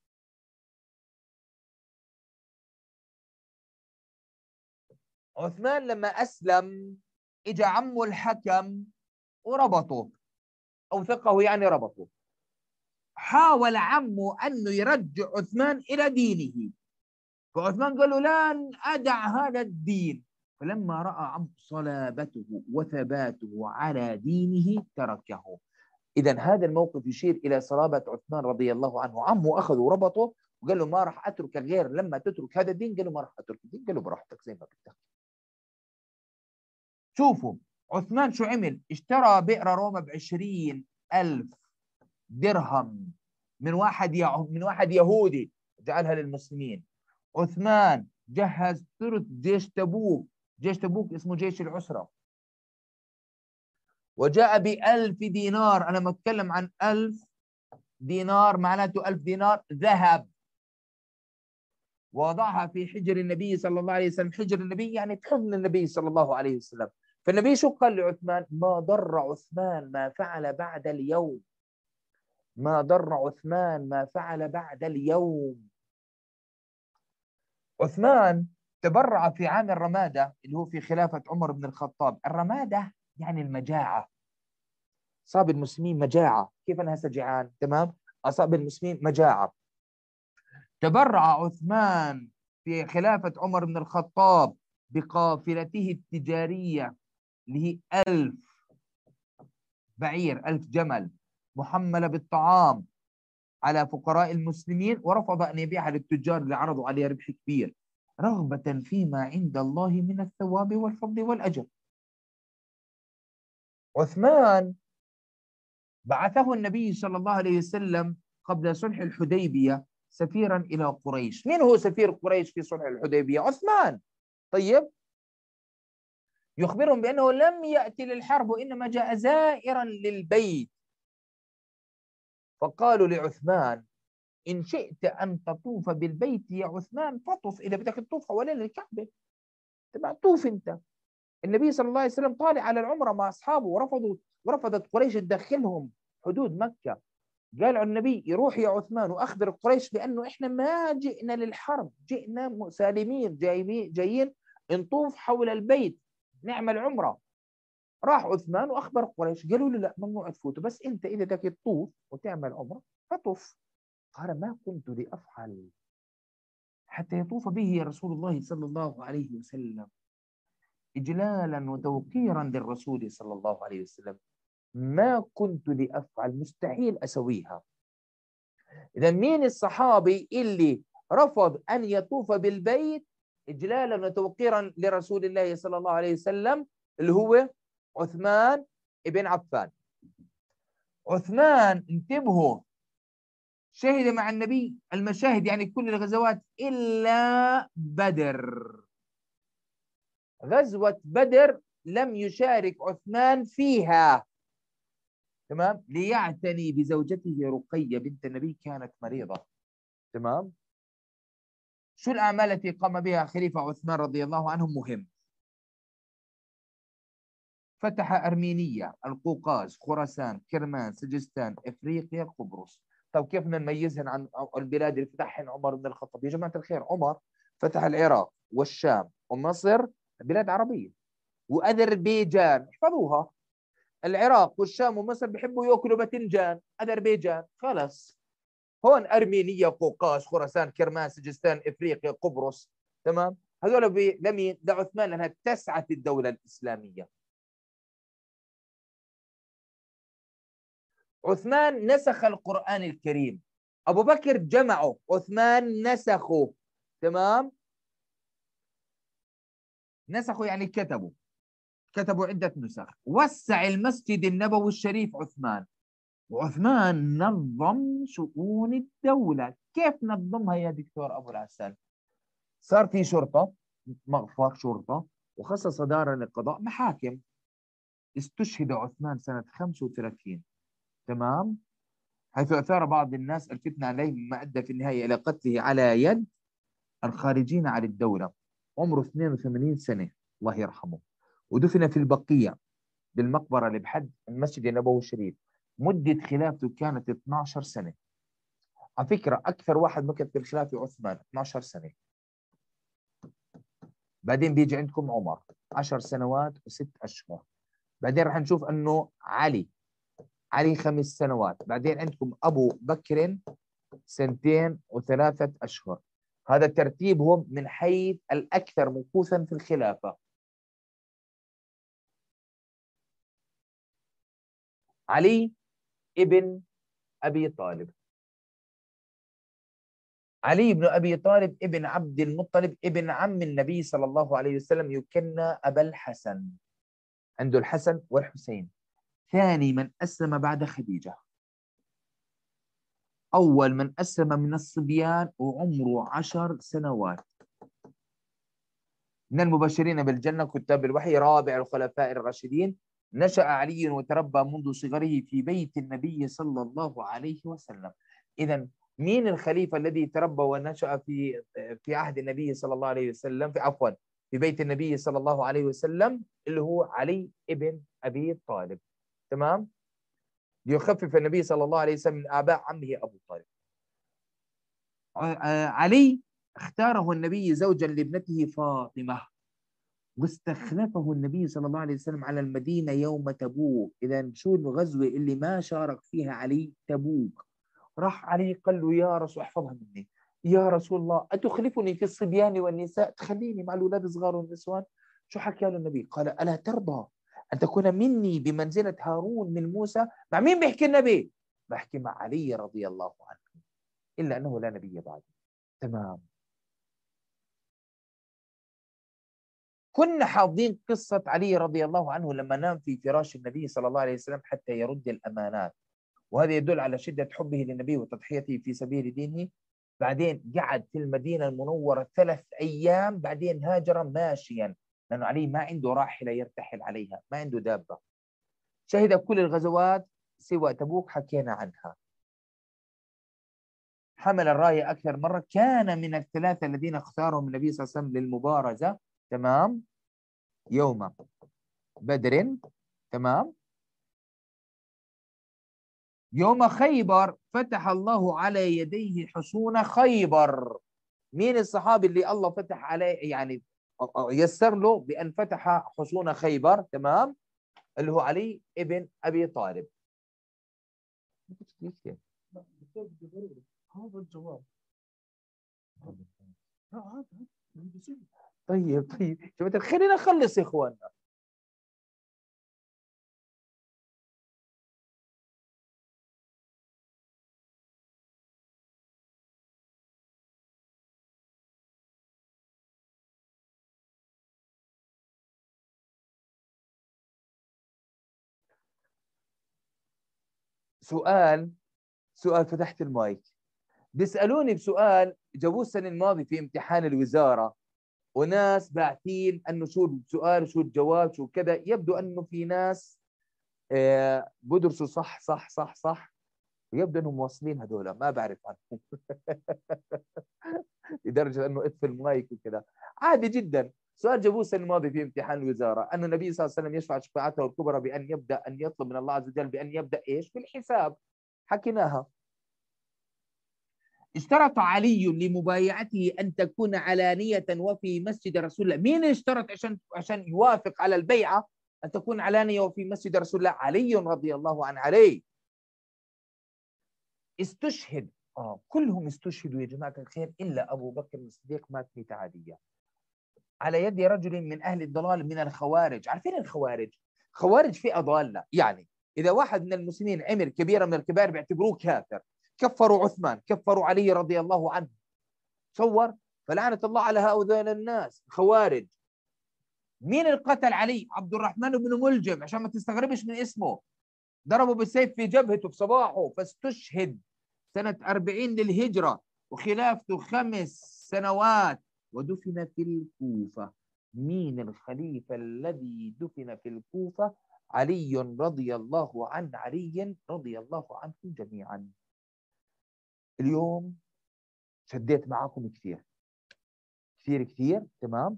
[SPEAKER 1] عثمان لما اسلم اجى عمه الحكم وربطه، اوثقه يعني ربطه. حاول عمه انه يرجع عثمان الى دينه، فعثمان قال له لن ادع هذا الدين. فلما راى عمه صلابته وثباته على دينه تركه. اذا هذا الموقف يشير الى صلابه عثمان رضي الله عنه. عمه اخذه وربطه وقال له ما راح اترك غير لما تترك هذا الدين. قال له ما راح اترك الدين. قال له براحتك زي ما بدك. شوفوا عثمان شو عمل. اشترى بئر روما بعشرين ألف درهم من واحد من واحد يهودي، جعلها للمسلمين. عثمان جهز ثلث جيش تبوك. جيش تبوك اسمه جيش العسرة، وجاء بألف دينار. أنا بتكلم عن ألف دينار، معناته ألف دينار ذهب، وضعها في حجر النبي صلى الله عليه وسلم. حجر النبي يعني في حضن النبي صلى الله عليه وسلم. فالنبي شو قال لعثمان؟ ما ضر عثمان ما فعل بعد اليوم. ما ضر عثمان ما فعل بعد اليوم. عثمان تبرع في عام الرمادة اللي هو في خلافة عمر بن الخطاب. الرمادة يعني المجاعة. أصاب المسلمين مجاعة. كيف أنا هسه جيعان؟ تمام. أصاب المسلمين مجاعة. تبرع عثمان في خلافة عمر بن الخطاب بقافلته التجارية اللي هي ألف بعير، ألف جمل محملة بالطعام على فقراء المسلمين، ورفض أن يبيعها للتجار اللي عرضوا عليه ربح كبير، رغبة فيما عند الله من الثواب والفضل والأجر. عثمان بعثه النبي صلى الله عليه وسلم قبل صلح الحديبية سفيرا إلى قريش. مين هو سفير قريش في صلح الحديبية؟ عثمان. طيب، يخبرهم بأنه لم يأتي للحرب وإنما جاء زائرا للبيت. فقالوا لعثمان إن شئت أن تطوف بالبيت يا عثمان فطف، إذا بدك تطوف حوالين الكعبة تبع طوف أنت. النبي صلى الله عليه وسلم طالع على العمرة مع أصحابه ورفضوا ورفضت قريش تدخلهم حدود مكة. قال على النبي يروح يا عثمان وأخبر قريش بأنه إحنا ما جئنا للحرب، جئنا سالمين جايين جايين نطوف حول البيت نعمل عمرة. راح عثمان وأخبر قريش، قالوا له لا ممنوع تفوتوا، بس أنت إذا بدك تطوف وتعمل عمرة فطف. قال ما كنت لأفعل حتى يطوف به رسول الله صلى الله عليه وسلم إجلالا وتوقيرا للرسول صلى الله عليه وسلم، ما كنت لأفعل، مستحيل أسويها. إذا مين الصحابي اللي رفض أن يطوف بالبيت إجلالا وتوقيرا لرسول الله صلى الله عليه وسلم؟ اللي هو عثمان ابن عفان. عثمان انتبهوا شهد مع النبي المشاهد، يعني كل الغزوات إلا بدر. غزوة بدر لم يشارك عثمان فيها، تمام، ليعتني بزوجته رقية بنت النبي كانت مريضة. تمام. شو الأعمال التي قام بها خليفة عثمان رضي الله عنه؟ مهم. فتح أرمينيا، القوقاز، خراسان، كرمان، سجستان، إفريقيا، قبرص. طب كيف بدنا نميزهن عن البلاد اللي فتحهن عمر بن الخطاب؟ يا جماعة الخير، عمر فتح العراق والشام ومصر، بلاد عربية، وأذربيجان، احفظوها. العراق والشام ومصر بيحبوا ياكلوا باذنجان، أذربيجان، خلص. هون أرمينيا، قوقاز، خراسان، كرمان، سجستان، إفريقيا، قبرص. تمام. هذول لمين؟ لعثمان، لأنها اتسعت الدولة الإسلامية. عثمان نسخ القرآن الكريم، أبو بكر جمعه، عثمان نسخه. تمام. نسخه يعني كتبوا كتبوا عدة نسخ. وسع المسجد النبوي الشريف عثمان، وعثمان نظم شؤون الدولة. كيف نظمها يا دكتور أبو العسل؟ صار في شرطة، مغفر شرطة، وخصص دارا للقضاء، محاكم. استشهد عثمان سنة خمسة وثلاثين. تمام. حيث أثار بعض الناس الفتنة عليه، مما أدى في النهاية إلى قتله على يد الخارجين عن الدولة. عمره اثنين وثمانين سنة، الله يرحمه. ودفن في البقيع بالمقبرة اللي بحد المسجد النبوي الشريف. مدة خلافته كانت اثنتي عشرة سنة. على فكرة أكثر واحد مكث في الخلافة عثمان، اثنتي عشرة سنة. بعدين بيجي عندكم عمر عشر سنوات وست أشهر. بعدين رح نشوف أنه علي علي خمس سنوات. بعدين عندكم أبو بكر سنتين وثلاثة أشهر. هذا ترتيبهم من حيث الأكثر مكوثا في الخلافة. علي ابن أبي طالب. علي بن أبي طالب ابن عبد المطلب ابن عم النبي صلى الله عليه وسلم، يكنى أبا الحسن. عنده الحسن والحسين. ثاني من أسلم بعد خديجة. أول من أسلم من الصبيان وعمره عشر سنوات. من المبشرين بالجنة كتاب الوحي، رابع الخلفاء الراشدين. نشأ علي وتربى منذ صغره في بيت النبي صلى الله عليه وسلم. إذا مين الخليفة الذي تربى ونشأ في في عهد النبي صلى الله عليه وسلم، في عفوا في بيت النبي صلى الله عليه وسلم؟ اللي هو علي ابن أبي طالب. تمام. ليخفف النبي صلى الله عليه وسلم من آباء عمه أبو طالب. علي اختاره النبي زوجا لابنته فاطمة، واستخلفه النبي صلى الله عليه وسلم على المدينة يوم تبوك. إذا شو الغزوة اللي ما شارك فيها علي؟ تبوك. راح علي قال له يا رسول، احفظها مني، يا رسول الله أتخلفني في الصبيان والنساء، تخليني مع الأولاد الصغار والنسوان؟ شو حكى له النبي؟ قال ألا ترضى أن تكون مني بمنزلة هارون من موسى؟ مع مين بيحكي النبي؟ بحكي مع علي رضي الله عنه، إلا أنه لا نبي بعده. تمام. كنا حافظين قصة علي رضي الله عنه لما نام في فراش النبي صلى الله عليه وسلم حتى يرد الأمانات، وهذا يدل على شدة حبه للنبي وتضحيته في سبيل دينه. بعدين قعد في المدينة المنورة ثلاث أيام، بعدين هاجر ماشيا، لأنه علي ما عنده راحلة يرتحل عليها، ما عنده دابة. شهد كل الغزوات سوى تبوك حكينا عنها. حمل الراية أكثر مرة، كان من الثلاثة الذين اختارهم النبي صلى الله عليه وسلم للمبارزة، تمام، يوم بدر، تمام. يوم خيبر فتح الله على يديه حصون خيبر. مين الصحابي اللي الله فتح عليه، يعني يسر له بأن فتح حصون خيبر، تمام؟ اللي هو علي ابن أبي طالب.
[SPEAKER 2] هذا الجواب.
[SPEAKER 1] طيب طيب شوف، خلينا نخلص يا اخواننا. سؤال سؤال فتحت المايك، بيسألوني بسؤال جابوه السنة الماضية في امتحان الوزارة، وناس باعتين انه شو السؤال شو الجواب شو كذا. يبدو انه في ناس آه بدرسوا صح صح صح صح، ويبدو انهم واصلين هذول، ما بعرف عنهم لدرجة انه اطفي المايك وكذا. عادي جدا. سؤال جابوه السنة الماضية في امتحان الوزارة، أن النبي صلى الله عليه وسلم يشفع شفاعته الكبرى بأن يبدأ أن يطلب من الله عز وجل بأن يبدأ إيش؟ بالحساب. حكيناها. اشترط علي لمبايعته أن تكون علانية وفي مسجد رسول الله. مين اشترط عشان عشان يوافق على البيعة أن تكون علانية وفي مسجد رسول الله؟ علي رضي الله عن علي. استشهد، آه كلهم استشهدوا يا جماعة الخير إلا أبو بكر الصديق، مات ميتة عادية على يد رجل من أهل الضلال من الخوارج. عارفين الخوارج؟ خوارج فئة ضالة، يعني إذا واحد من المسلمين عمل كبيرة من الكبائر بيعتبروه كافر. كفروا عثمان، كفروا علي رضي الله عنه. تصور، فلعنة الله على هؤلاء الناس خوارج. مين اللي قتل علي؟ عبد الرحمن بن ملجم، عشان ما تستغربش من اسمه. ضربوا بالسيف في جبهته في صباحه، فاستشهد سنة أربعين للهجرة، وخلافته خمس سنوات، ودفن في الكوفة. مين الخليفة الذي دفن في الكوفة؟ علي رضي الله عن علي رضي الله عنهم جميعا. اليوم شديت معاكم كثير كثير كثير، تمام.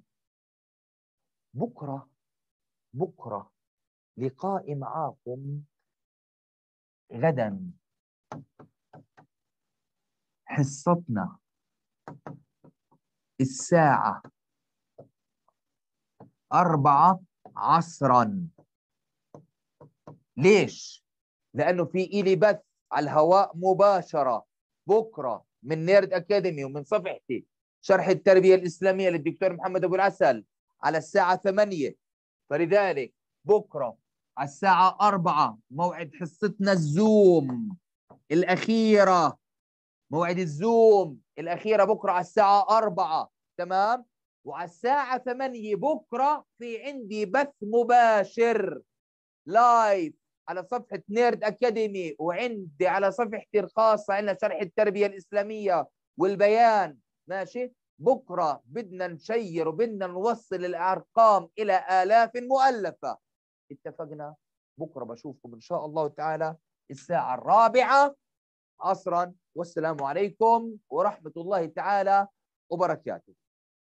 [SPEAKER 1] بكرة بكرة لقائي معاكم غدا، حصتنا الساعة أربعة عصرا. ليش؟ لأنه في إلي بث على الهواء مباشرة بكرة من نيرد أكاديمي ومن صفحتي شرح التربية الإسلامية للدكتور محمد أبو العسل على الساعة ثمانية. فلذلك بكرة على الساعة أربعة موعد حصتنا الزوم الأخيرة. موعد الزوم الأخيرة بكرة على الساعة أربعة، تمام. وعلى الساعة ثمانية بكرة في عندي بث مباشر لايف على صفحة نيرد أكاديمي، وعندي على صفحتي الخاصة عندنا شرح التربية الإسلامية والبيان، ماشي. بكرة بدنا نشير وبدنا نوصل الأرقام إلى آلاف مؤلفة. اتفقنا؟ بكرة بشوفكم إن شاء الله تعالى الساعة الرابعة عصرا. والسلام عليكم ورحمة الله تعالى وبركاته.